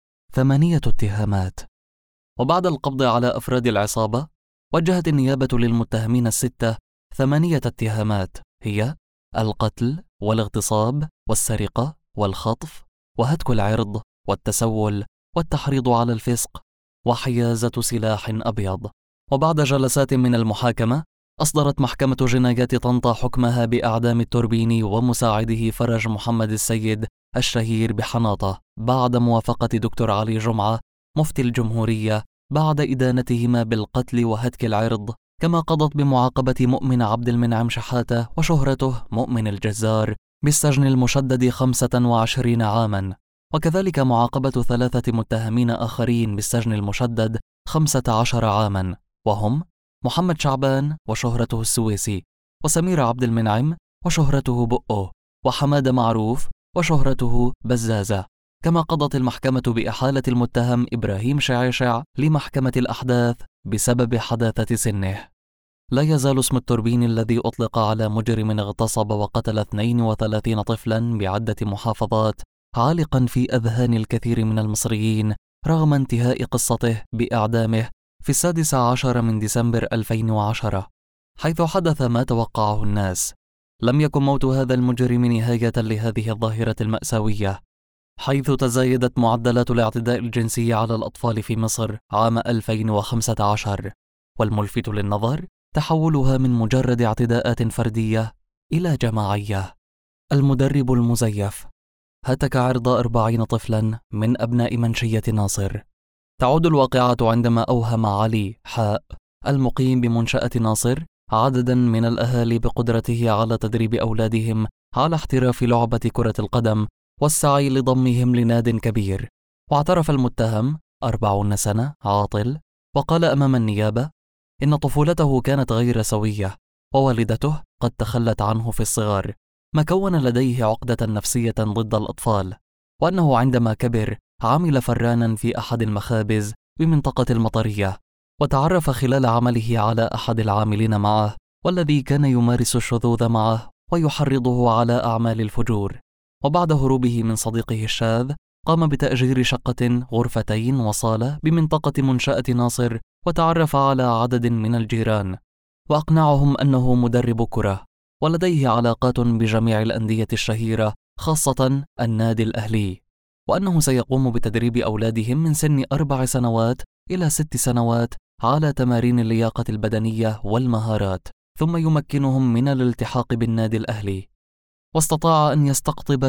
8 اتهامات. وبعد القبض على أفراد العصابة، وجهت النيابة للمتهمين 6 8 اتهامات، هي القتل والاغتصاب والسرقة والخطف وهتك العرض والتسول والتحريض على الفسق وحيازة سلاح أبيض. وبعد جلسات من المحاكمة، أصدرت محكمة جنايات طنطا حكمها بإعدام التوربيني ومساعده فرج محمد السيد الشهير بحناطة، بعد موافقة دكتور علي جمعة مفتي الجمهورية بعد إدانتهما بالقتل وهتك العرض، كما قضت بمعاقبة مؤمن عبد المنعم شحاتة وشهرته مؤمن الجزار بالسجن المشدد 25 عاما، وكذلك معاقبة 3 متهمين آخرين بالسجن المشدد 15 عاما، وهم محمد شعبان وشهرته السويسي، وسمير عبد المنعم وشهرته بؤو، وحمادة معروف وشهرته بزازة. كما قضت المحكمة بإحالة المتهم إبراهيم شعيشع لمحكمة الأحداث بسبب حداثة سنه. لا يزال اسم التوربيني الذي أطلق على مجرم اغتصب وقتل 32 طفلا بعدة محافظات عالقا في أذهان الكثير من المصريين، رغم انتهاء قصته بإعدامه في 16 من ديسمبر 2010، حيث حدث ما توقعه الناس. لم يكن موت هذا المجرم نهاية لهذه الظاهرة المأساوية، حيث تزايدت معدلات الاعتداء الجنسي على الأطفال في مصر عام 2015، والملفت للنظر تحولها من مجرد اعتداءات فردية إلى جماعية. المدرب المزيف هتك عرض 40 طفلا من أبناء منشية ناصر. تعود الواقعة عندما أوهم علي المقيم بمنشأة ناصر عددا من الأهالي بقدرته على تدريب أولادهم على احتراف لعبة كرة القدم والسعي لضمهم لناد كبير. واعترف المتهم 40 سنة عاطل وقال أمام النيابة إن طفولته كانت غير سوية، ووالدته قد تخلت عنه في الصغر، ما كون لديه عقدة نفسية ضد الأطفال، وأنه عندما كبر عمل فرانا في أحد المخابز بمنطقة المطرية، وتعرف خلال عمله على أحد العاملين معه والذي كان يمارس الشذوذ معه ويحرضه على أعمال الفجور. وبعد هروبه من صديقه الشاذ قام بتأجير شقة غرفتين وصالة بمنطقة منشأة ناصر، وتعرف على عدد من الجيران وأقنعهم أنه مدرب كرة ولديه علاقات بجميع الأندية الشهيرة خاصة النادي الأهلي، وأنه سيقوم بتدريب أولادهم من سن 4 سنوات إلى 6 سنوات على تمارين اللياقة البدنية والمهارات، ثم يمكنهم من الالتحاق بالنادي الأهلي. واستطاع أن يستقطب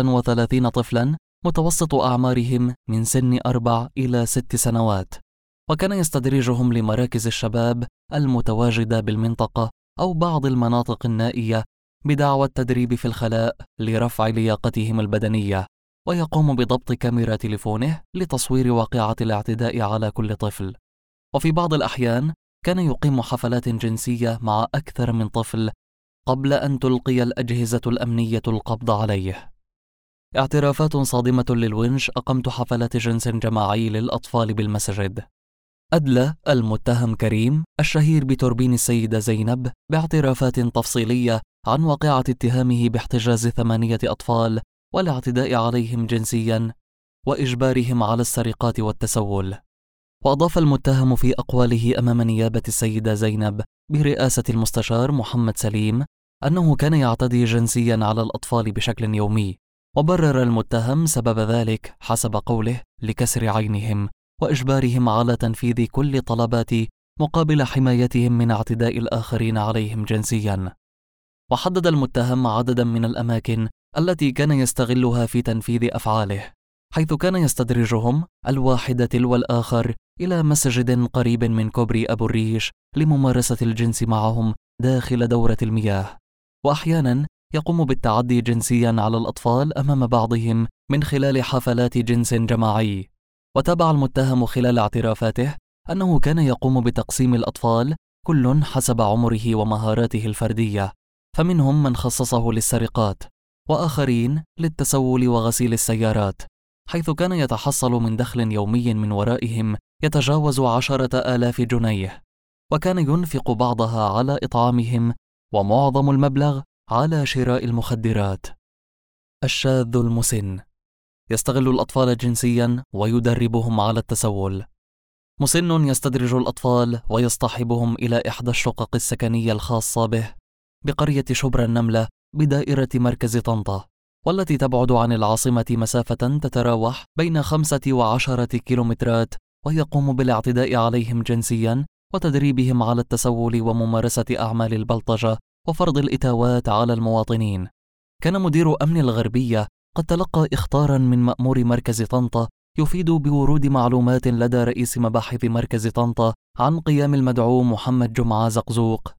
36 طفلا متوسط أعمارهم من سن 4 إلى 6 سنوات، وكان يستدرجهم لمراكز الشباب المتواجدة بالمنطقة أو بعض المناطق النائية بدعوى التدريب في الخلاء لرفع لياقتهم البدنية، ويقوم بضبط كاميرا تليفونه لتصوير واقعة الاعتداء على كل طفل. وفي بعض الأحيان كان يقيم حفلات جنسية مع أكثر من طفل قبل أن تلقي الأجهزة الأمنية القبض عليه. اعترافات صادمة للونش: أقمت حفلات جنس جماعي للأطفال بالمسجد. أدلى المتهم كريم الشهير بتوربين السيدة زينب باعترافات تفصيلية عن واقعة اتهامه باحتجاز 8 أطفال والاعتداء عليهم جنسيا وإجبارهم على السرقات والتسول. وأضاف المتهم في أقواله أمام نيابة السيدة زينب برئاسة المستشار محمد سليم أنه كان يعتدي جنسيا على الأطفال بشكل يومي، وبرر المتهم سبب ذلك حسب قوله لكسر عينهم وإجبارهم على تنفيذ كل طلبات مقابل حمايتهم من اعتداء الآخرين عليهم جنسيا. وحدد المتهم عددا من الأماكن التي كان يستغلها في تنفيذ أفعاله، حيث كان يستدرجهم الواحد تلو الآخر إلى مسجد قريب من كوبري أبو الريش لممارسة الجنس معهم داخل دورة المياه، وأحيانا يقوم بالتعدي جنسيا على الأطفال أمام بعضهم من خلال حفلات جنس جماعي. وتابع المتهم خلال اعترافاته أنه كان يقوم بتقسيم الأطفال كل حسب عمره ومهاراته الفردية، فمنهم من خصصه للسرقات وآخرين للتسول وغسيل السيارات، حيث كان يتحصل من دخل يومي من ورائهم يتجاوز 10,000 جنيه، وكان ينفق بعضها على إطعامهم ومعظم المبلغ على شراء المخدرات. الشاذ المسن يستغل الأطفال جنسيا ويدربهم على التسول. مسن يستدرج الأطفال ويصطحبهم إلى إحدى الشقق السكنية الخاصة به بقرية شبرا النملة بدائرة مركز طنطا، والتي تبعد عن العاصمة مسافة تتراوح بين 5 و10 كيلومترات، ويقوم بالاعتداء عليهم جنسيا وتدريبهم على التسول وممارسة أعمال البلطجة وفرض الإتاوات على المواطنين. كان مدير أمن الغربية قد تلقى إخطارا من مأمور مركز طنطا يفيد بورود معلومات لدى رئيس مباحث مركز طنطا عن قيام المدعو محمد جمعة زقزوق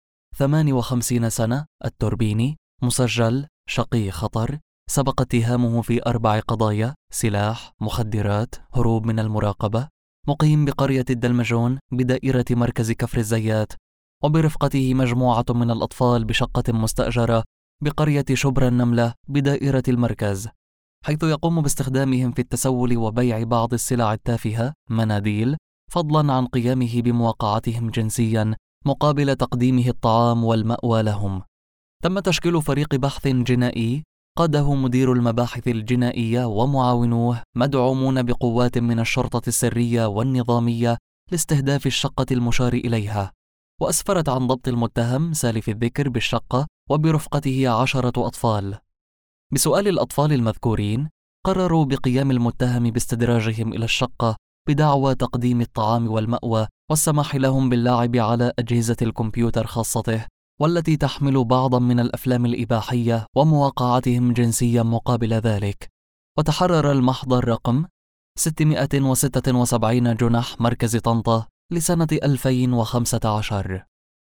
58 سنة التوربيني، مسجل شقي خطر، سبق اتهامه في 4 قضايا: سلاح، مخدرات، هروب من المراقبة، مقيم بقرية الدلمجون بدائرة مركز كفر الزيات، وبرفقته مجموعة من الأطفال بشقة مستأجرة بقرية شبرا النملة بدائرة المركز، حيث يقوم باستخدامهم في التسول وبيع بعض السلع التافهة مناديل، فضلا عن قيامه بمواقعتهم جنسيا مقابل تقديمه الطعام والمأوى لهم. تم تشكيل فريق بحث جنائي قاده مدير المباحث الجنائية ومعاونوه مدعومون بقوات من الشرطة السرية والنظامية لاستهداف الشقة المشار إليها، وأسفرت عن ضبط المتهم سالف الذكر بالشقة وبرفقته 10 أطفال. بسؤال الأطفال المذكورين قرروا بقيام المتهم باستدراجهم إلى الشقة بدعوى تقديم الطعام والمأوى والسماح لهم باللعب على أجهزة الكمبيوتر خاصته والتي تحمل بعضا من الأفلام الإباحية ومواقعتهم جنسيا مقابل ذلك. وتحرر المحضر رقم 676 جنح مركز طنطا لسنة 2015.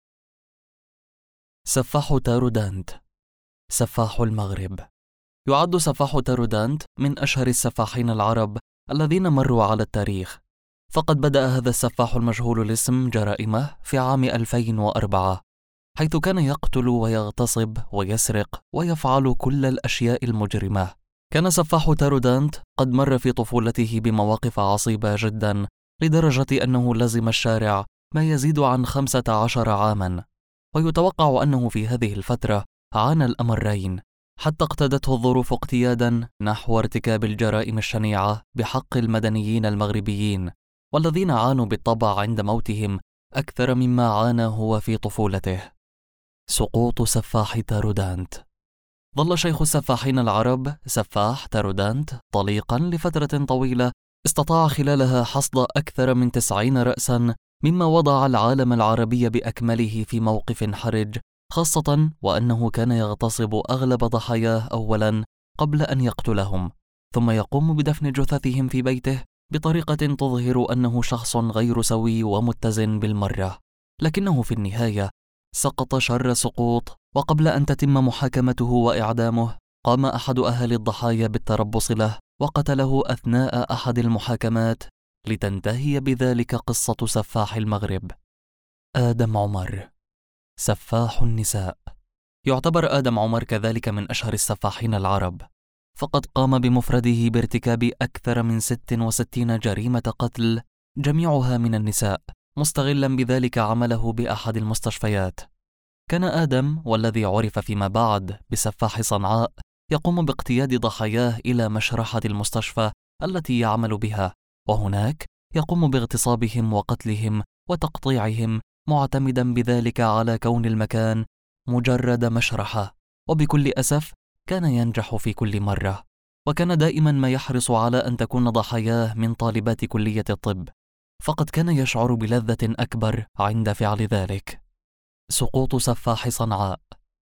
سفاح تارودانت، سفاح المغرب. يعد سفاح تارودانت من أشهر السفاحين العرب الذين مروا على التاريخ، فقد بدأ هذا السفاح المجهول الاسم جرائمه في عام 2004، حيث كان يقتل ويغتصب ويسرق ويفعل كل الأشياء المجرمة. كان سفاح تارودانت قد مر في طفولته بمواقف عصيبة جدا، لدرجة أنه لزم الشارع ما يزيد عن 15 عاما، ويتوقع أنه في هذه الفترة عانى الأمرين، حتى اقتدته الظروف اقتيادا نحو ارتكاب الجرائم الشنيعة بحق المدنيين المغربيين، والذين عانوا بالطبع عند موتهم أكثر مما عانى هو في طفولته. سقوط سفاح تارودانت. ظل شيخ السفاحين العرب سفاح تارودانت طليقا لفترة طويلة، استطاع خلالها حصد أكثر من 90 رأسا، مما وضع العالم العربي بأكمله في موقف حرج، خاصة وأنه كان يغتصب أغلب ضحاياه أولا قبل أن يقتلهم، ثم يقوم بدفن جثثهم في بيته بطريقة تظهر أنه شخص غير سوي ومتزن بالمرة. لكنه في النهاية سقط شر سقوط، وقبل أن تتم محاكمته وإعدامه قام أحد أهالي الضحايا بالتربص له وقتله أثناء أحد المحاكمات، لتنتهي بذلك قصة سفاح المغرب. آدم عمر، سفاح النساء. يعتبر آدم عمر كذلك من أشهر السفاحين العرب، فقد قام بمفرده بارتكاب أكثر من 66 جريمة قتل، جميعها من النساء، مستغلا بذلك عمله بأحد المستشفيات. كان آدم، والذي عرف فيما بعد بسفاح صنعاء، يقوم باقتياد ضحاياه إلى مشرحة المستشفى التي يعمل بها، وهناك يقوم باغتصابهم وقتلهم وتقطيعهم، معتمدا بذلك على كون المكان مجرد مشرحة، وبكل أسف كان ينجح في كل مرة، وكان دائما ما يحرص على أن تكون ضحاياه من طالبات كلية الطب، فقد كان يشعر بلذة أكبر عند فعل ذلك. سقوط سفاح صنعاء.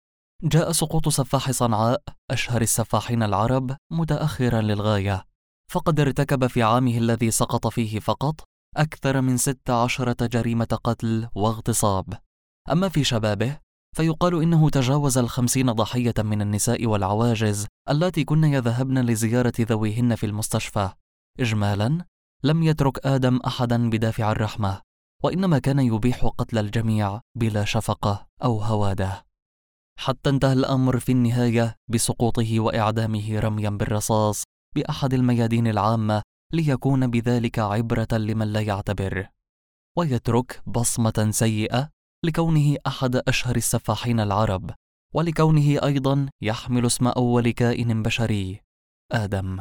جاء سقوط سفاح صنعاء أشهر السفاحين العرب متأخرا للغاية، فقد ارتكب في عامه الذي سقط فيه فقط أكثر من 16 جريمة قتل واغتصاب. أما في شبابه فيقال إنه تجاوز 50 ضحية من النساء والعواجز اللاتي كن يذهبن لزيارة ذويهن في المستشفى. إجمالا لم يترك آدم أحدا بدافع الرحمة، وإنما كان يبيح قتل الجميع بلا شفقة أو هوادة، حتى انتهى الأمر في النهاية بسقوطه وإعدامه رميا بالرصاص بأحد الميادين العامة، ليكون بذلك عبرة لمن لا يعتبر، ويترك بصمة سيئة لكونه أحد أشهر السفاحين العرب، ولكونه أيضا يحمل اسم أول كائن بشري، آدم.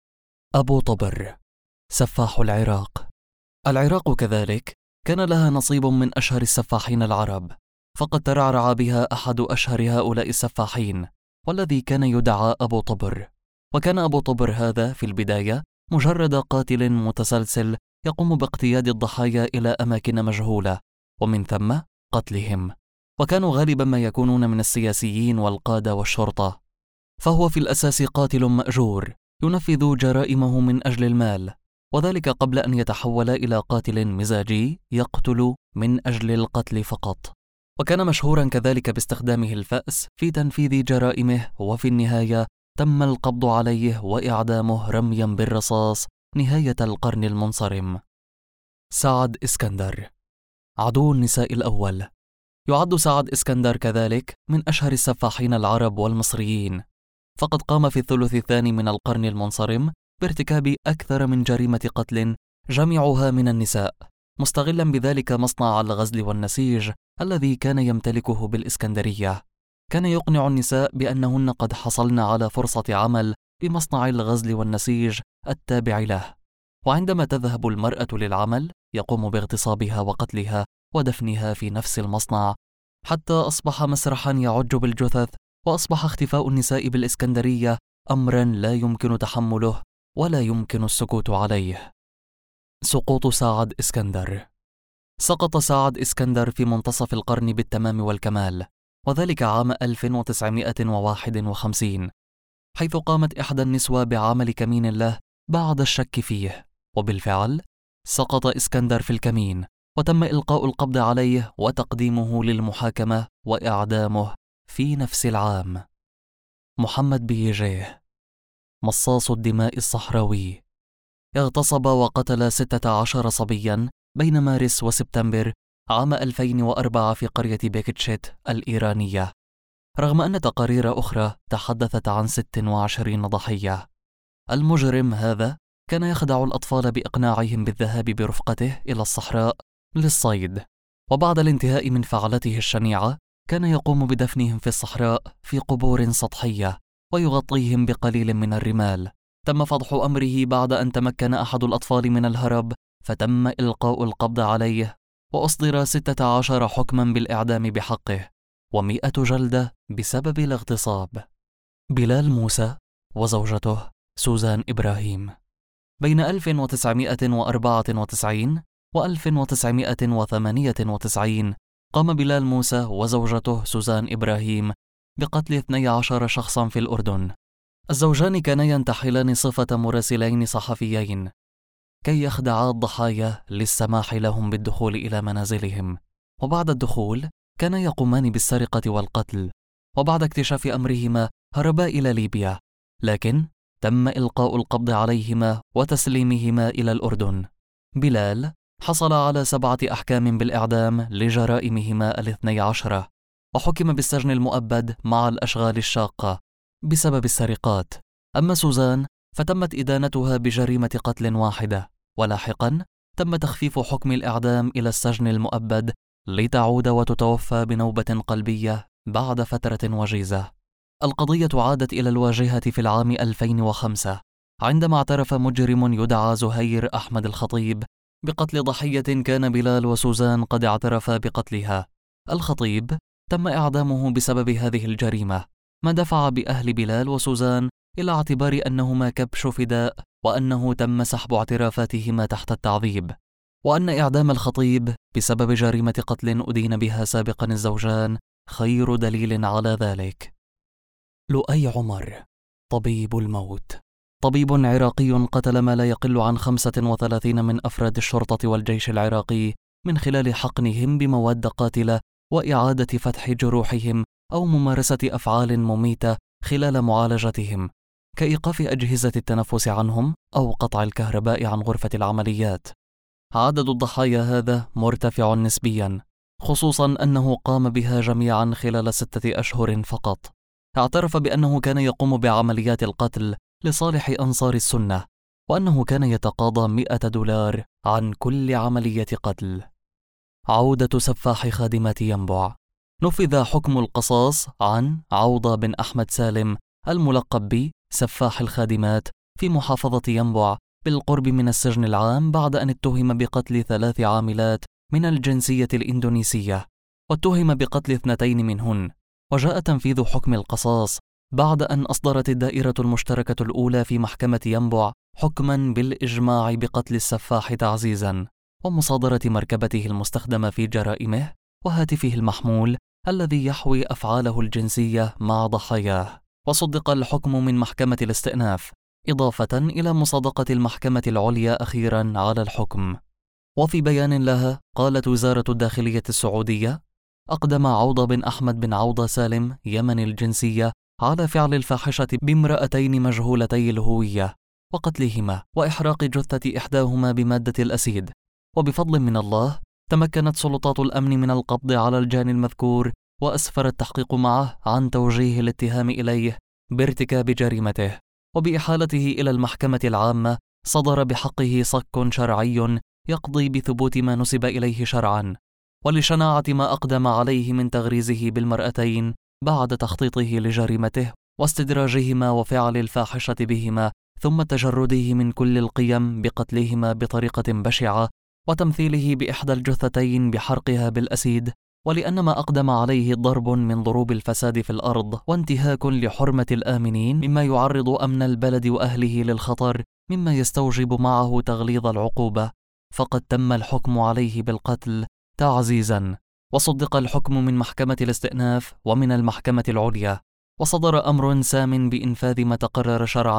أبو طبر، سفاح العراق. العراق كذلك كان لها نصيب من أشهر السفاحين العرب، فقد ترعرع بها أحد أشهر هؤلاء السفاحين، والذي كان يدعى أبو طبر. وكان أبو طبر هذا في البداية مجرد قاتل متسلسل يقوم باقتياد الضحايا إلى أماكن مجهولة، ومن ثم قتلهم، وكانوا غالبا ما يكونون من السياسيين والقادة والشرطة، فهو في الأساس قاتل مأجور ينفذ جرائمه من أجل المال، وذلك قبل أن يتحول إلى قاتل مزاجي يقتل من أجل القتل فقط. وكان مشهورا كذلك باستخدامه الفأس في تنفيذ جرائمه، وفي النهاية تم القبض عليه وإعدامه رميا بالرصاص نهاية القرن المنصرم. سعد إسكندر، عدو النساء الأول. يعد سعد إسكندر كذلك من أشهر السفاحين العرب والمصريين، فقد قام في الثلث الثاني من القرن المنصرم بارتكاب أكثر من جريمة قتل، جميعها من النساء، مستغلا بذلك مصنع الغزل والنسيج الذي كان يمتلكه بالإسكندرية. كان يقنع النساء بأنهن قد حصلن على فرصة عمل بمصنع الغزل والنسيج التابع له، وعندما تذهب المرأة للعمل يقوم باغتصابها وقتلها ودفنها في نفس المصنع، حتى أصبح مسرحا يعج بالجثث، وأصبح اختفاء النساء بالإسكندرية أمرا لا يمكن تحمله ولا يمكن السكوت عليه. سقوط سعد إسكندر. سقط سعد إسكندر في منتصف القرن بالتمام والكمال، وذلك عام 1951، حيث قامت إحدى النسوة بعمل كمين له بعد الشك فيه. وبالفعل سقط اسكندر في الكمين، وتم إلقاء القبض عليه وتقديمه للمحاكمة وإعدامه في نفس العام. محمد بيجيه، مصاص الدماء الصحراوي، اغتصب وقتل 16 صبيا بين مارس وسبتمبر عام 2004 في قرية بيكتشيت الإيرانية، رغم أن تقارير أخرى تحدثت عن 26 ضحية. المجرم هذا كان يخدع الأطفال بإقناعهم بالذهاب برفقته إلى الصحراء للصيد، وبعد الانتهاء من فعلته الشنيعة كان يقوم بدفنهم في الصحراء في قبور سطحية ويغطيهم بقليل من الرمال. تم فضح أمره بعد أن تمكن أحد الأطفال من الهرب، فتم إلقاء القبض عليه وأصدر 16 حكما بالإعدام بحقه و100 جلدة بسبب الاغتصاب. بلال موسى وزوجته سوزان إبراهيم. بين 1994 و 1998 قام بلال موسى وزوجته سوزان إبراهيم بقتل 12 شخصا في الأردن. الزوجان كانا ينتحلان صفة مراسلين صحفيين كي يخدعا الضحايا للسماح لهم بالدخول إلى منازلهم، وبعد الدخول كانا يقومان بالسرقة والقتل، وبعد اكتشاف أمرهما هربا إلى ليبيا، لكن تم إلقاء القبض عليهما وتسليمهما إلى الأردن. بلال حصل على 7 أحكام بالإعدام لجرائمهما 12، وحكم بالسجن المؤبد مع الأشغال الشاقة بسبب السرقات. أما سوزان فتمت إدانتها بجريمة قتل واحدة، ولاحقا تم تخفيف حكم الإعدام إلى السجن المؤبد لتعود وتتوفى بنوبة قلبية بعد فترة وجيزة. القضية عادت إلى الواجهة في العام 2005 عندما اعترف مجرم يدعى زهير أحمد الخطيب بقتل ضحية كان بلال وسوزان قد اعترفا بقتلها. الخطيب تم إعدامه بسبب هذه الجريمة، ما دفع بأهل بلال وسوزان إلى اعتبار أنهما كبش فداء، وأنه تم سحب اعترافاتهما تحت التعذيب، وأن إعدام الخطيب بسبب جريمة قتل أدين بها سابقا الزوجان خير دليل على ذلك. لؤي عمر، طبيب الموت، طبيب عراقي قتل ما لا يقل عن 35 من أفراد الشرطة والجيش العراقي من خلال حقنهم بمواد قاتلة وإعادة فتح جروحهم أو ممارسة أفعال مميتة خلال معالجتهم كإيقاف أجهزة التنفس عنهم أو قطع الكهرباء عن غرفة العمليات. عدد الضحايا هذا مرتفع نسبيا، خصوصا أنه قام بها جميعا خلال 6 أشهر فقط. اعترف بأنه كان يقوم بعمليات القتل لصالح أنصار السنة، وأنه كان يتقاضى $100 عن كل عملية قتل. عودة سفاح خادمات ينبع. نفذ حكم القصاص عن عوضة بن أحمد سالم الملقب بسفاح الخادمات في محافظة ينبع بالقرب من السجن العام بعد أن اتهم بقتل 3 عاملات من الجنسية الإندونيسية، واتهم بقتل 2 منهن. وجاء تنفيذ حكم القصاص بعد أن أصدرت الدائرة المشتركة الأولى في محكمة ينبع حكما بالإجماع بقتل السفاح تعزيزا ومصادرة مركبته المستخدمة في جرائمه وهاتفه المحمول الذي يحوي أفعاله الجنسية مع ضحاياه. وصدق الحكم من محكمة الاستئناف، إضافة إلى مصادقة المحكمة العليا أخيرا على الحكم. وفي بيان لها قالت وزارة الداخلية السعودية: أقدم عوضة بن أحمد بن عوضة سالم يمني الجنسية على فعل الفاحشة بامرأتين مجهولتي الهوية وقتلهما وإحراق جثة إحداهما بمادة الأسيد، وبفضل من الله تمكنت سلطات الأمن من القبض على الجاني المذكور، وأسفر التحقيق معه عن توجيه الاتهام إليه بارتكاب جريمته، وبإحالته إلى المحكمة العامة صدر بحقه صك شرعي يقضي بثبوت ما نسب إليه شرعا، ولشناعة ما أقدم عليه من تغريزه بالمرأتين بعد تخطيطه لجريمته واستدراجهما وفعل الفاحشة بهما، ثم تجرده من كل القيم بقتلهما بطريقة بشعة وتمثيله بإحدى الجثتين بحرقها بالأسيد، ولأن ما أقدم عليه ضرب من ضروب الفساد في الأرض وانتهاك لحرمة الآمنين مما يعرض أمن البلد وأهله للخطر، مما يستوجب معه تغليظ العقوبة، فقد تم الحكم عليه بالقتل تعزيزا. وصدق الحكم من محكمة الاستئناف ومن المحكمة العليا، وصدر أمر سام بإنفاذ ما تقرر شرعا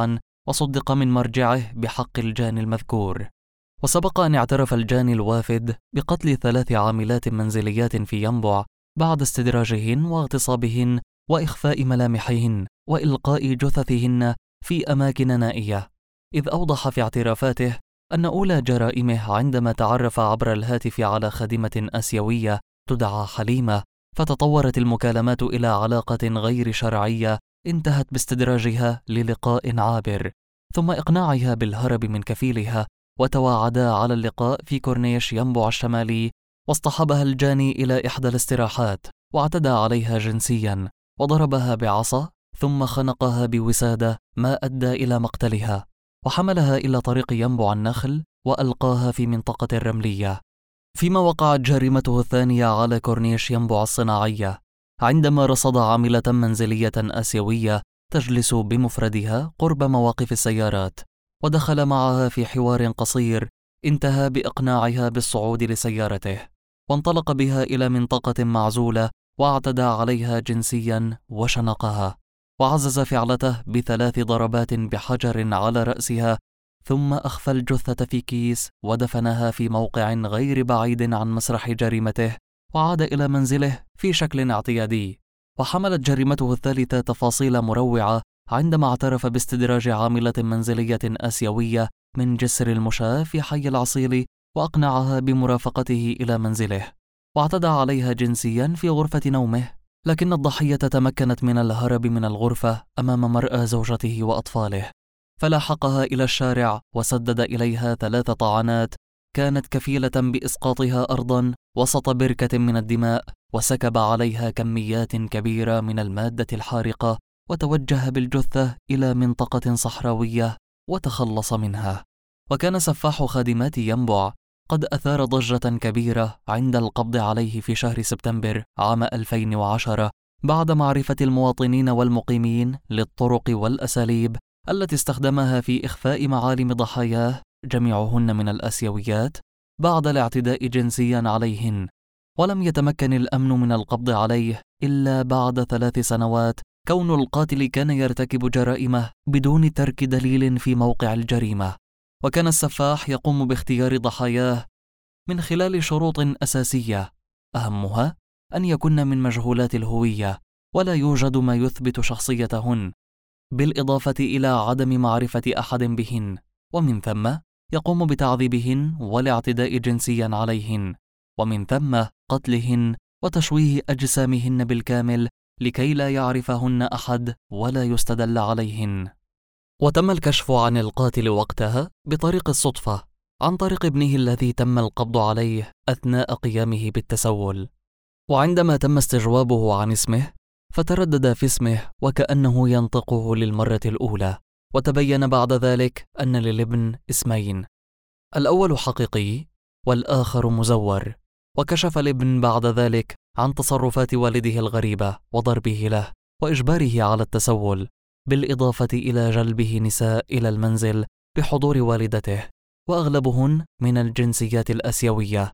وصدق من مرجعه بحق الجاني المذكور. وسبق أن اعترف الجاني الوافد بقتل 3 عاملات منزليات في ينبع بعد استدراجهن واغتصابهن وإخفاء ملامحهن وإلقاء جثثهن في أماكن نائية، إذ أوضح في اعترافاته أن أولى جرائمه عندما تعرف عبر الهاتف على خادمة آسيوية تدعى حليمة، فتطورت المكالمات إلى علاقة غير شرعية انتهت باستدراجها للقاء عابر، ثم إقناعها بالهرب من كفيلها، وتواعدا على اللقاء في كورنيش ينبع الشمالي. واصطحبها الجاني إلى إحدى الاستراحات واعتدى عليها جنسيا وضربها بعصا، ثم خنقها بوسادة ما أدى إلى مقتلها، وحملها إلى طريق ينبع النخل وألقاها في منطقة الرملية. فيما وقعت جريمته الثانية على كورنيش ينبع الصناعية، عندما رصد عاملة منزلية آسيوية تجلس بمفردها قرب مواقف السيارات، ودخل معها في حوار قصير انتهى بإقناعها بالصعود لسيارته، وانطلق بها إلى منطقة معزولة واعتدى عليها جنسيا وشنقها، وعزز فعلته ب3 ضربات بحجر على رأسها، ثم أخفى الجثة في كيس ودفنها في موقع غير بعيد عن مسرح جريمته، وعاد إلى منزله في شكل اعتيادي. وحملت جريمته الثالثة تفاصيل مروعة عندما اعترف باستدراج عاملة منزلية آسيوية من جسر المشاة في حي العصيل، وأقنعها بمرافقته إلى منزله، واعتدى عليها جنسيا في غرفة نومه، لكن الضحية تمكنت من الهرب من الغرفة أمام مرأى زوجته وأطفاله، فلاحقها إلى الشارع وسدد إليها 3 طعنات كانت كفيلة بإسقاطها أرضا وسط بركة من الدماء، وسكب عليها كميات كبيرة من المادة الحارقة، وتوجه بالجثة إلى منطقة صحراوية وتخلص منها. وكان سفاح خادمات ينبع قد أثار ضجة كبيرة عند القبض عليه في شهر سبتمبر عام 2010 بعد معرفة المواطنين والمقيمين للطرق والأساليب التي استخدمها في إخفاء معالم ضحاياه جميعهن من الآسيويات بعد الاعتداء جنسيا عليهن. ولم يتمكن الأمن من القبض عليه إلا بعد 3 سنوات، كون القاتل كان يرتكب جرائمه بدون ترك دليل في موقع الجريمة. وكان السفاح يقوم باختيار ضحاياه من خلال شروط أساسية، أهمها أن يكن من مجهولات الهوية ولا يوجد ما يثبت شخصيتهن، بالإضافة إلى عدم معرفة أحد بهن، ومن ثم يقوم بتعذيبهن والاعتداء جنسيا عليهن، ومن ثم قتلهن وتشويه أجسامهن بالكامل لكي لا يعرفهن أحد ولا يستدل عليهن. وتم الكشف عن القاتل وقتها بطريق الصدفة عن طريق ابنه الذي تم القبض عليه أثناء قيامه بالتسول، وعندما تم استجوابه عن اسمه فتردد في اسمه وكأنه ينطقه للمرة الأولى، وتبين بعد ذلك أن للابن اسمين، الأول حقيقي والآخر مزور. وكشف الابن بعد ذلك عن تصرفات والده الغريبة وضربه له وإجباره على التسول، بالإضافة إلى جلبه نساء إلى المنزل بحضور والدته، وأغلبهن من الجنسيات الآسيوية،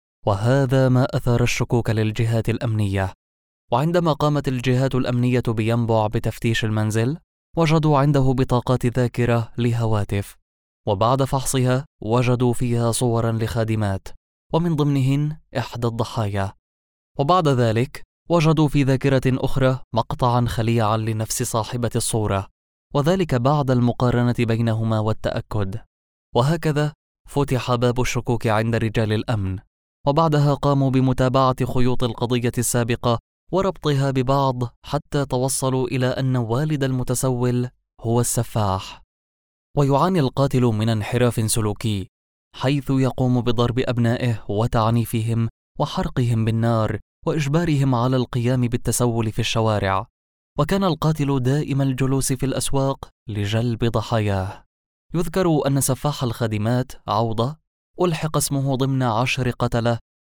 وهذا ما أثار الشكوك للجهات الأمنية. وعندما قامت الجهات الأمنية بينبع بتفتيش المنزل وجدوا عنده بطاقات ذاكرة لهواتف، وبعد فحصها وجدوا فيها صورا لخادمات ومن ضمنهن إحدى الضحايا، وبعد ذلك وجدوا في ذاكرة أخرى مقطعا خليعا لنفس صاحبة الصورة، وذلك بعد المقارنة بينهما والتأكد. وهكذا فتح باب الشكوك عند رجال الأمن، وبعدها قاموا بمتابعة خيوط القضية السابقة وربطها ببعض حتى توصلوا إلى أن والد المتسول هو السفاح. ويعاني القاتل من انحراف سلوكي، حيث يقوم بضرب أبنائه وتعنيفهم وحرقهم بالنار وإجبارهم على القيام بالتسول في الشوارع. وكان القاتل دائم الجلوس في الأسواق لجلب ضحاياه. يذكر أن سفاح الخادمات عوضة ألحق اسمه ضمن 10 قتلة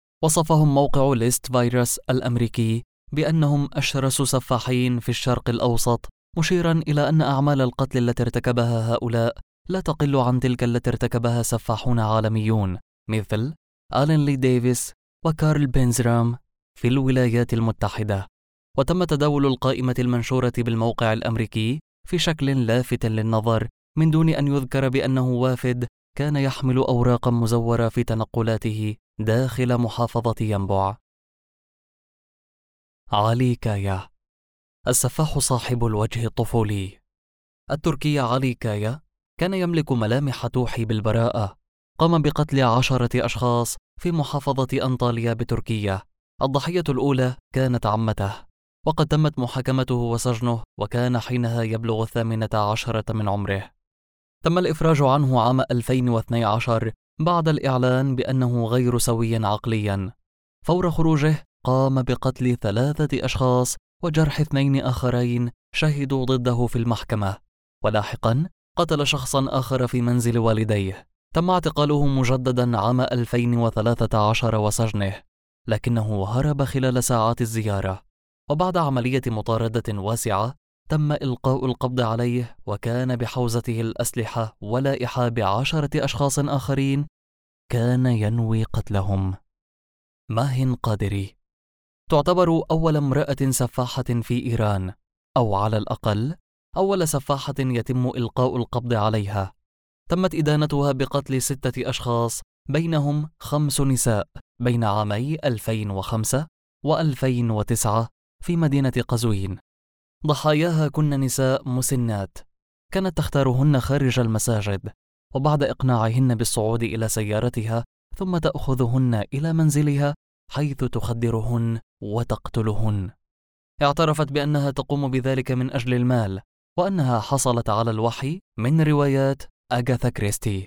وصفهم موقع ليست فيروس الأمريكي بأنهم أشرس سفاحين في الشرق الأوسط، مشيرا إلى أن أعمال القتل التي ارتكبها هؤلاء لا تقل عن تلك التي ارتكبها سفاحون عالميون مثل آلين لي ديفيس وكارل بنزرام في الولايات المتحدة. وتم تداول القائمة المنشورة بالموقع الأمريكي في شكل لافت للنظر من دون أن يذكر بأنه وافد كان يحمل أوراقا مزورة في تنقلاته داخل محافظة ينبع. علي كايا، السفاح صاحب الوجه الطفولي. التركي علي كايا كان يملك ملامح توحي بالبراءة. قام بقتل 10 أشخاص في محافظة أنطاليا بتركيا. الضحية الأولى كانت عمته، وقد تمت محاكمته وسجنه، وكان حينها يبلغ 18 من عمره. تم الإفراج عنه عام 2012 بعد الإعلان بأنه غير سوي عقليا. فور خروجه قام بقتل 3 أشخاص وجرح 2 آخرين شهدوا ضده في المحكمة، ولاحقا قتل شخصا آخر في منزل والديه. تم اعتقاله مجددا عام 2013 وسجنه، لكنه هرب خلال ساعات الزيارة. وبعد عملية مطاردة واسعة تم إلقاء القبض عليه، وكان بحوزته الأسلحة ولائحة ب10 أشخاص آخرين كان ينوي قتلهم. ماهن قادري تعتبر أول امرأة سفاحة في إيران، أو على الأقل أول سفاحة يتم إلقاء القبض عليها. تمت إدانتها بقتل 6 أشخاص، بينهم 5 نساء، بين عامي 2005 و2009 في مدينة قزوين. ضحاياها كن نساء مسنات، كانت تختارهن خارج المساجد، وبعد إقناعهن بالصعود إلى سيارتها ثم تأخذهن إلى منزلها حيث تخدرهن وتقتلهن. اعترفت بأنها تقوم بذلك من أجل المال، وأنها حصلت على الوحي من روايات أغاثا كريستي.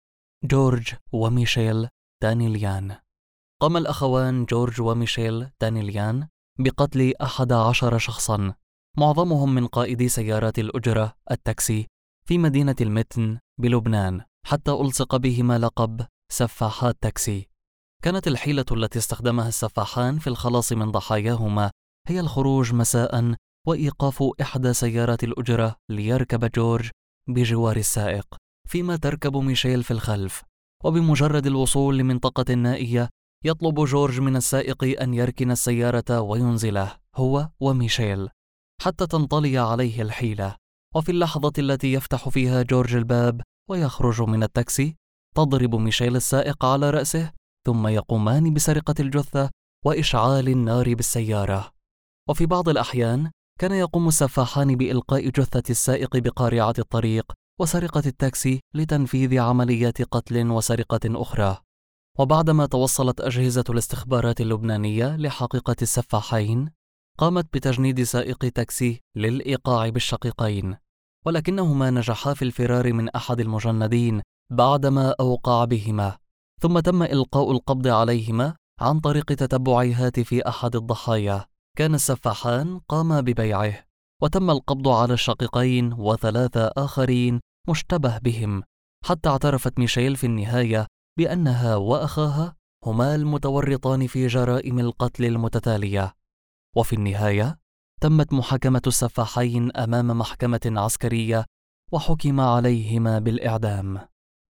جورج وميشيل دانيليان. قام الأخوان جورج وميشيل دانيليان بقتل 11 شخصا، معظمهم من قائدي سيارات الأجرة التاكسي في مدينة المتن بلبنان، حتى ألصق بهما لقب سفاحات تاكسي. كانت الحيلة التي استخدمها السفاحان في الخلاص من ضحاياهما هي الخروج مساء وإيقاف إحدى سيارات الأجرة ليركب جورج بجوار السائق، فيما تركب ميشيل في الخلف. وبمجرد الوصول لمنطقة نائية يطلب جورج من السائق أن يركن السيارة وينزله هو وميشيل حتى تنطلي عليه الحيلة. وفي اللحظة التي يفتح فيها جورج الباب ويخرج من التاكسي تضرب ميشيل السائق على رأسه، ثم يقومان بسرقة الجثة وإشعال النار بالسيارة. وفي بعض الأحيان كان يقوم السفاحان بإلقاء جثة السائق بقارعة الطريق وسرقة التاكسي لتنفيذ عمليات قتل وسرقة أخرى. وبعدما توصلت أجهزة الاستخبارات اللبنانية لحقيقة السفاحين قامت بتجنيد سائق تاكسي للإيقاع بالشقيقين، ولكنهما نجحا في الفرار من أحد المجندين بعدما أوقع بهما، ثم تم إلقاء القبض عليهما عن طريق تتبع هاتف أحد الضحايا كان السفاحان قاما ببيعه. وتم القبض على الشقيقين و3 آخرين مشتبه بهم، حتى اعترفت ميشيل في النهاية بأنها وأخاها هما المتورطان في جرائم القتل المتتالية. وفي النهاية تمت محاكمة السفاحين أمام محكمة عسكرية وحكم عليهما بالإعدام.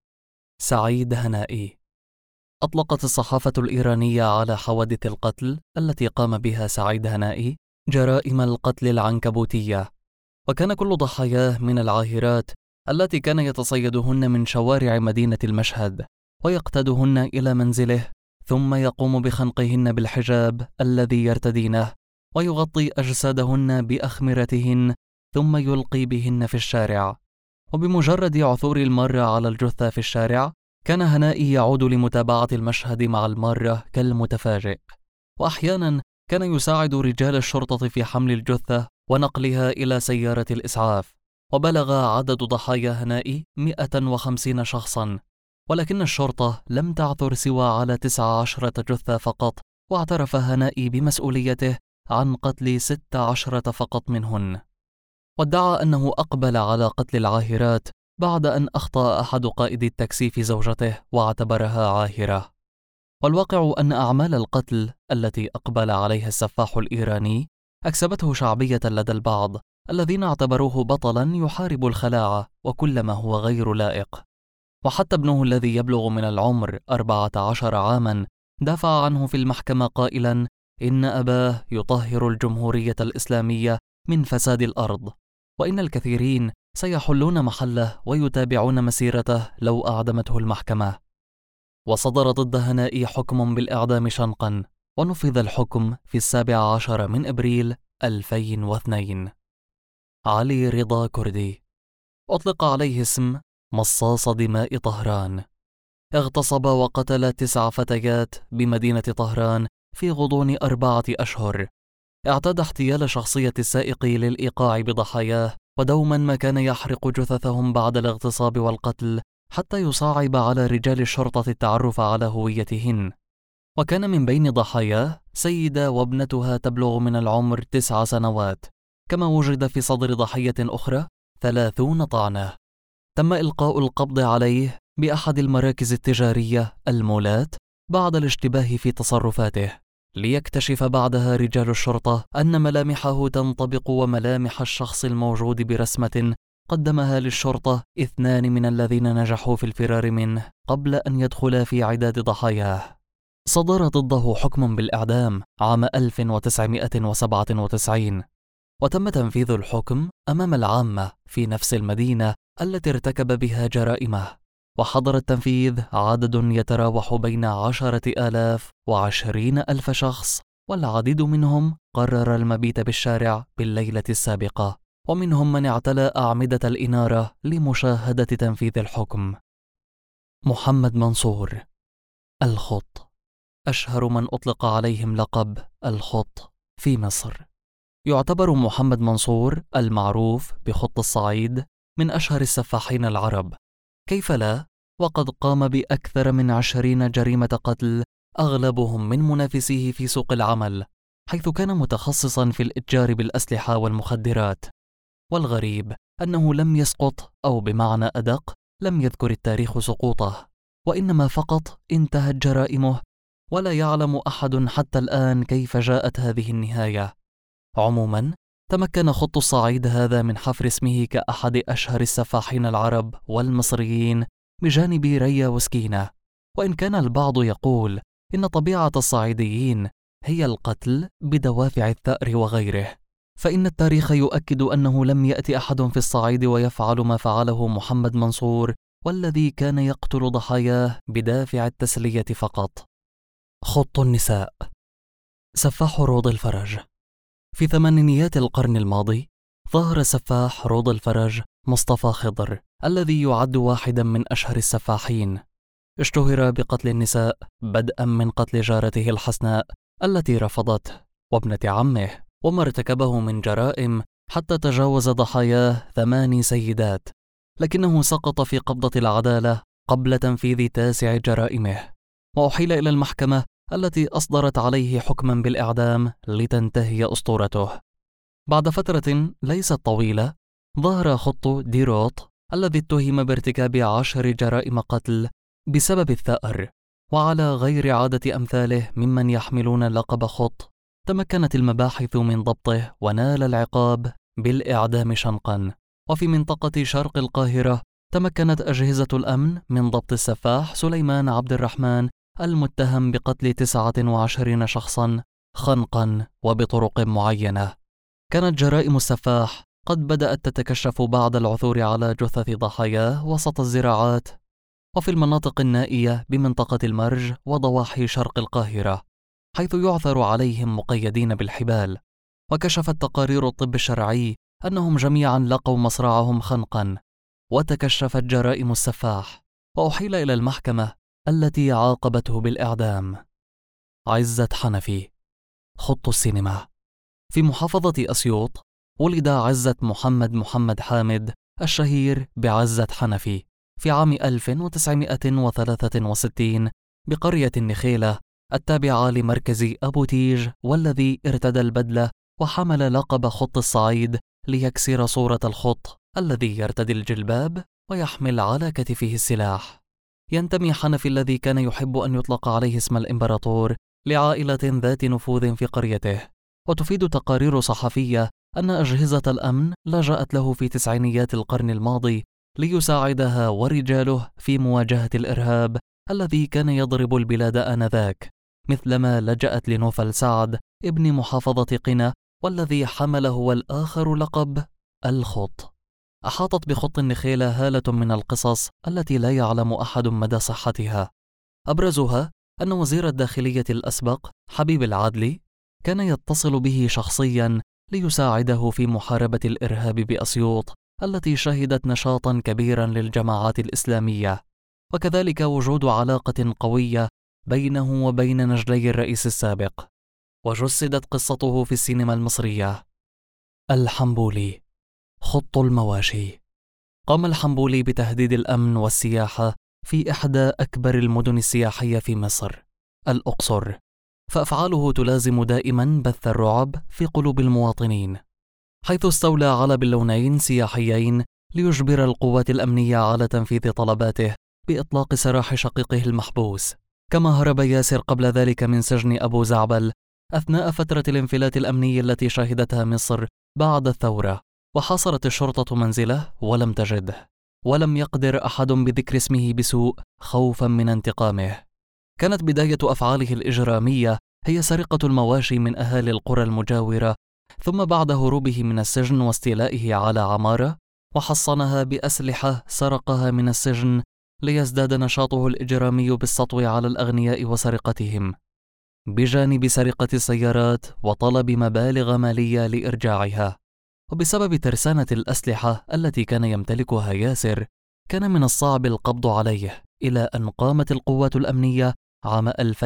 سعيد هنائي. أطلقت الصحافة الإيرانية على حوادث القتل التي قام بها سعيد هنائي جرائم القتل العنكبوتية، وكان كل ضحاياه من العاهرات التي كان يتصيدهن من شوارع مدينة المشهد ويقتادهن إلى منزله، ثم يقوم بخنقهن بالحجاب الذي يرتدينه ويغطي أجسادهن بأخمرتهن ثم يلقي بهن في الشارع. وبمجرد عثور المارة على الجثة في الشارع كان هنائي يعود لمتابعة المشهد مع المارة كالمتفاجئ، وأحيانا كان يساعد رجال الشرطة في حمل الجثة ونقلها إلى سيارة الإسعاف. وبلغ عدد ضحايا هنائي 150 شخصا، ولكن الشرطة لم تعثر سوى على 19 جثة فقط، واعترف هنائي بمسؤوليته عن قتل 16 فقط منهن. وادعى أنه أقبل على قتل العاهرات بعد أن أخطأ أحد قائدي التاكسي في زوجته واعتبرها عاهرة. والواقع أن أعمال القتل التي أقبل عليها السفاح الإيراني أكسبته شعبية لدى البعض الذين اعتبروه بطلا يحارب الخلاعة وكل ما هو غير لائق. وحتى ابنه الذي يبلغ من العمر 14 عاما دافع عنه في المحكمة قائلا إن أباه يطهر الجمهورية الإسلامية من فساد الأرض، وإن الكثيرين سيحلون محله ويتابعون مسيرته لو أعدمته المحكمة. وصدر ضد هنائي حكم بالإعدام شنقا، ونفذ الحكم في 17 من أبريل 2002. علي رضا كردي أطلق عليه اسم مصاص دماء طهران. اغتصب وقتل 9 فتيات بمدينة طهران في غضون 4 أشهر. اعتاد احتيال شخصية السائق للإيقاع بضحاياه، ودوما ما كان يحرق جثثهم بعد الاغتصاب والقتل حتى يصعب على رجال الشرطة التعرف على هويتهن. وكان من بين ضحاياه سيدة وابنتها تبلغ من العمر 9 سنوات، كما وجد في صدر ضحية أخرى 30 طعنة. تم إلقاء القبض عليه بأحد المراكز التجارية المولات بعد الاشتباه في تصرفاته، ليكتشف بعدها رجال الشرطة أن ملامحه تنطبق وملامح الشخص الموجود برسمة قدمها للشرطة 2 من الذين نجحوا في الفرار منه قبل أن يدخلا في عداد ضحاياه. صدر ضده حكم بالإعدام عام 1997، وتم تنفيذ الحكم أمام العامة في نفس المدينة التي ارتكب بها جرائمه. وحضر التنفيذ عدد يتراوح بين 10,000 و20,000 شخص، والعديد منهم قرر المبيت بالشارع بالليلة السابقة، ومنهم من اعتلى أعمدة الإنارة لمشاهدة تنفيذ الحكم. محمد منصور الخط، أشهر من أطلق عليهم لقب الخط في مصر. يعتبر محمد منصور المعروف بخط الصعيد من أشهر السفاحين العرب. كيف لا؟ وقد قام بأكثر من 20 جريمة قتل، أغلبهم من منافسيه في سوق العمل، حيث كان متخصصا في الإتجار بالأسلحة والمخدرات. والغريب أنه لم يسقط، أو بمعنى أدق لم يذكر التاريخ سقوطه، وإنما فقط انتهت جرائمه، ولا يعلم أحد حتى الآن كيف جاءت هذه النهاية. عموما، تمكن خط الصعيد هذا من حفر اسمه كأحد أشهر السفاحين العرب والمصريين بجانب ريا وسكينة. وإن كان البعض يقول إن طبيعة الصعيديين هي القتل بدوافع الثأر وغيره، فإن التاريخ يؤكد أنه لم يأتي أحد في الصعيد ويفعل ما فعله محمد منصور، والذي كان يقتل ضحاياه بدافع التسلية فقط. خط النساء. سفاح روض الفرج. في ثمانينيات القرن الماضي ظهر سفاح روض الفرج مصطفى خضر، الذي يعد واحدا من أشهر السفاحين. اشتهر بقتل النساء، بدءا من قتل جارته الحسناء التي رفضته وابنة عمه، وما ارتكبه من جرائم حتى تجاوز ضحاياه 8 سيدات، لكنه سقط في قبضة العدالة قبل تنفيذ 9 جرائمه، وأحيل إلى المحكمة التي أصدرت عليه حكما بالإعدام لتنتهي أسطورته. بعد فترة ليست طويلة ظهر خط ديروط، الذي اتهم بارتكاب 10 جرائم قتل بسبب الثأر، وعلى غير عادة أمثاله ممن يحملون لقب خط تمكنت المباحث من ضبطه ونال العقاب بالإعدام شنقا. وفي منطقة شرق القاهرة تمكنت أجهزة الأمن من ضبط السفاح سليمان عبد الرحمن المتهم بقتل 29 شخصا خنقا وبطرق معينة. كانت جرائم السفاح قد بدأت تتكشف بعد العثور على جثث ضحاياه وسط الزراعات وفي المناطق النائية بمنطقة المرج وضواحي شرق القاهرة، حيث يعثر عليهم مقيدين بالحبال. وكشفت تقارير الطب الشرعي أنهم جميعا لقوا مصرعهم خنقا. وتكشفت جرائم السفاح وأحيل إلى المحكمة التي عاقبته بالإعدام. عزت حنفي. خط السينما. في محافظة أسيوط ولد عزت محمد حامد الشهير بعزت حنفي في عام 1963 بقرية النخيلة التابعة لمركز أبو تيج، والذي ارتدى البدلة وحمل لقب خط الصعيد ليكسر صورة الخط الذي يرتدي الجلباب ويحمل على كتفه السلاح. ينتمي حنفي الذي كان يحب أن يطلق عليه اسم الإمبراطور لعائلة ذات نفوذ في قريته. وتفيد تقارير صحفية أن أجهزة الأمن لجأت له في تسعينيات القرن الماضي ليساعدها ورجاله في مواجهة الإرهاب الذي كان يضرب البلاد آنذاك، مثلما لجأت لنوفل سعد ابن محافظة قنا، والذي حمل هو الآخر لقب الخط. أحاطت بخط النخيل هالة من القصص التي لا يعلم أحد مدى صحتها. أبرزها أن وزير الداخلية الأسبق حبيب العدلي كان يتصل به شخصيا ليساعده في محاربة الإرهاب بأسيوط التي شهدت نشاطا كبيرا للجماعات الإسلامية، وكذلك وجود علاقة قوية بينه وبين نجلي الرئيس السابق. وجسدت قصته في السينما المصرية. الحنبولي، خط المواشي. قام الحنبولي بتهديد الأمن والسياحة في إحدى أكبر المدن السياحية في مصر، الأقصر، فأفعاله تلازم دائما بث الرعب في قلوب المواطنين، حيث استولى على باللونين سياحيين ليجبر القوات الأمنية على تنفيذ طلباته بإطلاق سراح شقيقه المحبوس. كما هرب ياسر قبل ذلك من سجن أبو زعبل أثناء فترة الانفلات الأمني التي شهدتها مصر بعد الثورة، وحاصرت الشرطة منزله ولم تجده، ولم يقدر أحد بذكر اسمه بسوء خوفا من انتقامه. كانت بداية أفعاله الإجرامية هي سرقة المواشي من أهالي القرى المجاورة، ثم بعد هروبه من السجن واستيلائه على عمارة وحصنها بأسلحة سرقها من السجن ليزداد نشاطه الإجرامي بالسطو على الأغنياء وسرقتهم، بجانب سرقة السيارات وطلب مبالغ مالية لإرجاعها. وبسبب ترسانة الأسلحة التي كان يمتلكها ياسر، كان من الصعب القبض عليه، إلى أن قامت القوات الأمنية عام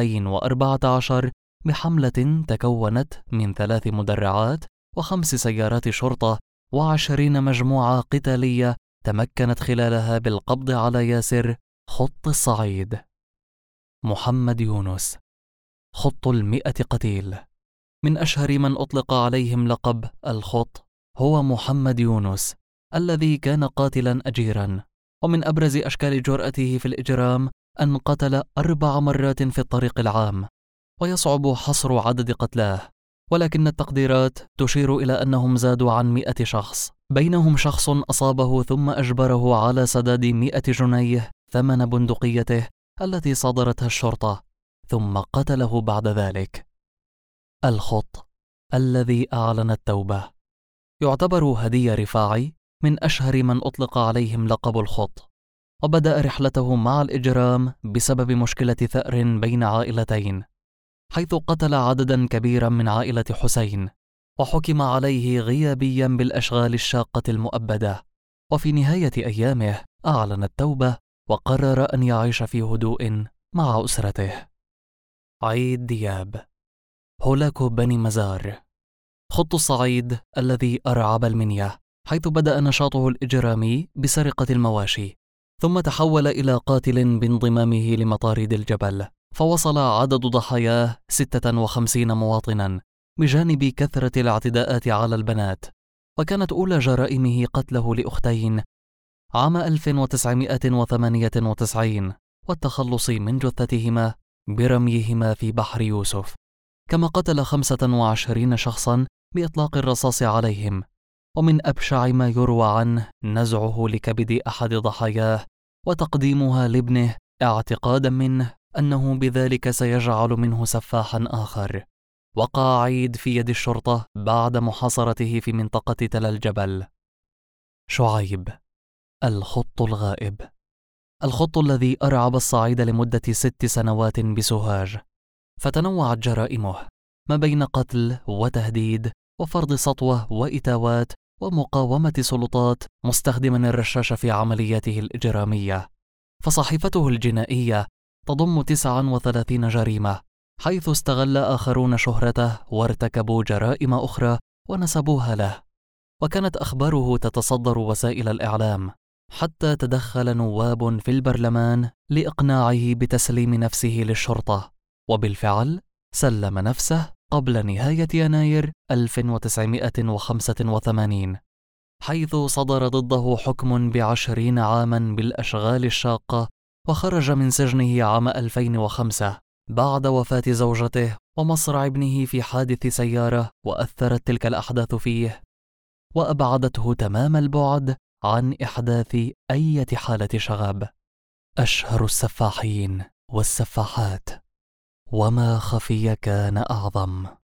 2014 بحملة تكونت من 3 مدرعات و5 سيارات شرطة و20 مجموعة قتالية تمكنت خلالها بالقبض على ياسر خط الصعيد. محمد يونس، خط 100 قتيل. من أشهر من أطلق عليهم لقب الخط هو محمد يونس، الذي كان قاتلا أجيرا، ومن أبرز أشكال جرأته في الإجرام أن قتل 4 مرات في الطريق العام، ويصعب حصر عدد قتلاه، ولكن التقديرات تشير إلى أنهم زادوا عن 100 شخص، بينهم شخص أصابه ثم أجبره على سداد 100 جنيه ثمن بندقيته التي صادرتها الشرطة، ثم قتله بعد ذلك. الخط الذي أعلن التوبة. يعتبر هدي رفاعي من أشهر من أطلق عليهم لقب الخط، وبدأ رحلته مع الإجرام بسبب مشكلة ثأر بين عائلتين، حيث قتل عددا كبيرا من عائلة حسين، وحكم عليه غيابيا بالأشغال الشاقة المؤبدة. وفي نهاية أيامه أعلن التوبة وقرر أن يعيش في هدوء مع أسرته. عيد دياب، هولاك بني مزار. خط الصعيد الذي أرعب المنيا، حيث بدأ نشاطه الإجرامي بسرقة المواشي، ثم تحول إلى قاتل بانضمامه لمطاريد الجبل، فوصل عدد ضحاياه 56 مواطنا، بجانب كثرة الاعتداءات على البنات. وكانت أولى جرائمه قتله لأختين عام 1998 والتخلص من جثتهما برميهما في بحر يوسف، كما قتل 25 شخصا بإطلاق الرصاص عليهم. ومن أبشع ما يروى عنه نزعه لكبد أحد ضحاياه وتقديمها لابنه، اعتقادا منه أنه بذلك سيجعل منه سفاحا آخر. وقع عيد في يد الشرطة بعد محاصرته في منطقة تل الجبل. شعيب، الخط الغائب. الخط الذي أرعب الصعيد لمدة 6 سنوات بسوهاج، فتنوعت جرائمه ما بين قتل وتهديد وفرض سطوة وإتاوات ومقاومة سلطات، مستخدما الرشاش في عملياته الإجرامية. فصحيفته الجنائية تضم 39 جريمة، حيث استغل آخرون شهرته وارتكبوا جرائم أخرى ونسبوها له. وكانت أخباره تتصدر وسائل الإعلام، حتى تدخل نواب في البرلمان لإقناعه بتسليم نفسه للشرطة، وبالفعل سلم نفسه قبل نهاية يناير 1985، حيث صدر ضده حكم ب20 عاما بالأشغال الشاقة، وخرج من سجنه عام 2005 بعد وفاة زوجته ومصرع ابنه في حادث سيارة، وأثرت تلك الأحداث فيه وأبعدته تمام البعد عن إحداث أي حالة شغب. أشهر السفاحين والسفاحات، وما خفي كان أعظم.